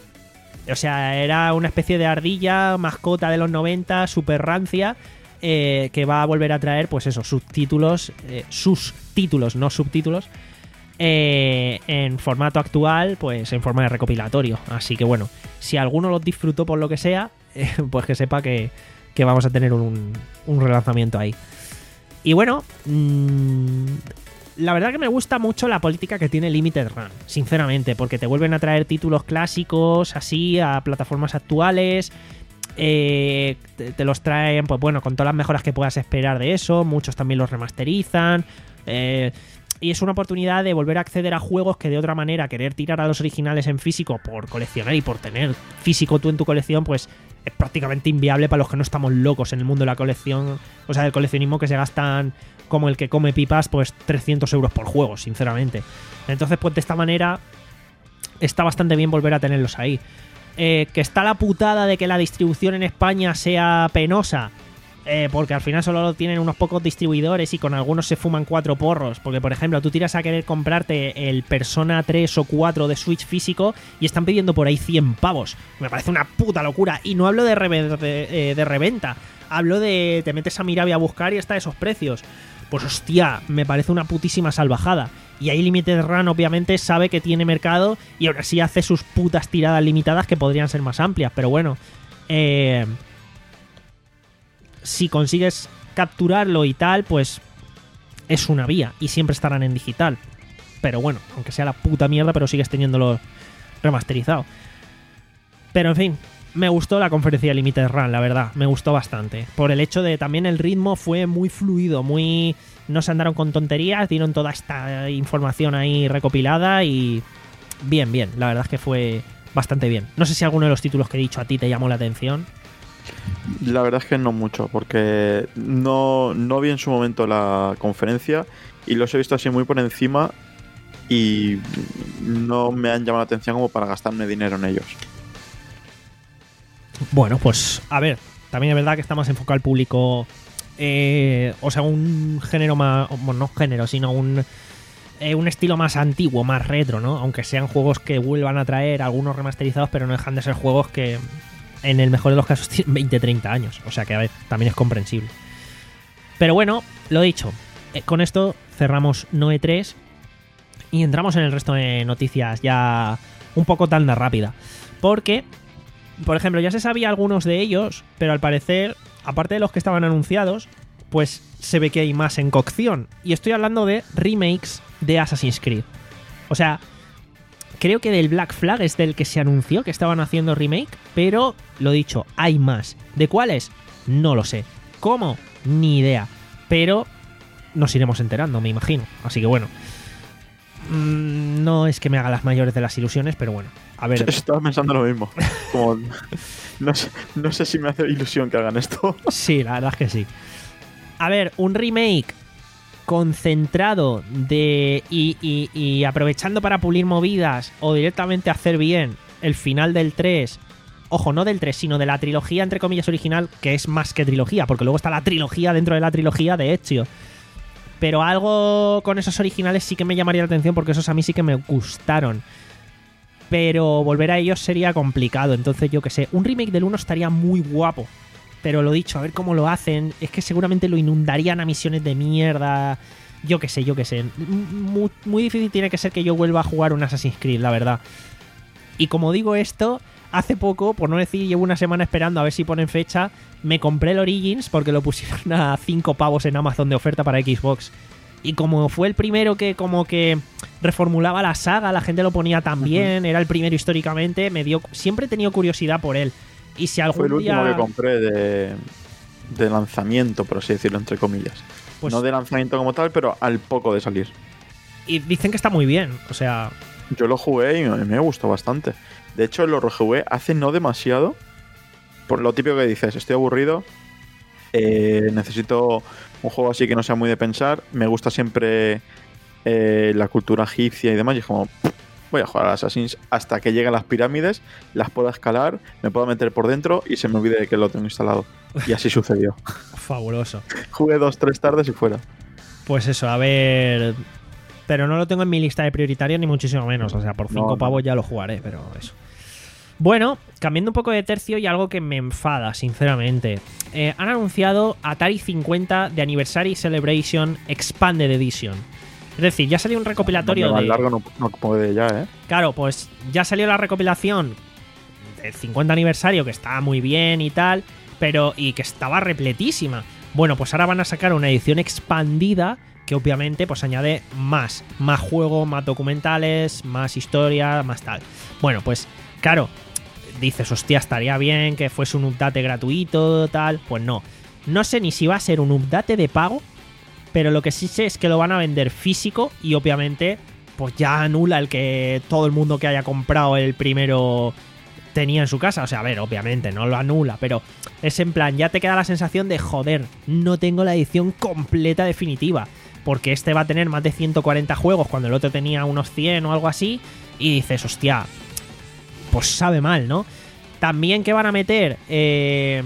O sea, era una especie de ardilla, mascota de los noventa, super rancia, eh, que va a volver a traer, pues eso, subtítulos, eh, sus títulos, no subtítulos, eh, en formato actual, pues en forma de recopilatorio. Así que bueno, si alguno los disfrutó por lo que sea, eh, pues que sepa que, que vamos a tener un, un relanzamiento ahí. Y bueno, mmm, la verdad que me gusta mucho la política que tiene Limited Run, sinceramente, porque te vuelven a traer títulos clásicos así a plataformas actuales, eh, te, te los traen, pues bueno, con todas las mejoras que puedas esperar de eso, muchos también los remasterizan, eh, y es una oportunidad de volver a acceder a juegos que de otra manera querer tirar a los originales en físico por coleccionar y por tener físico tú en tu colección, pues es prácticamente inviable para los que no estamos locos en el mundo de la colección, o sea, del coleccionismo, que se gastan como el que come pipas, pues trescientos euros por juego, sinceramente. Entonces, pues de esta manera está bastante bien volver a tenerlos ahí. Eh, que está la putada de que la distribución en España sea penosa, eh, porque al final solo lo tienen unos pocos distribuidores y con algunos se fuman cuatro porros. Porque, por ejemplo, tú tiras a querer comprarte el Persona tres o cuatro de Switch físico y están pidiendo por ahí cien pavos. Me parece una puta locura. Y no hablo de, re- de, de reventa, hablo de te metes a mirar y a buscar y está a esos precios. Pues hostia, me parece una putísima salvajada. Y ahí Limited Run obviamente sabe que tiene mercado y ahora sí hace sus putas tiradas limitadas que podrían ser más amplias. Pero bueno, eh, si consigues capturarlo y tal, pues es una vía y siempre estarán en digital. Pero bueno, aunque sea la puta mierda, pero sigues teniéndolo remasterizado. Pero en fin, me gustó la conferencia de Limited Run, la verdad, me gustó bastante. Por el hecho de también el ritmo fue muy fluido, muy... no se andaron con tonterías, dieron toda esta información ahí recopilada y... bien, bien, la verdad es que fue bastante bien. No sé si alguno de los títulos que he dicho a ti te llamó la atención. La verdad es que no mucho, porque no, no vi en su momento la conferencia y los he visto así muy por encima y no me han llamado la atención como para gastarme dinero en ellos. Bueno, pues a ver, también es verdad que está más enfocado al público, eh, o sea, un género más, bueno, no género, sino un, eh, un estilo más antiguo, más retro, ¿no? Aunque sean juegos que vuelvan a traer algunos remasterizados, pero no dejan de ser juegos que en el mejor de los casos tienen veinte, treinta años, o sea que a ver, también es comprensible. Pero bueno, lo dicho, eh, con esto cerramos Noe tres y entramos en el resto de noticias ya un poco tanda rápida, porque... por ejemplo, ya se sabía algunos de ellos, pero al parecer, aparte de los que estaban anunciados, pues se ve que hay más en cocción. Y estoy hablando de remakes de Assassin's Creed. O sea, creo que del Black Flag es del que se anunció que estaban haciendo remake, pero lo dicho, hay más. ¿De cuáles? No lo sé. ¿Cómo? Ni idea. Pero nos iremos enterando, me imagino. Así que bueno. Mmm, no es que me haga las mayores de las ilusiones, pero bueno. A ver. Estaba pensando lo mismo. Como, no, sé, no sé si me hace ilusión que hagan esto. Sí, la verdad es que sí. A ver, un remake concentrado de y, y, y aprovechando para pulir movidas o directamente hacer bien el final del tres. Ojo, no del tres, sino de la trilogía, entre comillas, original, que es más que trilogía, porque luego está la trilogía dentro de la trilogía de Ezio. Pero algo con esos originales sí que me llamaría la atención, porque esos a mí sí que me gustaron. Pero volver a ellos sería complicado, entonces yo qué sé. Un remake del uno estaría muy guapo. Pero lo dicho, a ver cómo lo hacen. Es que seguramente lo inundarían a misiones de mierda. Yo qué sé, yo qué sé. Muy, muy difícil tiene que ser que yo vuelva a jugar un Assassin's Creed, la verdad. Y como digo esto, hace poco, por no decir llevo una semana esperando a ver si ponen fecha, me compré el Origins porque lo pusieron a cinco pavos en Amazon de oferta para Xbox. Y como fue el primero que como que reformulaba la saga, la gente lo ponía tan bien, uh-huh. Era el primero históricamente, me dio siempre he tenido curiosidad por él. Y si algún fue el día... último que compré de, de lanzamiento, por así decirlo, entre comillas. Pues... no de lanzamiento como tal, pero al poco de salir. Y dicen que está muy bien, o sea... Yo lo jugué y me, me gustó bastante. De hecho, lo rejugué hace no demasiado. Por lo típico que dices, estoy aburrido, eh, necesito un juego así que no sea muy de pensar. Me gusta siempre eh, la cultura egipcia y demás. Y es como, voy a jugar a Assassin's hasta que lleguen las pirámides, las pueda escalar, me pueda meter por dentro y se me olvide de que lo tengo instalado. Y así sucedió. Fabuloso. Jugué dos, tres tardes y fuera. Pues eso, a ver... Pero no lo tengo en mi lista de prioritarios ni muchísimo menos. O sea, por cinco no, no. pavos ya lo jugaré, pero eso. Bueno, cambiando un poco de tercio y algo que me enfada, sinceramente. Eh, han anunciado Atari cincuenta de Anniversary Celebration Expanded Edition. Es decir, ya salió un recopilatorio no, de... largo no, no puede ya, ¿eh? Claro, pues ya salió la recopilación del cincuenta aniversario, que estaba muy bien y tal, pero y que estaba repletísima. Bueno, pues ahora van a sacar una edición expandida que obviamente pues añade más, más juego, más documentales, más historia, más tal. Bueno, pues claro, dices, hostia, estaría bien que fuese un update gratuito, tal. Pues no, no sé ni si va a ser un update de pago, pero lo que sí sé es que lo van a vender físico y obviamente pues ya anula el que todo el mundo que haya comprado el primero tenía en su casa. O sea, a ver, obviamente no lo anula, pero es en plan, ya te queda la sensación de joder, no tengo la edición completa definitiva. Porque este va a tener más de ciento cuarenta juegos cuando el otro tenía unos cien o algo así. Y dices, hostia, pues sabe mal, ¿no? También que van a meter... Eh,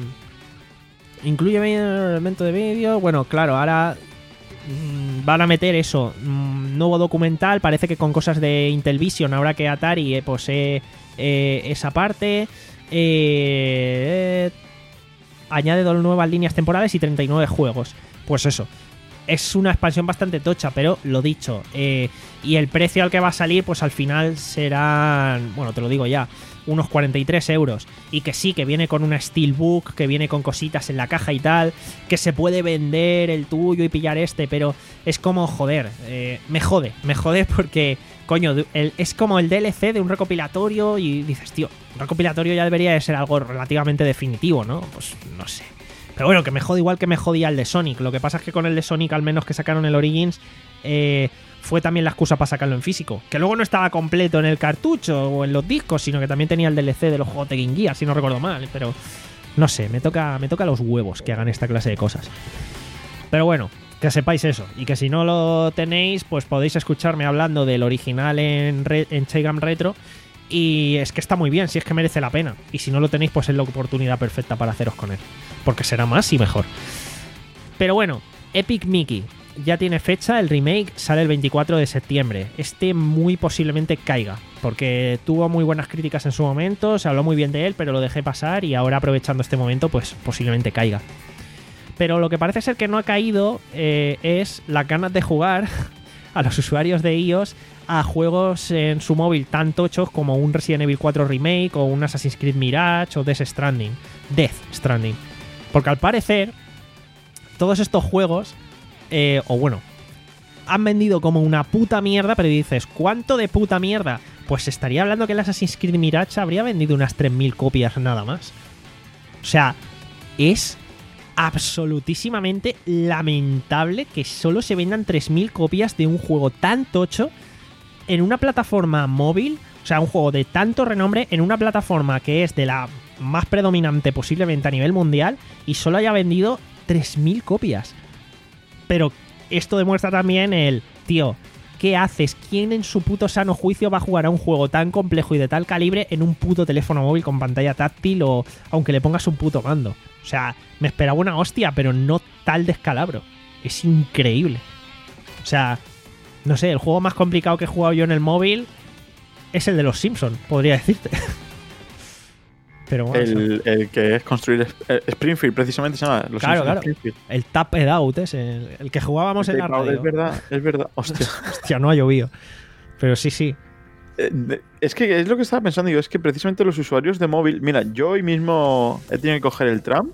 incluye elemento de vídeo. Bueno, claro, ahora mmm, van a meter eso. Mmm, nuevo documental, parece que con cosas de Intellivision. Ahora que Atari eh, posee eh, esa parte. Eh, eh, añade dos nuevas líneas temporales y treinta y nueve juegos. Pues eso. Es una expansión bastante tocha, pero lo dicho, eh, y el precio al que va a salir, pues al final serán, bueno, te lo digo ya, unos cuarenta y tres euros. Y que sí, que viene con una Steelbook, que viene con cositas en la caja y tal, que se puede vender el tuyo y pillar este, pero es como, joder, eh, me jode, me jode porque, coño, el, es como el D L C de un recopilatorio y dices, tío, un recopilatorio ya debería de ser algo relativamente definitivo, ¿no? Pues no sé. Pero bueno, que me jode igual que me jodía el de Sonic. Lo que pasa es que con el de Sonic, al menos que sacaron el Origins, eh, fue también la excusa para sacarlo en físico. Que luego no estaba completo en el cartucho o en los discos, sino que también tenía el D L C de los juegos de Game Gear, si no recuerdo mal. Pero no sé, me toca, me toca los huevos que hagan esta clase de cosas. Pero bueno, que sepáis eso. Y que si no lo tenéis, pues podéis escucharme hablando del original en, re- en Chaigam Retro. Y es que está muy bien, si es que merece la pena. Y si no lo tenéis, pues es la oportunidad perfecta para haceros con él. Porque será más y mejor. Pero bueno, Epic Mickey ya tiene fecha, el remake sale el veinticuatro de septiembre. Este muy posiblemente caiga, porque tuvo muy buenas críticas en su momento, se habló muy bien de él, pero lo dejé pasar y ahora aprovechando este momento, pues posiblemente caiga. Pero lo que parece ser que no ha caído eh, es las ganas de jugar a los usuarios de iOS a juegos en su móvil tan tochos como un Resident Evil cuatro Remake o un Assassin's Creed Mirage o Death Stranding. Death Stranding. Porque al parecer, todos estos juegos, eh, o bueno, han vendido como una puta mierda, pero dices, ¿cuánto de puta mierda? Pues estaría hablando que el Assassin's Creed Mirage habría vendido unas tres mil copias nada más. O sea, es absolutísimamente lamentable que solo se vendan tres mil copias de un juego tan tocho en una plataforma móvil. O sea, un juego de tanto renombre en una plataforma que es de la más predominante posiblemente a nivel mundial y solo haya vendido tres mil copias. Pero esto demuestra también el, tío, ¿qué haces? ¿Quién en su puto sano juicio va a jugar a un juego tan complejo y de tal calibre en un puto teléfono móvil con pantalla táctil o aunque le pongas un puto mando? O sea, me esperaba una hostia, pero no tal descalabro. Es increíble. O sea, no sé, el juego más complicado que he jugado yo en el móvil es el de los Simpsons, podría decirte. Pero bueno, el, el que es construir Springfield, precisamente se llama. Los claro, claro. Springfield. El Tap It Out ese, el, el que jugábamos el en la radio. Es verdad, es verdad. Hostia. Hostia, no ha llovido. Pero sí, sí. Eh, es que es lo que estaba pensando yo, es que precisamente los usuarios de móvil. Mira, yo hoy mismo he tenido que coger el tram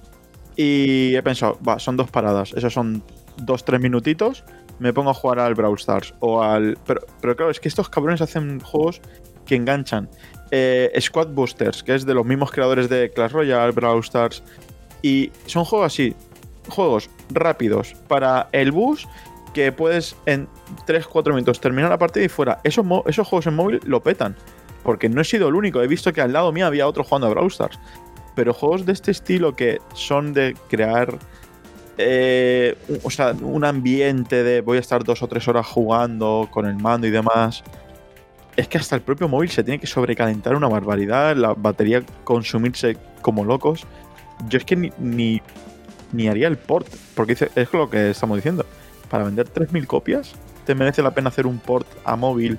y he pensado, va, son dos paradas. Esos son dos, tres minutitos. Me pongo a jugar al Brawl Stars o al. Pero, pero claro, es que estos cabrones hacen juegos que enganchan. Eh, Squad Boosters, que es de los mismos creadores de Clash Royale, Brawl Stars. Y son juegos así, juegos rápidos para el bus, que puedes en tres cuatro minutos terminar la partida y fuera. Esos, esos juegos en móvil lo petan. Porque no he sido el único. He visto que al lado mío había otro jugando a Brawl Stars. Pero juegos de este estilo que son de crear. Eh, o sea, un ambiente de voy a estar dos o tres horas jugando con el mando y demás. Es que hasta el propio móvil se tiene que sobrecalentar una barbaridad, la batería consumirse como locos. Yo es que ni, ni, ni haría el port, porque es lo que estamos diciendo. Para vender tres mil copias, ¿te merece la pena hacer un port a móvil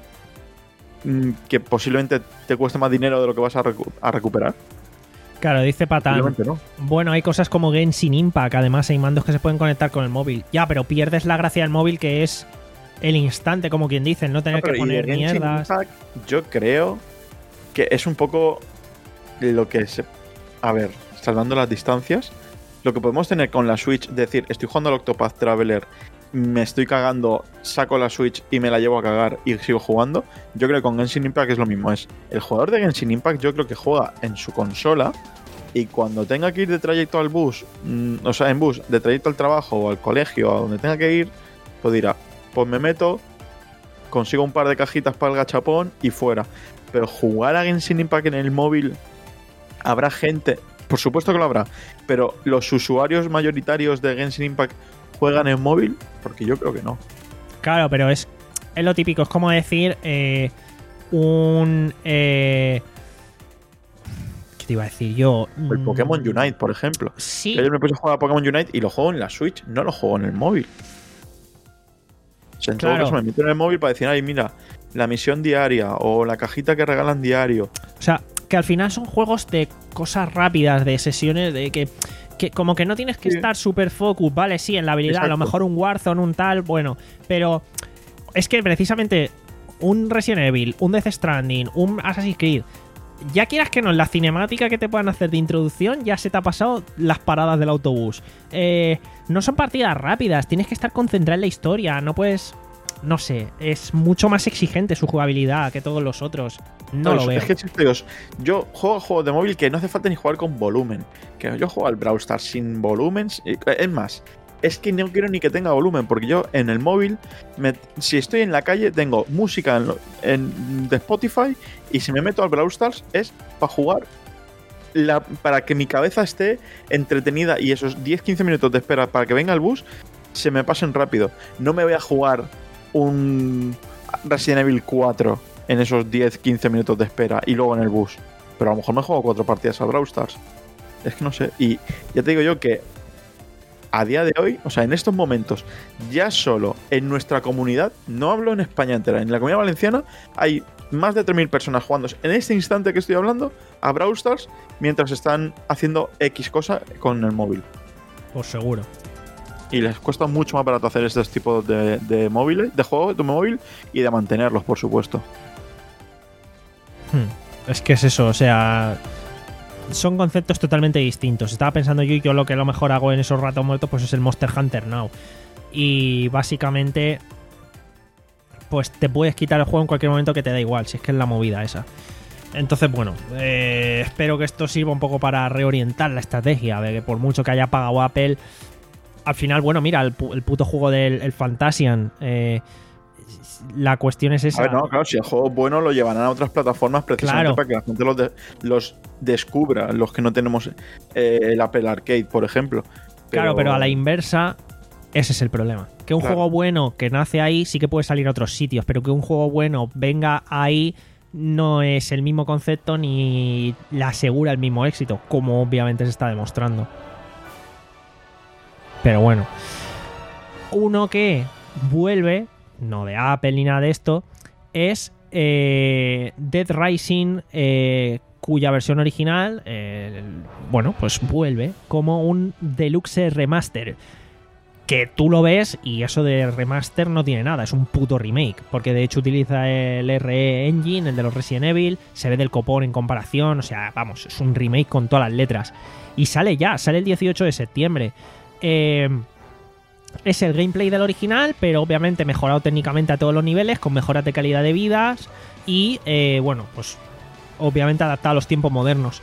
que posiblemente te cueste más dinero de lo que vas a, recu- a recuperar? Claro, dice Patán. No. Bueno, hay cosas como Genshin Impact, además hay mandos que se pueden conectar con el móvil. Ya, pero pierdes la gracia del móvil, que es el instante, como quien dice, no tener no, que poner mierdas. Impact, yo creo que es un poco lo que se... A ver, salvando las distancias, lo que podemos tener con la Switch, decir, estoy jugando al Octopath Traveler, me estoy cagando, saco la Switch y me la llevo a cagar y sigo jugando. Yo creo que con Genshin Impact es lo mismo. Es el jugador de Genshin Impact, yo creo que juega en su consola y cuando tenga que ir de trayecto al bus, mmm, o sea, en bus, de trayecto al trabajo o al colegio, a donde tenga que ir, pues dirá, pues me meto, consigo un par de cajitas para el gachapón y fuera. Pero jugar a Genshin Impact en el móvil, habrá gente, por supuesto que lo habrá, pero los usuarios mayoritarios de Genshin Impact juegan en móvil, porque yo creo que no. Claro, pero es, es lo típico, es como decir eh, un... Eh, ¿Qué te iba a decir yo? El Pokémon Unite, por ejemplo. Sí. Yo me puse a jugar a Pokémon Unite y lo juego en la Switch, no lo juego en el móvil. O sea, en claro. todo caso me meto en el móvil para decir, ay, mira, la misión diaria o la cajita que regalan diario. O sea, que al final son juegos de cosas rápidas, de sesiones de que... que como que no tienes que sí. estar super focus, vale, sí, en la habilidad, exacto. A lo mejor un Warzone, un tal, bueno, pero es que precisamente un Resident Evil, un Death Stranding, un Assassin's Creed, ya quieras que no, en la cinemática que te puedan hacer de introducción ya se te ha pasado las paradas del autobús. Eh, no son partidas rápidas, tienes que estar concentrado en la historia, no puedes... No sé, es mucho más exigente su jugabilidad que todos los otros. No, no lo veo. Es que, chicos, yo juego juegos de móvil que no hace falta ni jugar con volumen. Que yo juego al Brawl Stars sin volumen. Es más, es que no quiero ni que tenga volumen, porque yo en el móvil, me, si estoy en la calle, tengo música en, en, de Spotify, y si me meto al Brawl Stars es para jugar. La, para que mi cabeza esté entretenida y esos diez a quince minutos de espera para que venga el bus se me pasen rápido. No me voy a jugar un Resident Evil cuatro en esos diez a quince minutos de espera y luego en el bus. Pero a lo mejor me juego cuatro partidas a Brawl Stars. Es que no sé. Y ya te digo yo que a día de hoy, o sea, en estos momentos, ya solo en nuestra comunidad, no hablo en España entera, en la comunidad valenciana hay más de tres mil personas jugando en este instante que estoy hablando a Brawl Stars mientras están haciendo X cosa con el móvil. Por seguro. Y les cuesta mucho más barato hacer estos tipos de, de móviles, de juegos de móvil y de mantenerlos, por supuesto. Hmm. Es que es eso, o sea, son conceptos totalmente distintos. Estaba pensando yo y yo lo que a lo mejor hago en esos ratos muertos pues es el Monster Hunter Now. Y básicamente pues te puedes quitar el juego en cualquier momento que te da igual, si es que es la movida esa. Entonces, bueno, eh, espero que esto sirva un poco para reorientar la estrategia. De que por mucho que haya pagado Apple, al final, bueno, mira, el, el puto juego del el Fantasian. Eh, la cuestión es esa. A ver, no, claro, si el juego es bueno lo llevarán a otras plataformas precisamente Claro. para que la gente los, de- los descubra, los que no tenemos eh, el Apple Arcade, por ejemplo. Claro, pero a la inversa, ese es el problema. Que un Claro. juego bueno que nace ahí sí que puede salir a otros sitios, pero que un juego bueno venga ahí no es el mismo concepto ni le asegura el mismo éxito, como obviamente se está demostrando. Pero bueno. Uno que vuelve, no de Apple ni nada de esto, es eh, Dead Rising, eh, cuya versión original, eh, bueno, pues vuelve como un Deluxe Remaster. Que tú lo ves y eso de remaster no tiene nada, es un puto remake, porque de hecho utiliza el R E Engine, el de los Resident Evil, se ve del copón en comparación, o sea, vamos, es un remake con todas las letras. Y sale ya, sale el dieciocho de septiembre. Eh, es el gameplay del original, pero obviamente mejorado técnicamente a todos los niveles, con mejoras de calidad de vidas y, eh, bueno, pues obviamente adaptado a los tiempos modernos.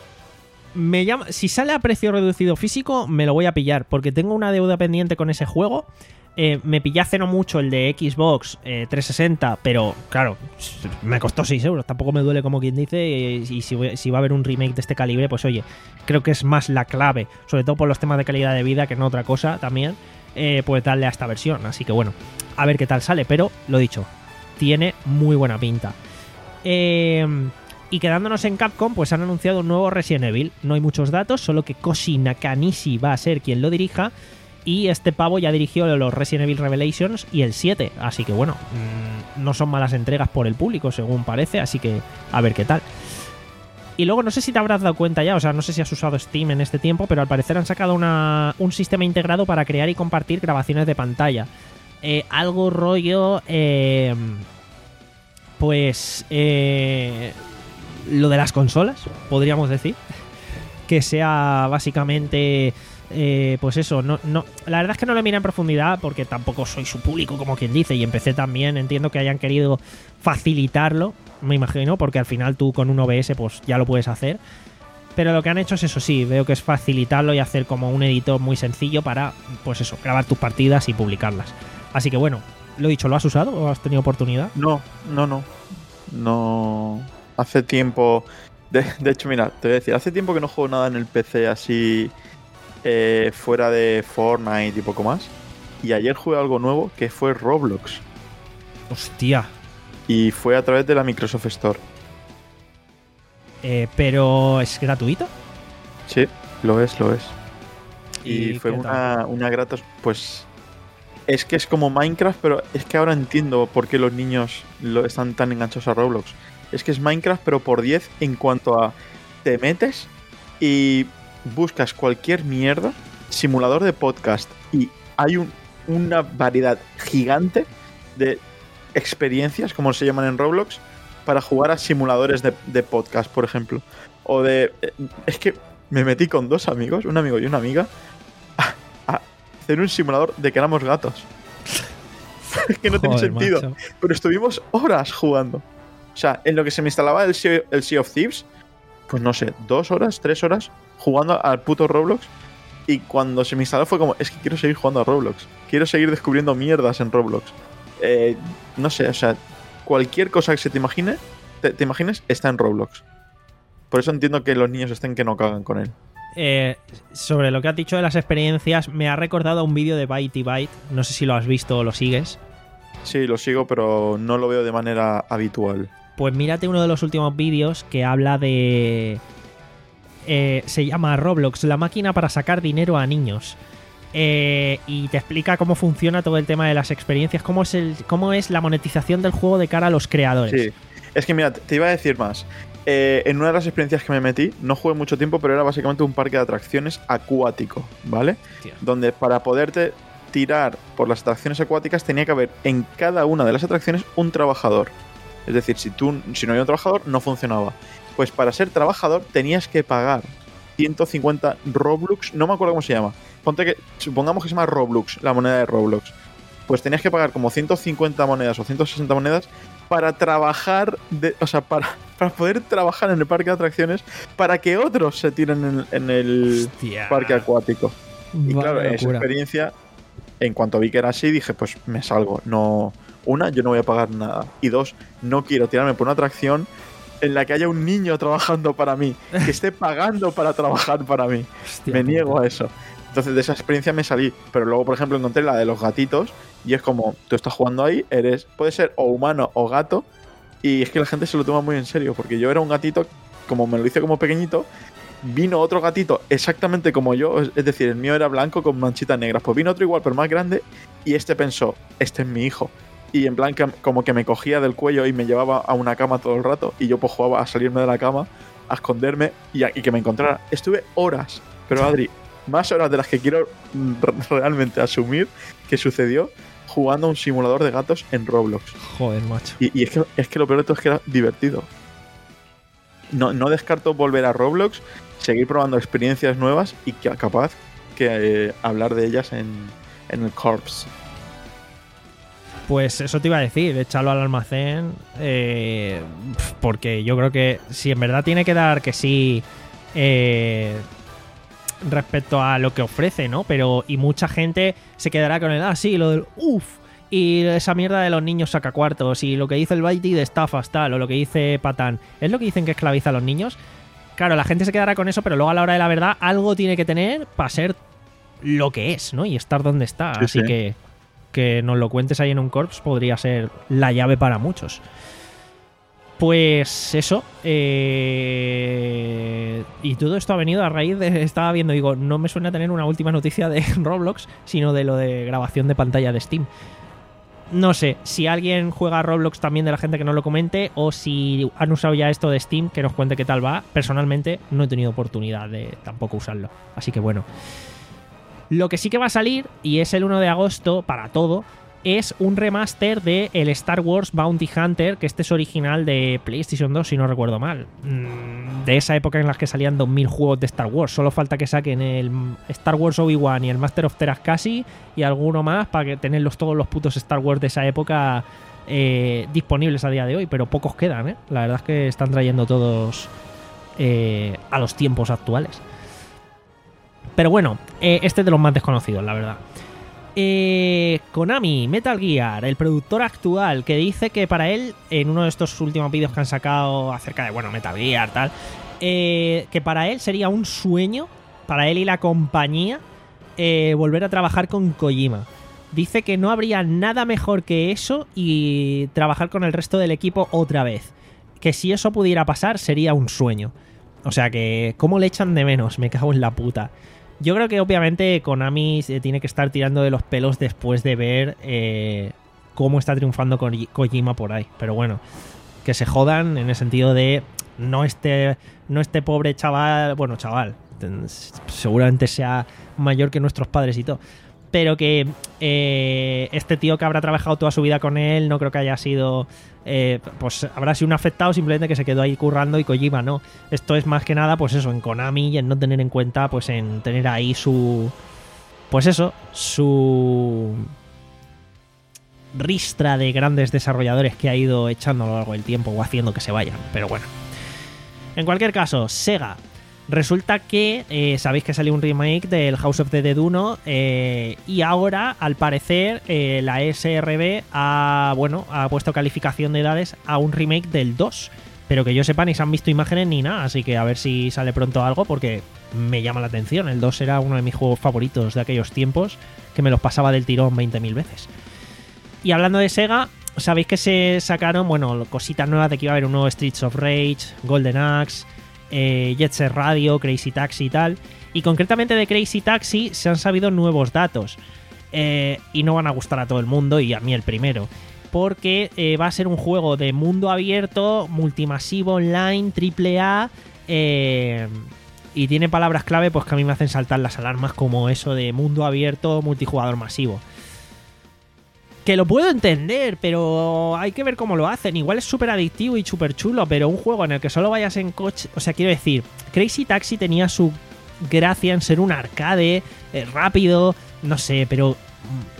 Me llama, si sale a precio reducido físico, me lo voy a pillar, porque tengo una deuda pendiente con ese juego. Eh, me pillé hace no mucho el de Xbox eh, trescientos sesenta, pero claro, me costó seis euros. Tampoco me duele, como quien dice. eh, Y si, voy- si va a haber un remake de este calibre, pues oye, creo que es más la clave, sobre todo por los temas de calidad de vida, que no otra cosa también, eh, pues darle a esta versión. Así que bueno, a ver qué tal sale, pero lo dicho, tiene muy buena pinta. Eh. Y quedándonos en Capcom, pues han anunciado un nuevo Resident Evil. No hay muchos datos, solo que Koji Nakanishi va a ser quien lo dirija. Y este pavo ya dirigió los Resident Evil Revelations y el siete. Así que bueno, mmm, no son malas entregas por el público, según parece. Así que a ver qué tal. Y luego no sé si te habrás dado cuenta ya, o sea, no sé si has usado Steam en este tiempo, pero al parecer han sacado una, un sistema integrado para crear y compartir grabaciones de pantalla. Eh, algo rollo... Eh, pues... Eh, lo de las consolas, podríamos decir, que sea básicamente eh, pues eso, no, no, la verdad es que no lo miré en profundidad porque tampoco soy su público, como quien dice, y empecé también, entiendo que hayan querido facilitarlo, me imagino, porque al final tú con un O B S pues ya lo puedes hacer, pero lo que han hecho es eso, sí, veo que es facilitarlo y hacer como un editor muy sencillo para, pues eso, grabar tus partidas y publicarlas. Así que bueno, lo dicho, ¿lo has usado o has tenido oportunidad? No, no, no. No. Hace tiempo. De, de hecho, mira, te voy a decir, hace tiempo que no juego nada en el P C así. Eh, fuera de Fortnite y poco más. Y ayer jugué algo nuevo que fue Roblox. Hostia. Y fue a través de la Microsoft Store. Eh, pero ¿es gratuito? Sí, lo es, lo es. ¿Y Y fue qué una, una grata. Pues. Es que es como Minecraft, pero es que ahora entiendo por qué los niños lo, están tan enganchados a Roblox. Es que es Minecraft, pero por diez en cuanto a. Te metes y buscas cualquier mierda, simulador de podcast, y hay un, una variedad gigante de experiencias, como se llaman en Roblox, para jugar a simuladores de, de podcast, por ejemplo. O de... Es que me metí con dos amigos, un amigo y una amiga, a, a hacer un simulador de que éramos gatos. Es que no tiene Joder, sentido. macho. Pero estuvimos horas jugando. O sea, en lo que se me instalaba el Sea, el Sea of Thieves, pues no sé, dos horas, tres horas jugando al puto Roblox. Y cuando se me instaló fue como, es que quiero seguir jugando a Roblox. Quiero seguir descubriendo mierdas en Roblox. Eh, no sé, o sea, cualquier cosa que se te imagine, te, te imagines, está en Roblox. Por eso entiendo que los niños estén que no cagan con él. Eh, sobre lo que has dicho de las experiencias, me ha recordado a un vídeo de Byte Byte. No sé si lo has visto o lo sigues. Sí, lo sigo, pero no lo veo de manera habitual. Pues mírate uno de los últimos vídeos que habla de... Eh, se llama Roblox, la máquina para sacar dinero a niños. Eh, y te explica cómo funciona todo el tema de las experiencias, cómo es, el, cómo es la monetización del juego de cara a los creadores. Sí, es que mira, te iba a decir más. Eh, en una de las experiencias que me metí, no jugué mucho tiempo, pero era básicamente un parque de atracciones acuático, ¿vale? Hostia. Donde para poderte tirar por las atracciones acuáticas tenía que haber en cada una de las atracciones un trabajador. Es decir, si, tú, si no había un trabajador, no funcionaba. Pues para ser trabajador tenías que pagar ciento cincuenta Roblox, no me acuerdo cómo se llama. Ponte que, supongamos que se llama Roblox, la moneda de Roblox. pues tenías que pagar como ciento cincuenta monedas o ciento sesenta monedas para trabajar, de, o sea, para, para poder trabajar en el parque de atracciones para que otros se tiren en, en el Hostia. parque acuático. Y Vaya claro, esa locura. experiencia, en cuanto vi que era así, dije, pues me salgo. No, una, yo no voy a pagar nada. Y dos, no quiero tirarme por una atracción en la que haya un niño trabajando para mí, que esté pagando para trabajar para mí. Hostia, me puta. niego a eso. Entonces de esa experiencia me salí. Pero luego, por ejemplo, encontré la de los gatitos y es como, tú estás jugando ahí, eres, puede ser o humano o gato, y es que la gente se lo toma muy en serio, porque yo era un gatito, como me lo hice como pequeñito, vino otro gatito exactamente como yo, es decir, el mío era blanco con manchitas negras, pues vino otro igual pero más grande, y este pensó, este es mi hijo. Y en plan, que, como que me cogía del cuello y me llevaba a una cama todo el rato. Y yo pues jugaba a salirme de la cama, a esconderme y, a, y que me encontrara. Estuve horas, pero Adri, más horas de las que quiero realmente asumir que sucedió jugando a un simulador de gatos en Roblox. Joder, macho. Y, y es, que, es que lo peor de todo es que era divertido. No, no descarto volver a Roblox, seguir probando experiencias nuevas y que capaz que eh, hablar de ellas en, en el Corps. Pues eso te iba a decir, échalo al almacén, eh, porque yo creo que si en verdad tiene que dar que sí eh, respecto a lo que ofrece, ¿no? Pero y mucha gente se quedará con el, ah, sí, lo del uff, y esa mierda de los niños saca cuartos, y lo que dice el Baiti de estafas, tal, o lo que dice Patán, ¿es lo que dicen que esclaviza a los niños? Claro, la gente se quedará con eso, pero luego a la hora de la verdad algo tiene que tener para ser lo que es, ¿no? Y estar donde está, Sí, así sí. que... que nos lo cuentes ahí en un corps podría ser la llave para muchos. Pues eso. Eh... Y todo esto ha venido a raíz de... Estaba viendo, digo, no me suena tener una última noticia de Roblox, sino de lo de grabación de pantalla de Steam. No sé, si alguien juega a Roblox también de la gente que nos lo comente, o si han usado ya esto de Steam, que nos cuente qué tal va. Personalmente no he tenido oportunidad de tampoco usarlo. Así que bueno. Lo que sí que va a salir, y es el uno de agosto para todo, es un remaster de el Star Wars Bounty Hunter, que este es original de PlayStation dos, si no recuerdo mal. De esa época en la que salían dos mil juegos de Star Wars. Solo falta que saquen el Star Wars Obi-Wan y el Master of Terascasi y alguno más para que tenerlos todos los putos Star Wars de esa época eh, disponibles a día de hoy. Pero pocos quedan, ¿eh? La verdad es que están trayendo todos eh, a los tiempos actuales. Pero bueno, eh, este es de los más desconocidos, la verdad. Eh, Konami, Metal Gear, el productor actual, que dice que para él, en uno de estos últimos vídeos que han sacado acerca de, bueno, Metal Gear, tal, eh, que para él sería un sueño, para él y la compañía, eh, volver a trabajar con Kojima. Dice que no habría nada mejor que eso y trabajar con el resto del equipo otra vez. Que si eso pudiera pasar, sería un sueño. O sea que, ¿cómo le echan de menos? Me cago en la puta. Yo creo que obviamente Konami se tiene que estar tirando de los pelos después de ver eh, cómo está triunfando Ko- Kojima por ahí. Pero bueno, que se jodan en el sentido de no este, no este pobre chaval, bueno, chaval, seguramente sea mayor que nuestros padres y todo. Pero que eh, este tío que habrá trabajado toda su vida con él, no creo que haya sido... Eh, pues habrá sido un afectado simplemente que se quedó ahí currando y Kojima no. Esto es más que nada, pues eso, en Konami y en no tener en cuenta, pues en tener ahí su... Pues eso, su... ristra de grandes desarrolladores que ha ido echando a lo largo del tiempo o haciendo que se vayan. Pero bueno. En cualquier caso, Sega... Resulta que eh, sabéis que salió un remake del House of the Dead uno eh, y ahora, al parecer, eh, la E S R B ha, bueno, ha puesto calificación de edades a un remake del dos. Pero que yo sepa, ni se han visto imágenes ni nada, así que a ver si sale pronto algo porque me llama la atención. El dos era uno de mis juegos favoritos de aquellos tiempos, que me los pasaba del tirón veinte mil veces. Y hablando de Sega, sabéis que se sacaron, bueno, cositas nuevas de que iba a haber un nuevo Streets of Rage, Golden Axe... Eh, Jet Set Radio, Crazy Taxi y tal. Y concretamente de Crazy Taxi se han sabido nuevos datos. Eh, y no van a gustar a todo el mundo, y a mí el primero. Porque eh, va a ser un juego de mundo abierto, multimasivo, online, triple A. Eh, y tiene palabras clave pues que a mí me hacen saltar las alarmas, como eso de mundo abierto, multijugador masivo. Que lo puedo entender, pero hay que ver cómo lo hacen. Igual es súper adictivo y súper chulo, pero un juego en el que solo vayas en coche... O sea, quiero decir, Crazy Taxi tenía su gracia en ser un arcade, eh, rápido, no sé, pero...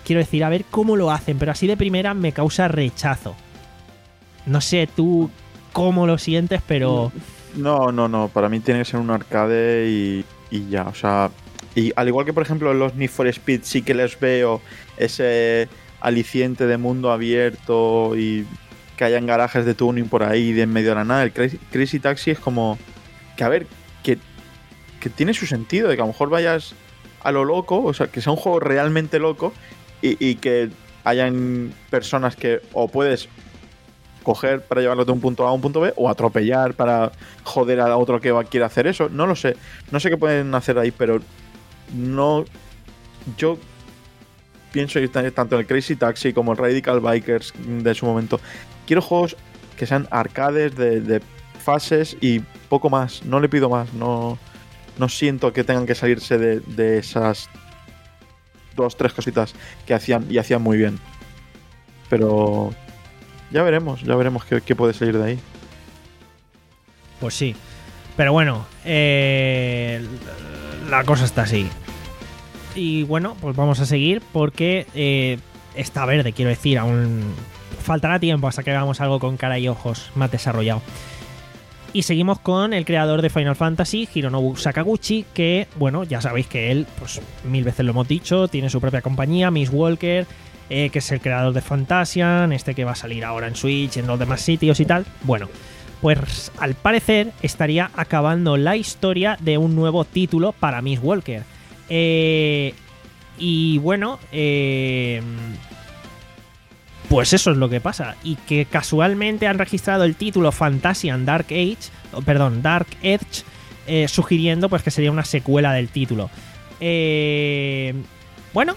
quiero decir, a ver cómo lo hacen, pero así de primera me causa rechazo. No sé tú cómo lo sientes, pero... No, no, no. Para mí tiene que ser un arcade y, y ya. O sea, y al igual que, por ejemplo, los Need for Speed sí que les veo ese aliciente de mundo abierto y que hayan garajes de tuning por ahí de en medio de la nada. El Crazy, Crazy Taxi es como que, a ver, que, que tiene su sentido, de que a lo mejor vayas a lo loco, o sea, que sea un juego realmente loco y, y que hayan personas que o puedes coger para llevarlo de un punto A a un punto B o atropellar para joder a otro que va, quiere hacer eso. No lo sé. No sé qué pueden hacer ahí, pero no... Yo pienso que tanto el Crazy Taxi como el Radical Bikers de su momento, quiero juegos que sean arcades de, de fases y poco más. No le pido más. No, no siento que tengan que salirse de, de esas dos, tres cositas que hacían y hacían muy bien. Pero... Ya veremos, ya veremos qué, qué puede salir de ahí. Pues sí. Pero bueno, eh, la cosa está así. Y bueno, pues vamos a seguir porque eh, está verde, quiero decir. Aún faltará tiempo hasta que hagamos algo con cara y ojos más desarrollado. Y seguimos con el creador de Final Fantasy, Hironobu Sakaguchi, que, bueno, ya sabéis que él, pues mil veces lo hemos dicho, tiene su propia compañía, Miss Walker... Eh, que es el creador de Fantasian, este que va a salir ahora en Switch, en los demás sitios y tal. Bueno, pues al parecer estaría acabando la historia de un nuevo título para Miss Walker. Eh, y bueno, eh, pues eso es lo que pasa. Y que casualmente han registrado el título Fantasian Dark Age, oh, perdón, Dark Edge, eh, sugiriendo pues que sería una secuela del título. Eh, bueno...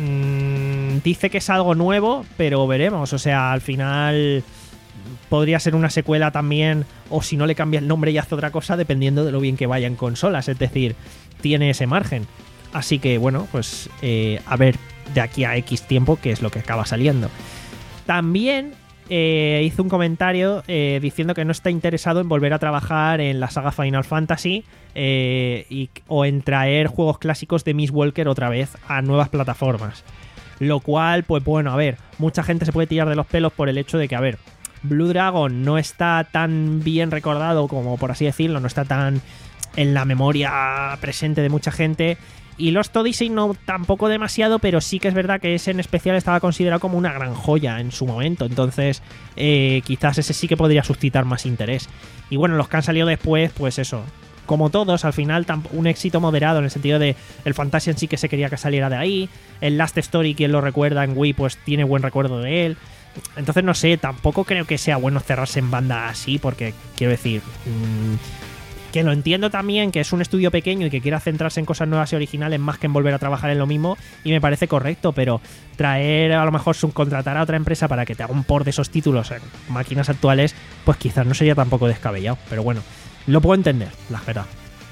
Mm, dice que es algo nuevo, pero veremos. O sea, al final podría ser una secuela también, o si no le cambia el nombre y hace otra cosa, dependiendo de lo bien que vaya en consolas. Es decir, tiene ese margen. Así que bueno, pues eh, a ver de aquí a X tiempo qué es lo que acaba saliendo. También eh, hizo un comentario eh, diciendo que no está interesado en volver a trabajar en la saga Final Fantasy eh, y, o en traer juegos clásicos de Miss Walker otra vez a nuevas plataformas. Lo cual, pues bueno, a ver, mucha gente se puede tirar de los pelos por el hecho de que, a ver, Blue Dragon no está tan bien recordado como, por así decirlo, no está tan en la memoria presente de mucha gente. Y Lost Odyssey no tampoco demasiado, pero sí que es verdad que ese en especial estaba considerado como una gran joya en su momento. Entonces, eh, quizás ese sí que podría suscitar más interés. Y bueno, los que han salido después, pues eso, como todos, al final un éxito moderado en el sentido de el Fantasian sí que se quería que saliera de ahí. El Last Story, quien lo recuerda en Wii, pues tiene buen recuerdo de él. Entonces, no sé, tampoco creo que sea bueno cerrarse en banda así, porque quiero decir... Mmm, que lo entiendo también, que es un estudio pequeño y que quiera centrarse en cosas nuevas y originales más que en volver a trabajar en lo mismo, y me parece correcto, pero traer, a lo mejor subcontratar a otra empresa para que te haga un port de esos títulos en máquinas actuales, pues quizás no sería tampoco descabellado, pero bueno, lo puedo entender, la verdad.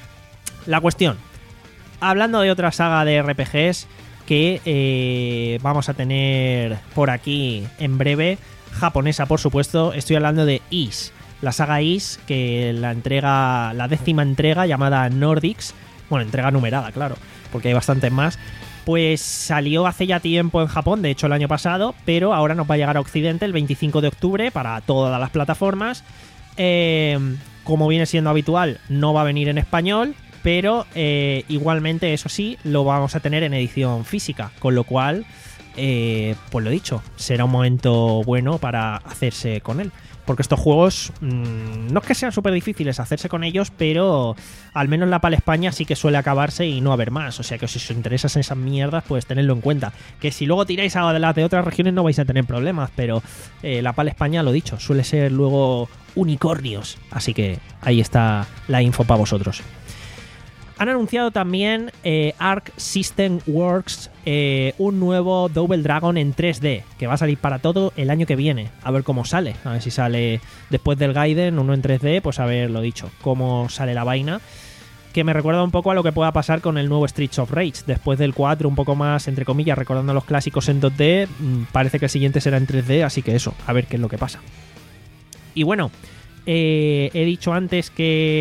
La cuestión, hablando de otra saga de R P Gs que eh, vamos a tener por aquí en breve, japonesa por supuesto, estoy hablando de Ys. La saga Ys, que la entrega, la décima entrega llamada Nordics, bueno, entrega numerada, claro, porque hay bastantes más, pues salió hace ya tiempo en Japón, de hecho el año pasado, pero ahora nos va a llegar a Occidente el veinticinco de octubre para todas las plataformas. Eh, como viene siendo habitual, no va a venir en español, pero eh, igualmente, eso sí, lo vamos a tener en edición física, con lo cual, eh, pues lo dicho, será un momento bueno para hacerse con él. Porque estos juegos, mmm, no es que sean súper difíciles hacerse con ellos, pero al menos la PAL España sí que suele acabarse y no haber más. O sea que si os interesan esas mierdas, pues tenedlo en cuenta. Que si luego tiráis a las de otras regiones no vais a tener problemas, pero eh, la PAL España, lo dicho, suele ser luego unicornios. Así que ahí está la info para vosotros. Han anunciado también eh, Arc System Works eh, un nuevo Double Dragon en tres D que va a salir para todo el año que viene. A ver cómo sale. A ver si sale después del Gaiden, uno en tres D, pues a ver, lo dicho, cómo sale la vaina. Que me recuerda un poco a lo que pueda pasar con el nuevo Streets of Rage. Después del cuatro, un poco más, entre comillas, recordando los clásicos en dos D, parece que el siguiente será en tres D, así que eso, a ver qué es lo que pasa. Y bueno, eh, he dicho antes que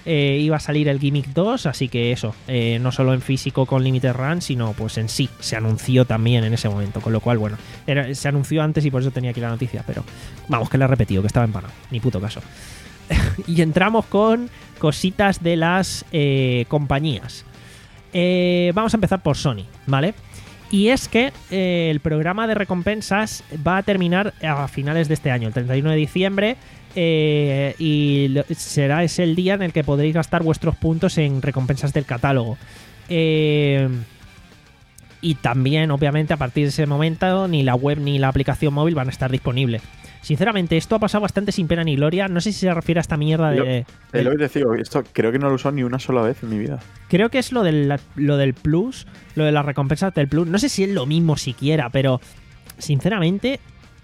eh, iba a salir el Gimmick dos, así que eso, eh, no solo en físico con Limited Run, sino pues en sí, se anunció también en ese momento, con lo cual, bueno, era, se anunció antes y por eso tenía aquí la noticia, pero vamos, que le he repetido, que estaba empanado, ni puto caso. Y entramos con cositas de las eh, compañías. Eh, vamos a empezar por Sony, ¿vale? Y es que eh, el programa de recompensas va a terminar a finales de este año, el treinta y uno de diciembre, eh, y lo, será ese el día en el que podréis gastar vuestros puntos en recompensas del catálogo. Eh, y también, obviamente, a partir de ese momento, ni la web ni la aplicación móvil van a estar disponibles. Sinceramente, esto ha pasado bastante sin pena ni gloria. No sé si se refiere a esta mierda de... Te lo he decido, esto creo que no lo he usado ni una sola vez en mi vida. Creo que es lo del, lo del Plus, lo de las recompensas del Plus. No sé si es lo mismo siquiera, pero sinceramente...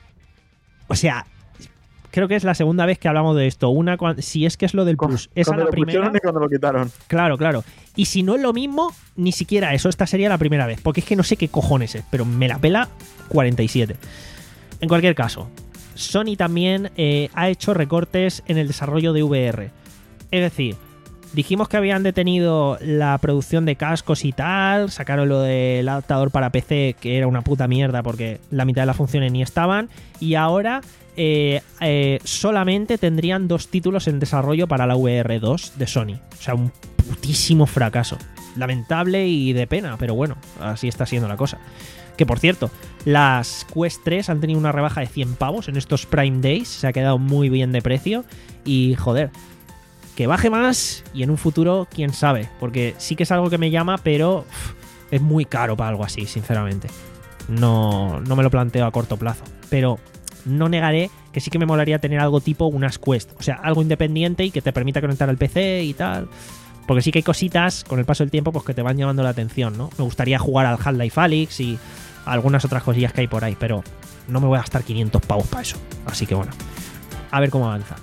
O sea, creo que es la segunda vez que hablamos de esto. Una, si es que es lo del Plus. Esa cuando la lo primera. pusieron y cuando lo quitaron. Claro, claro. Y si no es lo mismo, ni siquiera eso. Esta sería la primera vez. Porque es que no sé qué cojones es, pero me la pela cuarenta y siete. En cualquier caso... Sony también eh, ha hecho recortes en el desarrollo de V R. Es decir, dijimos que habían detenido la producción de cascos y tal, sacaron lo del adaptador para P C, que era una puta mierda porque la mitad de las funciones ni estaban, y ahora eh, eh, solamente tendrían dos títulos en desarrollo para la V R dos de Sony. O sea, un putísimo fracaso. Lamentable y de pena, pero bueno, así está siendo la cosa. Que por cierto, las Quest tres han tenido una rebaja de cien pavos en estos Prime Days. Se ha quedado muy bien de precio. Y joder, que baje más y en un futuro, quién sabe. Porque sí que es algo que me llama, pero uff, es muy caro para algo así, sinceramente. No, no me lo planteo a corto plazo. Pero no negaré que sí que me molaría tener algo tipo unas Quest. O sea, algo independiente y que te permita conectar al P C y tal. Porque sí que hay cositas, con el paso del tiempo, pues que te van llamando la atención, ¿no? Me gustaría jugar al Half-Life Alyx y algunas otras cosillas que hay por ahí, pero no me voy a gastar quinientos pavos para eso. Así que bueno, a ver cómo avanza.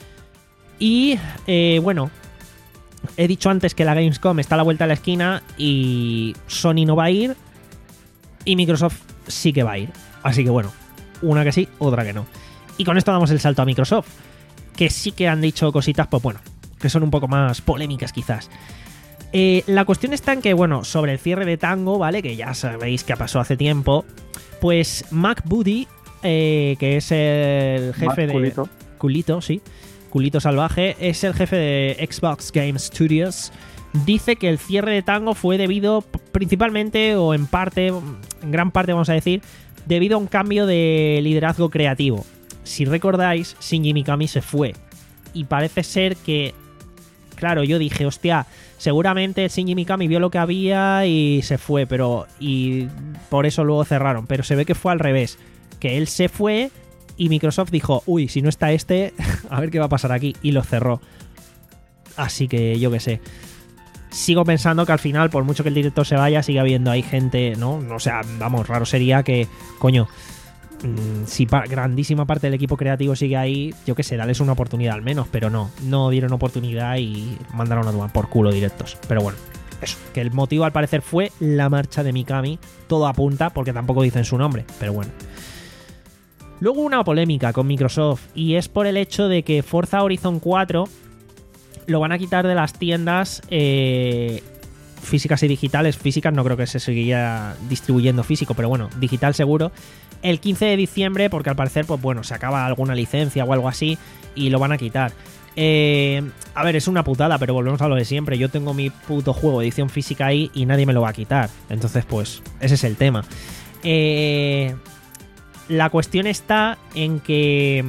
Y eh, bueno, he dicho antes que la Gamescom está a la vuelta de la esquina y Sony no va a ir y Microsoft sí que va a ir. Así que bueno, una que sí, otra que no. Y con esto damos el salto a Microsoft, que sí que han dicho cositas, pues bueno, que son un poco más polémicas quizás. Eh, la cuestión está en que, bueno, sobre el cierre de Tango, ¿vale? Que ya sabéis que pasó hace tiempo. Pues Mac Buddy, eh, que es el jefe Mac de... Culito. Culito, sí. Culito salvaje. Es el jefe de Xbox Game Studios. Dice que el cierre de Tango fue debido principalmente, o en parte, en gran parte vamos a decir, debido a un cambio de liderazgo creativo. Si recordáis, Shinji Mikami se fue. Y parece ser que... Claro, yo dije, hostia, seguramente Shinji Mikami vio lo que había y se fue, pero y por eso luego cerraron. Pero se ve que fue al revés, que él se fue y Microsoft dijo, uy, si no está este, a ver qué va a pasar aquí, y lo cerró. Así que yo qué sé. Sigo pensando que al final, por mucho que el director se vaya, sigue habiendo ahí gente, ¿no? O sea, vamos, raro sería que, coño, si pa- grandísima parte del equipo creativo sigue ahí, yo qué sé, dales una oportunidad al menos, pero no, no dieron oportunidad y mandaron a tomar por culo directos. Pero bueno, eso, que el motivo al parecer fue la marcha de Mikami, todo apunta, porque tampoco dicen su nombre, pero bueno. Luego una polémica con Microsoft, y es por el hecho de que Forza Horizon cuatro lo van a quitar de las tiendas eh, físicas y digitales. Físicas no creo que se seguiría distribuyendo físico, pero bueno, digital seguro. El quince de diciembre, porque al parecer, pues bueno, se acaba alguna licencia o algo así y lo van a quitar. Eh, a ver, es una putada, pero volvemos a lo de siempre. Yo tengo mi puto juego de edición física ahí y nadie me lo va a quitar. Entonces, pues, ese es el tema. Eh, la cuestión está en que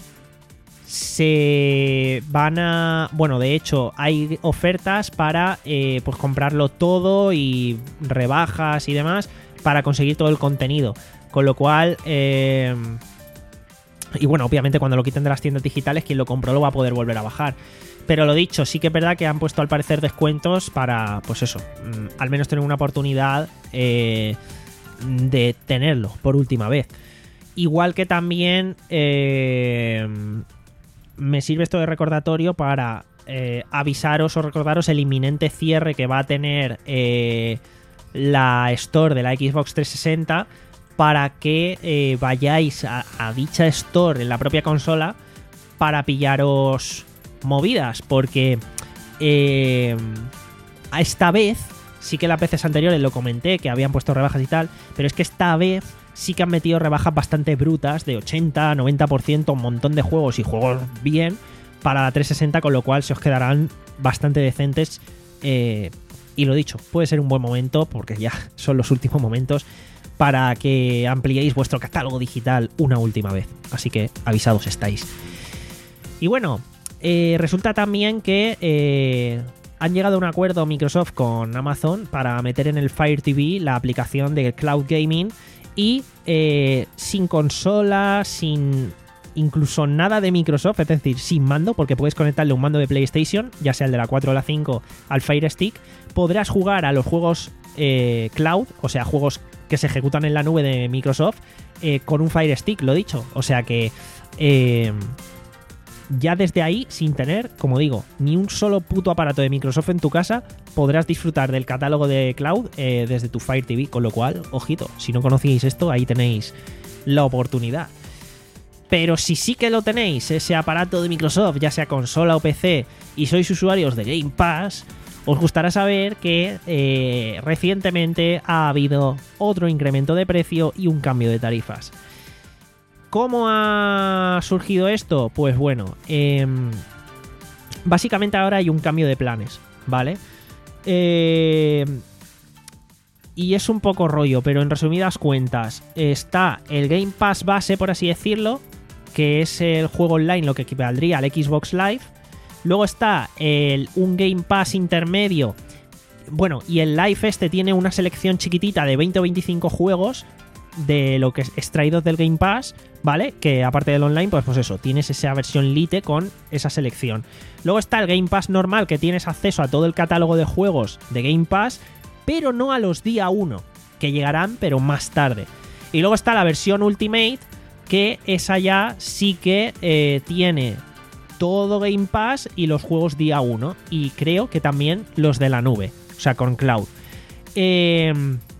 se van a... Bueno, de hecho, hay ofertas para eh, pues comprarlo todo y rebajas y demás para conseguir todo el contenido. Con lo cual, eh, y bueno, obviamente cuando lo quiten de las tiendas digitales, quien lo compró lo va a poder volver a bajar. Pero lo dicho, sí que es verdad que han puesto al parecer descuentos para, pues eso, al menos tener una oportunidad eh, de tenerlo por última vez. Igual que también eh, me sirve esto de recordatorio para eh, avisaros o recordaros el inminente cierre que va a tener eh, la Store de la Xbox trescientos sesenta, para que eh, vayáis a, a dicha Store en la propia consola para pillaros movidas, porque eh, a esta vez, sí que las veces anteriores lo comenté, que habían puesto rebajas y tal, pero es que esta vez sí que han metido rebajas bastante brutas, de ochenta, noventa por ciento, un montón de juegos y juegos bien, para la trescientos sesenta, con lo cual se os quedarán bastante decentes. Eh, y lo dicho, puede ser un buen momento, porque ya son los últimos momentos, para que ampliéis vuestro catálogo digital una última vez. Así que avisados estáis. Y bueno, eh, resulta también que eh, han llegado a un acuerdo Microsoft con Amazon para meter en el Fire T V la aplicación de Cloud Gaming y eh, sin consola, sin incluso nada de Microsoft, es decir, sin mando, porque puedes conectarle un mando de PlayStation, ya sea el de la cuatro o la cinco, al Fire Stick, podrás jugar a los juegos eh, Cloud, o sea, juegos que se ejecutan en la nube de Microsoft, eh, con un Fire Stick, lo dicho. O sea que eh, ya desde ahí, sin tener, como digo, ni un solo puto aparato de Microsoft en tu casa, podrás disfrutar del catálogo de Cloud eh, desde tu Fire T V, con lo cual, ojito, si no conocíais esto, ahí tenéis la oportunidad. Pero si sí que lo tenéis, ese aparato de Microsoft, ya sea consola o P C, y sois usuarios de Game Pass, os gustará saber que eh, recientemente ha habido otro incremento de precio y un cambio de tarifas. ¿Cómo ha surgido esto? Pues bueno, eh, básicamente ahora hay un cambio de planes, ¿vale? Eh, y es un poco rollo, pero en resumidas cuentas, está el Game Pass base, por así decirlo, que es el juego online, lo que equivaldría al Xbox Live. Luego está el, un Game Pass intermedio. Bueno, y el Live este tiene una selección chiquitita de veinte o veinticinco juegos de lo que es extraídos del Game Pass, ¿vale? Que aparte del online, pues, pues eso, tienes esa versión Lite con esa selección. Luego está el Game Pass normal, que tienes acceso a todo el catálogo de juegos de Game Pass, pero no a los día uno, que llegarán, pero más tarde. Y luego está la versión Ultimate, que esa ya sí que eh, tiene todo Game Pass y los juegos día uno, y creo que también los de la nube, o sea, con Cloud. Eh,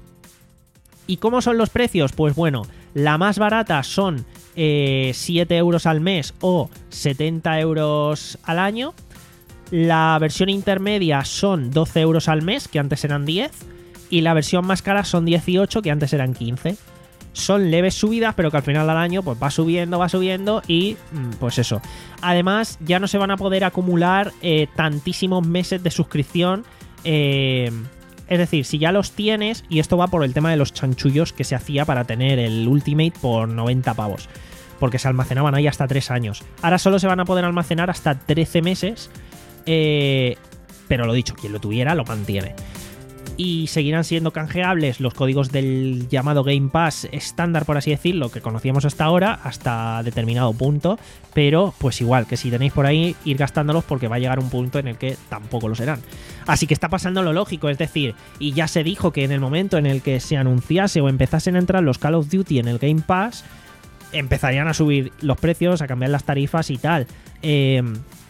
¿Y cómo son los precios? Pues bueno, la más barata son eh, siete euros al mes o setenta euros al año. La versión intermedia son doce euros al mes, que antes eran diez, y la versión más cara son dieciocho, que antes eran quince. Son leves subidas, pero que al final del año pues va subiendo, va subiendo y pues eso. Además, ya no se van a poder acumular eh, tantísimos meses de suscripción. Eh, es decir, si ya los tienes, y esto va por el tema de los chanchullos que se hacía para tener el Ultimate por noventa pavos, porque se almacenaban ahí hasta tres años. Ahora solo se van a poder almacenar hasta trece meses, eh, pero lo dicho, quien lo tuviera lo mantiene. Y seguirán siendo canjeables los códigos del llamado Game Pass estándar, por así decirlo, que conocíamos hasta ahora, hasta determinado punto, pero pues igual, que si tenéis por ahí, ir gastándolos, porque va a llegar un punto en el que tampoco lo serán. Así que está pasando lo lógico, es decir, y ya se dijo que en el momento en el que se anunciase o empezasen a entrar los Call of Duty en el Game Pass, empezarían a subir los precios, a cambiar las tarifas y tal. Eh,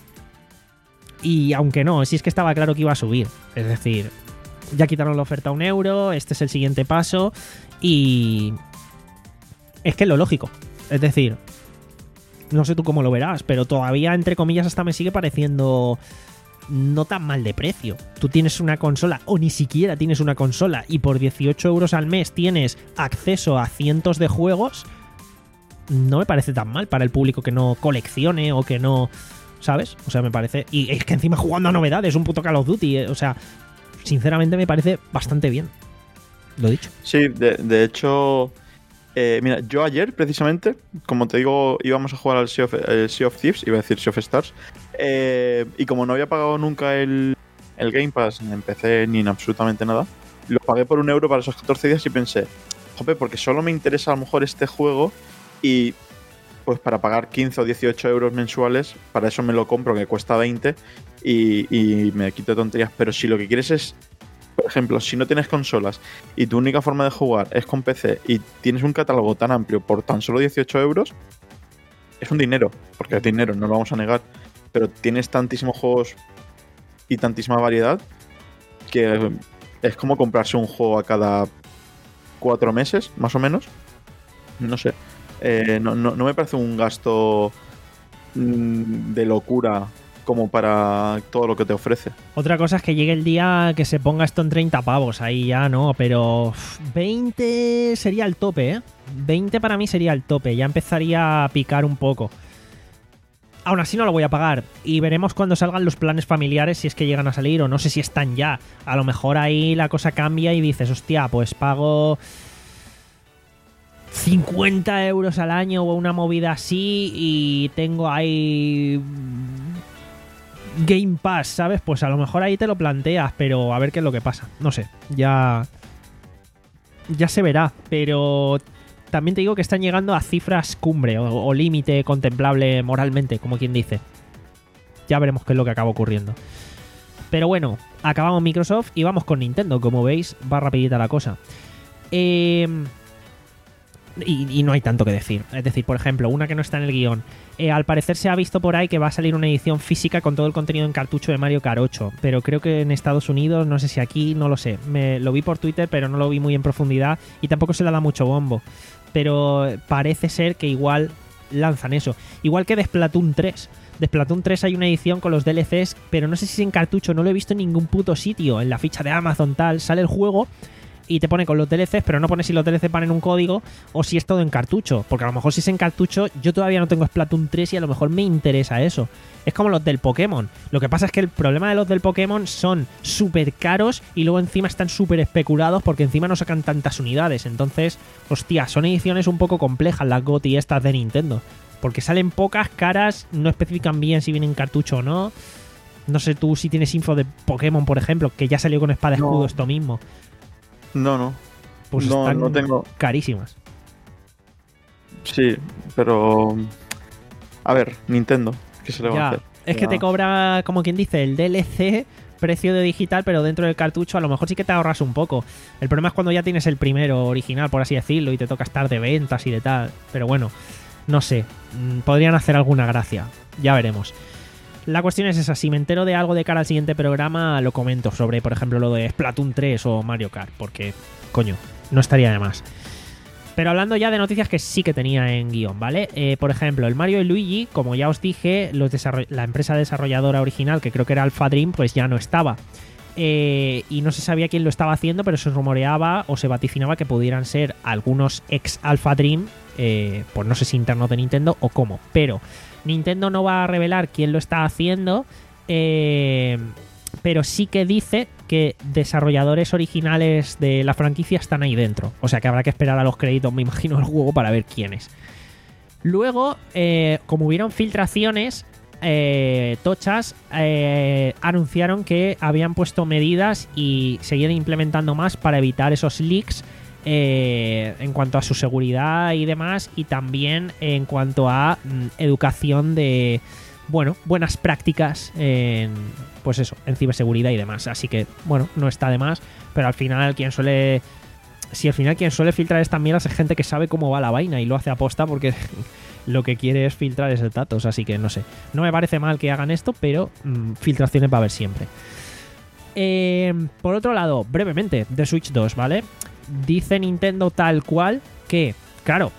y aunque no, si es que estaba claro que iba a subir, es decir, ya quitaron la oferta a un euro, este es el siguiente paso y es que es lo lógico. Es decir, no sé tú cómo lo verás, pero todavía, entre comillas, hasta me sigue pareciendo no tan mal de precio. Tú tienes una consola, o ni siquiera tienes una consola, y por dieciocho euros al mes tienes acceso a cientos de juegos. No me parece tan mal para el público que no coleccione o que no, ¿sabes? O sea, me parece... Y es que encima jugando a novedades, un puto Call of Duty, o sea... Sinceramente me parece bastante bien. Lo dicho. Sí, de, de hecho, eh, mira, yo ayer precisamente, como te digo, íbamos a jugar al Sea of, eh, Sea of Thieves, iba a decir Sea of Stars, eh, y como no había pagado nunca el, el Game Pass, ni en P C ni en absolutamente nada, lo pagué por un euro para esos catorce días y pensé, jope, porque solo me interesa a lo mejor este juego y pues para pagar quince o dieciocho euros mensuales, para eso me lo compro, que cuesta veinte, y, y me quito tonterías. Pero si lo que quieres es, por ejemplo, si no tienes consolas y tu única forma de jugar es con P C y tienes un catálogo tan amplio por tan solo dieciocho euros, es un dinero, porque es dinero, no lo vamos a negar, pero tienes tantísimos juegos y tantísima variedad que es como comprarse un juego a cada cuatro meses, más o menos. No sé. Eh, no, no, no me parece un gasto mmm, de locura como para todo lo que te ofrece. Otra cosa es que llegue el día que se ponga esto en treinta pavos, ahí ya no, pero veinte sería el tope, ¿eh? veinte para mí sería el tope, ya empezaría a picar un poco. Aún así no lo voy a pagar y veremos cuando salgan los planes familiares si es que llegan a salir o no sé si están ya. A lo mejor ahí la cosa cambia y dices, hostia, pues pago cincuenta euros al año o una movida así y tengo ahí Game Pass, ¿sabes? Pues a lo mejor ahí te lo planteas, pero a ver qué es lo que pasa. No sé, ya ya se verá, pero también te digo que están llegando a cifras cumbre o, o límite contemplable moralmente, como quien dice. Ya veremos qué es lo que acaba ocurriendo. Pero bueno, acabamos Microsoft y vamos con Nintendo. Como veis, va rapidita la cosa. Eh... Y, y no hay tanto que decir. Es decir, por ejemplo, una que no está en el guión. Eh, al parecer se ha visto por ahí que va a salir una edición física con todo el contenido en cartucho de Mario Kart ocho. Pero creo que en Estados Unidos, no sé si aquí, no lo sé. Me lo vi por Twitter, pero no lo vi muy en profundidad. Y tampoco se le da mucho bombo. Pero parece ser que igual lanzan eso. Igual que de Splatoon tres. De Splatoon tres hay una edición con los D L Cs, pero no sé si es en cartucho. No lo he visto en ningún puto sitio. En la ficha de Amazon tal, sale el juego y te pone con los D L Cs, pero no pone si los D L Cs van en un código o si es todo en cartucho. Porque a lo mejor si es en cartucho, yo todavía no tengo Splatoon tres y a lo mejor me interesa eso. Es como los del Pokémon. Lo que pasa es que el problema de los del Pokémon son súper caros y luego encima están súper especulados porque encima no sacan tantas unidades. Entonces, hostia, son ediciones un poco complejas las G O T Y estas de Nintendo. Porque salen pocas caras, no especifican bien si vienen en cartucho o no. No sé tú si tienes info de Pokémon, por ejemplo, que ya salió con espada y escudo No. esto mismo. No, no. Pues no, están no tengo. carísimas. Sí, pero. A ver, Nintendo. ¿Qué se le va Ya, a hacer? es que Ya. te cobra, como quien dice, el D L C, precio de digital, pero dentro del cartucho a lo mejor sí que te ahorras un poco. El problema es cuando ya tienes el primero original, por así decirlo, y te toca estar de ventas y de tal. Pero bueno, no sé. mm, Podrían hacer alguna gracia. Ya veremos. La cuestión es esa, si me entero de algo de cara al siguiente programa, lo comento sobre, por ejemplo, lo de Splatoon tres o Mario Kart, porque, coño, no estaría de más. Pero hablando ya de noticias que sí que tenía en guión, ¿vale? Eh, por ejemplo, el Mario y Luigi, como ya os dije, los desarroll- la empresa desarrolladora original, que creo que era Alpha Dream, pues ya no estaba. Eh, y no se sabía quién lo estaba haciendo, pero se rumoreaba o se vaticinaba que pudieran ser algunos ex Alpha Dream, eh, pues no sé si internos de Nintendo o cómo, pero Nintendo no va a revelar quién lo está haciendo, eh, pero sí que dice que desarrolladores originales de la franquicia están ahí dentro. O sea que habrá que esperar a los créditos, me imagino, del juego para ver quiénes. Luego, eh, como hubieron filtraciones eh, tochas, eh, anunciaron que habían puesto medidas y seguían implementando más para evitar esos leaks eh, en cuanto a su seguridad y demás, y también en cuanto a mm, educación de, bueno, buenas prácticas en, pues eso, en ciberseguridad y demás. Así que, bueno, no está de más, pero al final quien suele... Si al final quien suele filtrar estas mierdas es gente que sabe cómo va la vaina y lo hace aposta porque lo que quiere es filtrar esos datos. Así que no sé. No me parece mal que hagan esto, pero mmm, filtraciones va a haber siempre. Eh, por otro lado, brevemente, de Switch dos, ¿vale? Dice Nintendo tal cual que, claro,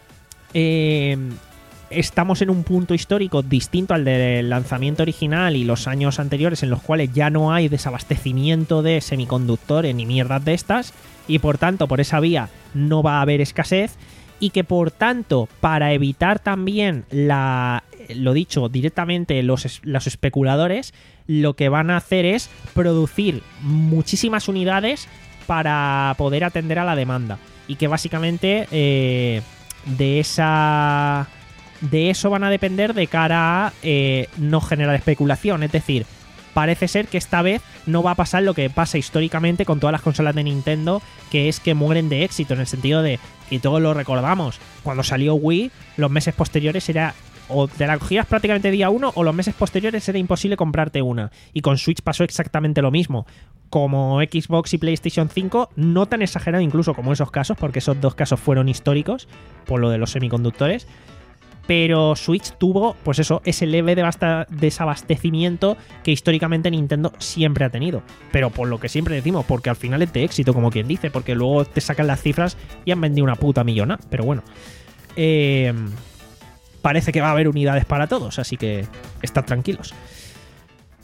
eh, estamos en un punto histórico distinto al del lanzamiento original y los años anteriores en los cuales ya no hay desabastecimiento de semiconductores ni mierdas de estas, y por tanto por esa vía no va a haber escasez, y que por tanto para evitar también la, lo dicho directamente, los, los especuladores lo que van a hacer es producir muchísimas unidades para poder atender a la demanda, y que básicamente eh, de esa de eso van a depender de cara a eh, no generar especulación. Es decir, parece ser que esta vez no va a pasar lo que pasa históricamente con todas las consolas de Nintendo, que es que mueren de éxito, en el sentido de, y todos lo recordamos, cuando salió Wii, los meses posteriores era, o te la cogías prácticamente día uno, o los meses posteriores era imposible comprarte una. Y con Switch pasó exactamente lo mismo. Como Xbox y PlayStation cinco, no tan exagerado incluso como esos casos, porque esos dos casos fueron históricos, por lo de los semiconductores. Pero Switch tuvo, pues eso, ese leve desabastecimiento que históricamente Nintendo siempre ha tenido. Pero por lo que siempre decimos, porque al final es de éxito, como quien dice, porque luego te sacan las cifras y han vendido una puta millona. Pero bueno, eh, parece que va a haber unidades para todos, así que estad tranquilos.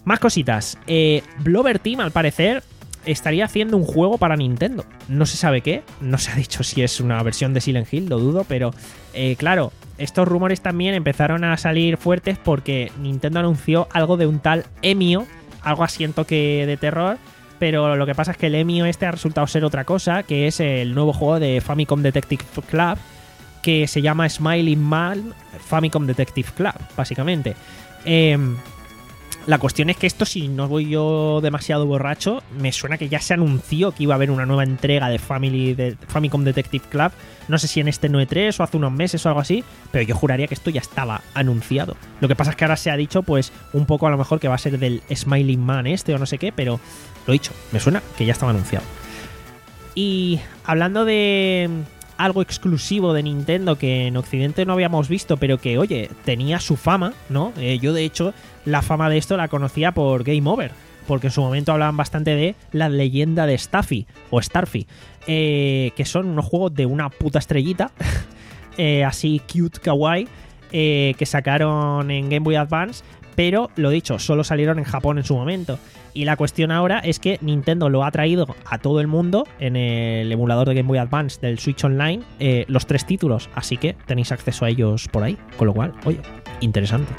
Más cositas. Eh, Blover Team, al parecer, estaría haciendo un juego para Nintendo. No se sabe qué. No se ha dicho si es una versión de Silent Hill, lo dudo, pero eh, claro, estos rumores también empezaron a salir fuertes porque Nintendo anunció algo de un tal Emio, algo así en toque de terror, pero lo que pasa es que el Emio este ha resultado ser otra cosa, que es el nuevo juego de Famicom Detective Club, que se llama Smiling Man Famicom Detective Club, básicamente. Eh, la cuestión es que esto, si no voy yo demasiado borracho, me suena que ya se anunció que iba a haber una nueva entrega de, Family de Famicom Detective Club. No sé si en este nueve tres o hace unos meses o algo así, pero yo juraría que esto ya estaba anunciado. Lo que pasa es que ahora se ha dicho, pues, un poco a lo mejor que va a ser del Smiling Man este o no sé qué, pero lo dicho, me suena que ya estaba anunciado. Y hablando de algo exclusivo de Nintendo que en Occidente no habíamos visto, pero que, oye, tenía su fama, ¿no? Eh, yo, de hecho, la fama de esto la conocía por Game Over, porque en su momento hablaban bastante de La Leyenda de Staffy, o Starfy, eh, que son unos juegos de una puta estrellita, eh, así cute, kawaii, eh, que sacaron en Game Boy Advance, pero, lo dicho, solo salieron en Japón en su momento. Y la cuestión ahora es que Nintendo lo ha traído a todo el mundo en el emulador de Game Boy Advance del Switch Online, eh, los tres títulos, así que tenéis acceso a ellos por ahí, con lo cual, oye, interesante.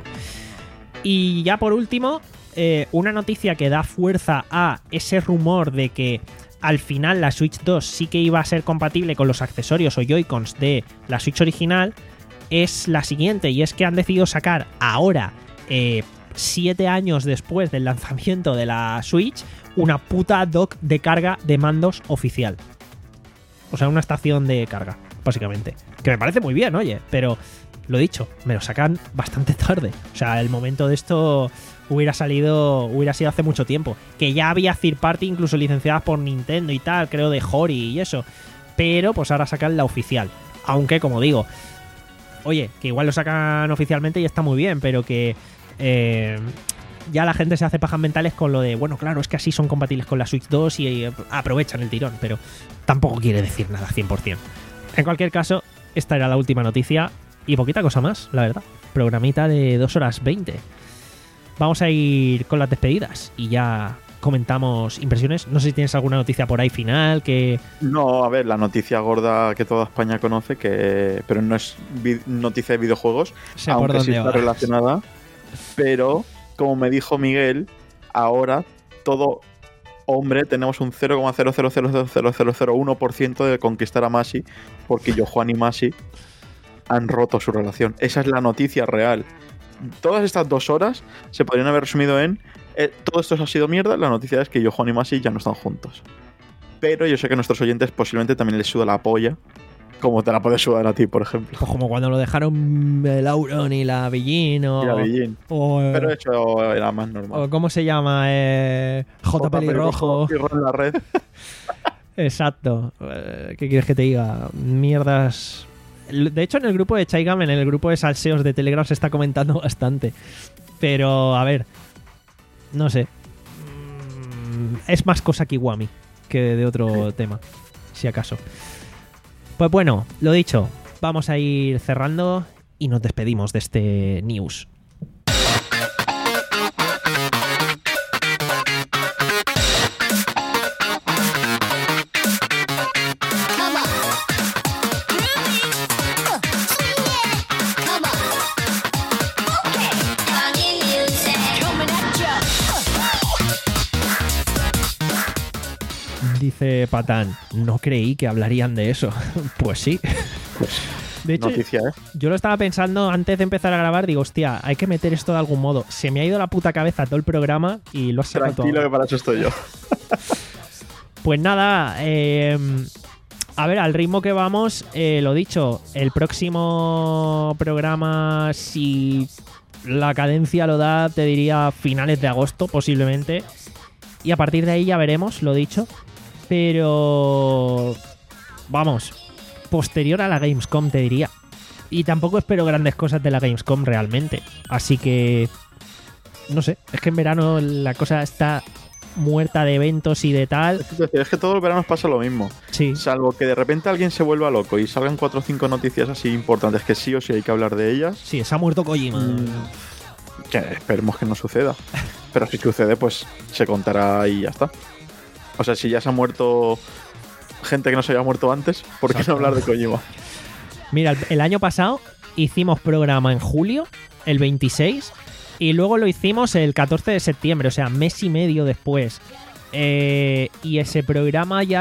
Y ya por último, eh, una noticia que da fuerza a ese rumor de que al final la Switch dos sí que iba a ser compatible con los accesorios o Joy-Cons de la Switch original, es la siguiente, y es que han decidido sacar ahora, eh, siete años después del lanzamiento de la Switch, una puta dock de carga de mandos oficial. O sea, una estación de carga, básicamente. Que me parece muy bien, oye, pero lo dicho, me lo sacan bastante tarde. O sea, el momento de esto hubiera salido, hubiera sido hace mucho tiempo. Que ya había third party incluso licenciadas por Nintendo y tal, creo de Hori y eso. Pero pues ahora sacan la oficial. Aunque, como digo, oye, que igual lo sacan oficialmente y está muy bien, pero que Eh, ya la gente se hace pajas mentales con lo de, bueno, claro, es que así son compatibles con la Switch dos y eh, aprovechan el tirón, pero tampoco quiere decir nada cien por ciento. En cualquier caso, esta era la última noticia y poquita cosa más, la verdad. Programita de dos horas veinte. Vamos a ir con las despedidas y ya comentamos impresiones. No sé si tienes alguna noticia por ahí final que... No, a ver, la noticia gorda que toda España conoce, que pero no es vi- noticia de videojuegos, Sé por aunque sí dónde está vas. relacionada. Pero, como me dijo Miguel, ahora todo hombre tenemos un cero coma cero cero cero cero cero cero uno por ciento de conquistar a Masi, porque Yojuan y Masi han roto su relación. Esa es la noticia real. Todas estas dos horas se podrían haber resumido en eh, todo esto ha sido mierda, la noticia es que Yojuan y Masi ya no están juntos. Pero yo sé que a nuestros oyentes posiblemente también les suda la polla, como te la puede sudar a ti, por ejemplo. Pues como cuando lo dejaron el Auron y la Billin o... Y la Billin. o eh, Pero eso era más normal. o ¿cómo se llama? Eh, J. Pelirrojo. Y en la red. Exacto. Eh, ¿Qué quieres que te diga? Mierdas. De hecho, en el grupo de Chaigam, en el grupo de salseos de Telegram, se está comentando bastante. Pero, a ver, no sé. Mm, Es más cosa Kiwami que de otro tema, si acaso. Pues bueno, lo dicho, vamos a ir cerrando y nos despedimos de este news. Dice Patán, no creí que hablarían de eso. Pues sí. De hecho, Noticia, ¿eh? yo lo estaba pensando antes de empezar a grabar, digo, hostia, hay que meter esto de algún modo. Se me ha ido la puta cabeza todo el programa y lo has sacado todo. Tranquilo, que para eso estoy yo. Pues nada, eh, a ver, al ritmo que vamos, eh, lo dicho, el próximo programa, si la cadencia lo da, te diría finales de agosto posiblemente. Y a partir de ahí ya veremos, lo dicho. Pero vamos, posterior a la Gamescom te diría. Y tampoco espero grandes cosas de la Gamescom realmente. Así que no sé, es que en verano la cosa está muerta de eventos y de tal. Es decir, es que todos los veranos pasa lo mismo. Sí. Salvo que de repente alguien se vuelva loco y salgan cuatro o cinco noticias así importantes que sí o sí hay que hablar de ellas. Sí, se ha muerto Kojima. Mm, que esperemos que no suceda. pero si sucede, pues se contará y ya está. O sea, si ya se ha muerto gente que no se había muerto antes, ¿por qué no hablar de Kojima? Mira, el, el año pasado hicimos programa en julio, el veintiséis, y luego lo hicimos el catorce de septiembre, o sea, mes y medio después. Eh, y ese programa ya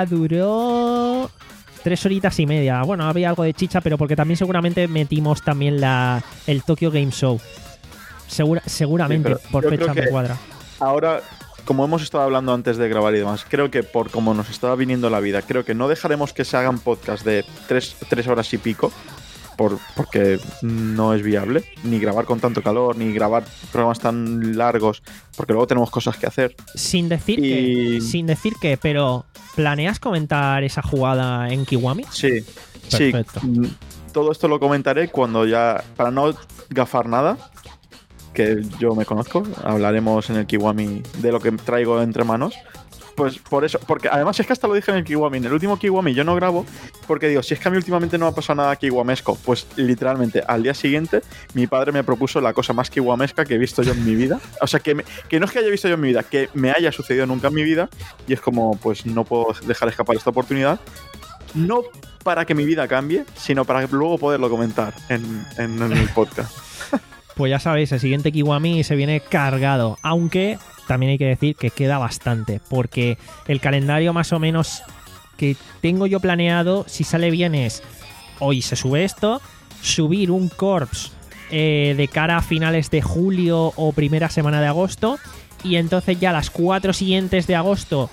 duró tres horitas y media. Bueno, había algo de chicha, pero porque también seguramente metimos también la el Tokyo Game Show. Segura, seguramente, sí, por fecha me cuadra. Ahora, como hemos estado hablando antes de grabar y demás, creo que por como nos estaba viniendo la vida, creo que no dejaremos que se hagan podcasts de tres, tres horas y pico, por, porque no es viable, ni grabar con tanto calor, ni grabar programas tan largos, porque luego tenemos cosas que hacer. Sin decir y... que, sin decir que, pero ¿planeas comentar esa jugada en Kiwami? Sí, perfecto. Sí. Todo esto lo comentaré cuando ya, para no gafar nada, que yo me conozco, hablaremos en el Kiwami de lo que traigo entre manos. Pues por eso, porque además es que hasta lo dije en el Kiwami, en el último Kiwami yo no grabo, porque digo, si es que a mí últimamente no me ha pasado nada kiwamesco, pues literalmente al día siguiente mi padre me propuso la cosa más kiwamesca que he visto yo en mi vida. O sea, que, me, que no es que haya visto yo en mi vida, que me haya sucedido nunca en mi vida, y es como, pues no puedo dejar escapar esta oportunidad, no para que mi vida cambie, sino para luego poderlo comentar en, en, en el podcast. Pues ya sabéis, el siguiente Kiwami se viene cargado, aunque también hay que decir que queda bastante, porque el calendario más o menos que tengo yo planeado, si sale bien, es hoy se sube esto, subir un Corps eh, de cara a finales de julio o primera semana de agosto, y entonces ya las cuatro siguientes de agosto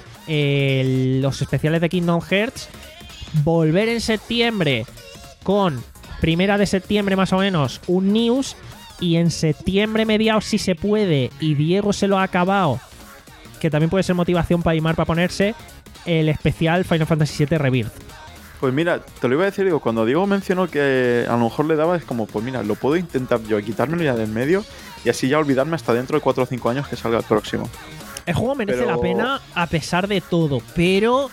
eh, los especiales de Kingdom Hearts, volver en septiembre con primera de septiembre más o menos un news, y en septiembre mediados, si se puede, y Diego se lo ha acabado, que también puede ser motivación para Aimar para ponerse, el especial Final Fantasy siete Rebirth. Pues mira, te lo iba a decir, digo, cuando Diego mencionó que a lo mejor le daba, es como, pues mira, lo puedo intentar yo, quitármelo ya del medio y así ya olvidarme hasta dentro de cuatro o cinco años que salga el próximo. El juego merece pero... la pena a pesar de todo, pero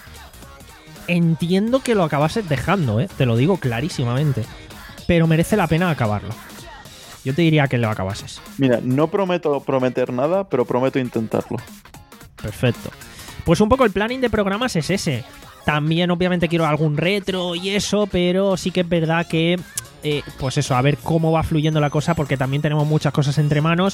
entiendo que lo acabases dejando, ¿eh? Te lo digo clarísimamente. Pero merece la pena acabarlo. Yo te diría que lo acabases. Mira, no prometo prometer nada, pero prometo intentarlo. Perfecto. Pues un poco el planning de programas es ese. También obviamente quiero algún retro y eso, pero sí que es verdad que, eh, pues eso, a ver cómo va fluyendo la cosa, porque también tenemos muchas cosas entre manos.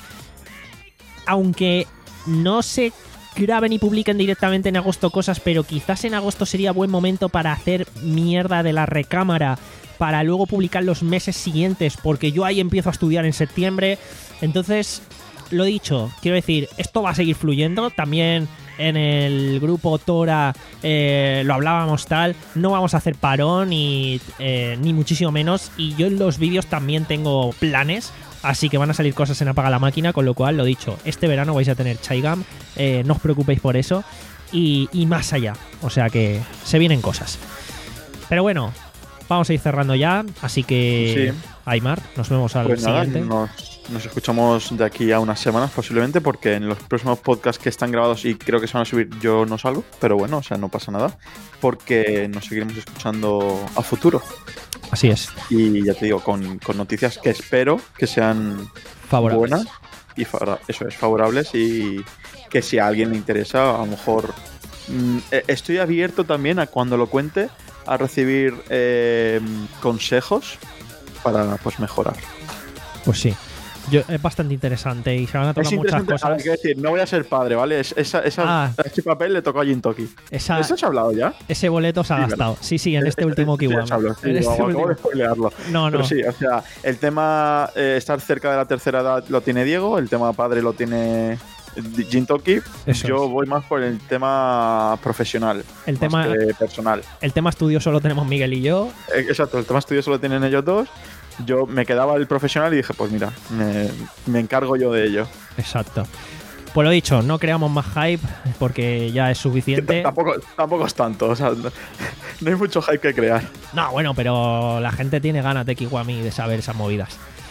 Aunque no se graben y publiquen directamente en agosto cosas, pero quizás en agosto sería buen momento para hacer mierda de la recámara, para luego publicar los meses siguientes, porque yo ahí empiezo a estudiar en septiembre. Entonces, lo dicho, quiero decir, esto va a seguir fluyendo. También en el grupo Tora eh, lo hablábamos tal, no vamos a hacer parón y, eh, ni muchísimo menos. Y yo en los vídeos también tengo planes, así que van a salir cosas en Apaga la Máquina, con lo cual, lo dicho, este verano vais a tener Chaigam, eh, no os preocupéis por eso, y, y más allá, o sea que se vienen cosas. Pero bueno, vamos a ir cerrando ya, así que sí. Aimar, nos vemos al pues nada, siguiente. Nos, nos escuchamos de aquí a unas semanas posiblemente, porque en los próximos podcasts que están grabados y creo que se van a subir yo no salgo, pero bueno, o sea, no pasa nada, porque nos seguiremos escuchando a futuro. Así es. Y ya te digo, con, con noticias que espero que sean favorables. Buenas y favora- eso es, favorables, y que si a alguien le interesa, a lo mejor mmm, estoy abierto también a cuando lo cuente a recibir eh, consejos para pues mejorar. Pues sí. Yo, es bastante interesante y se van a tocar Es muchas cosas. Hay que decir, no voy a ser padre, ¿vale? Es, esa, esa, ah, ese papel le tocó a Jintoki. Esa, ¿Eso se ha hablado ya? Ese boleto se ha sí, gastado. ¿verdad? Sí, sí, en este último Kiwami. Sí, sí, en este acabo último... de spoilearlo. No, no. Pero sí, o sea, el tema eh, estar cerca de la tercera edad lo tiene Diego, el tema padre lo tiene Jintoki. Yo es. voy más por el tema profesional, el tema que personal. El tema estudio solo tenemos Miguel y yo. Exacto, el tema estudio solo tienen ellos dos. Yo me quedaba el profesional y dije, pues mira, me, me encargo yo de ello. Exacto. Pues lo dicho, no creamos más hype porque ya es suficiente. Tampoco, tampoco es tanto, o sea, no, no hay mucho hype que crear. No, bueno, pero la gente tiene ganas de Kiwami, de saber esas movidas.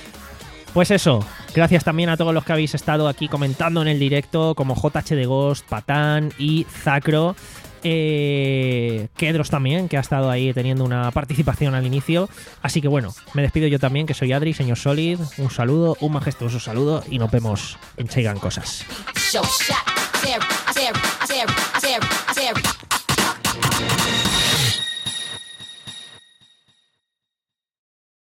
Pues eso, gracias también a todos los que habéis estado aquí comentando en el directo, como J H de Ghost, Patán y Zacro. Eh, Kedros también, que ha estado ahí teniendo una participación al inicio. Así que bueno, me despido yo también, que soy Adri, señor Solid. Un saludo, un majestuoso saludo y nos vemos en Chaigan Cosas.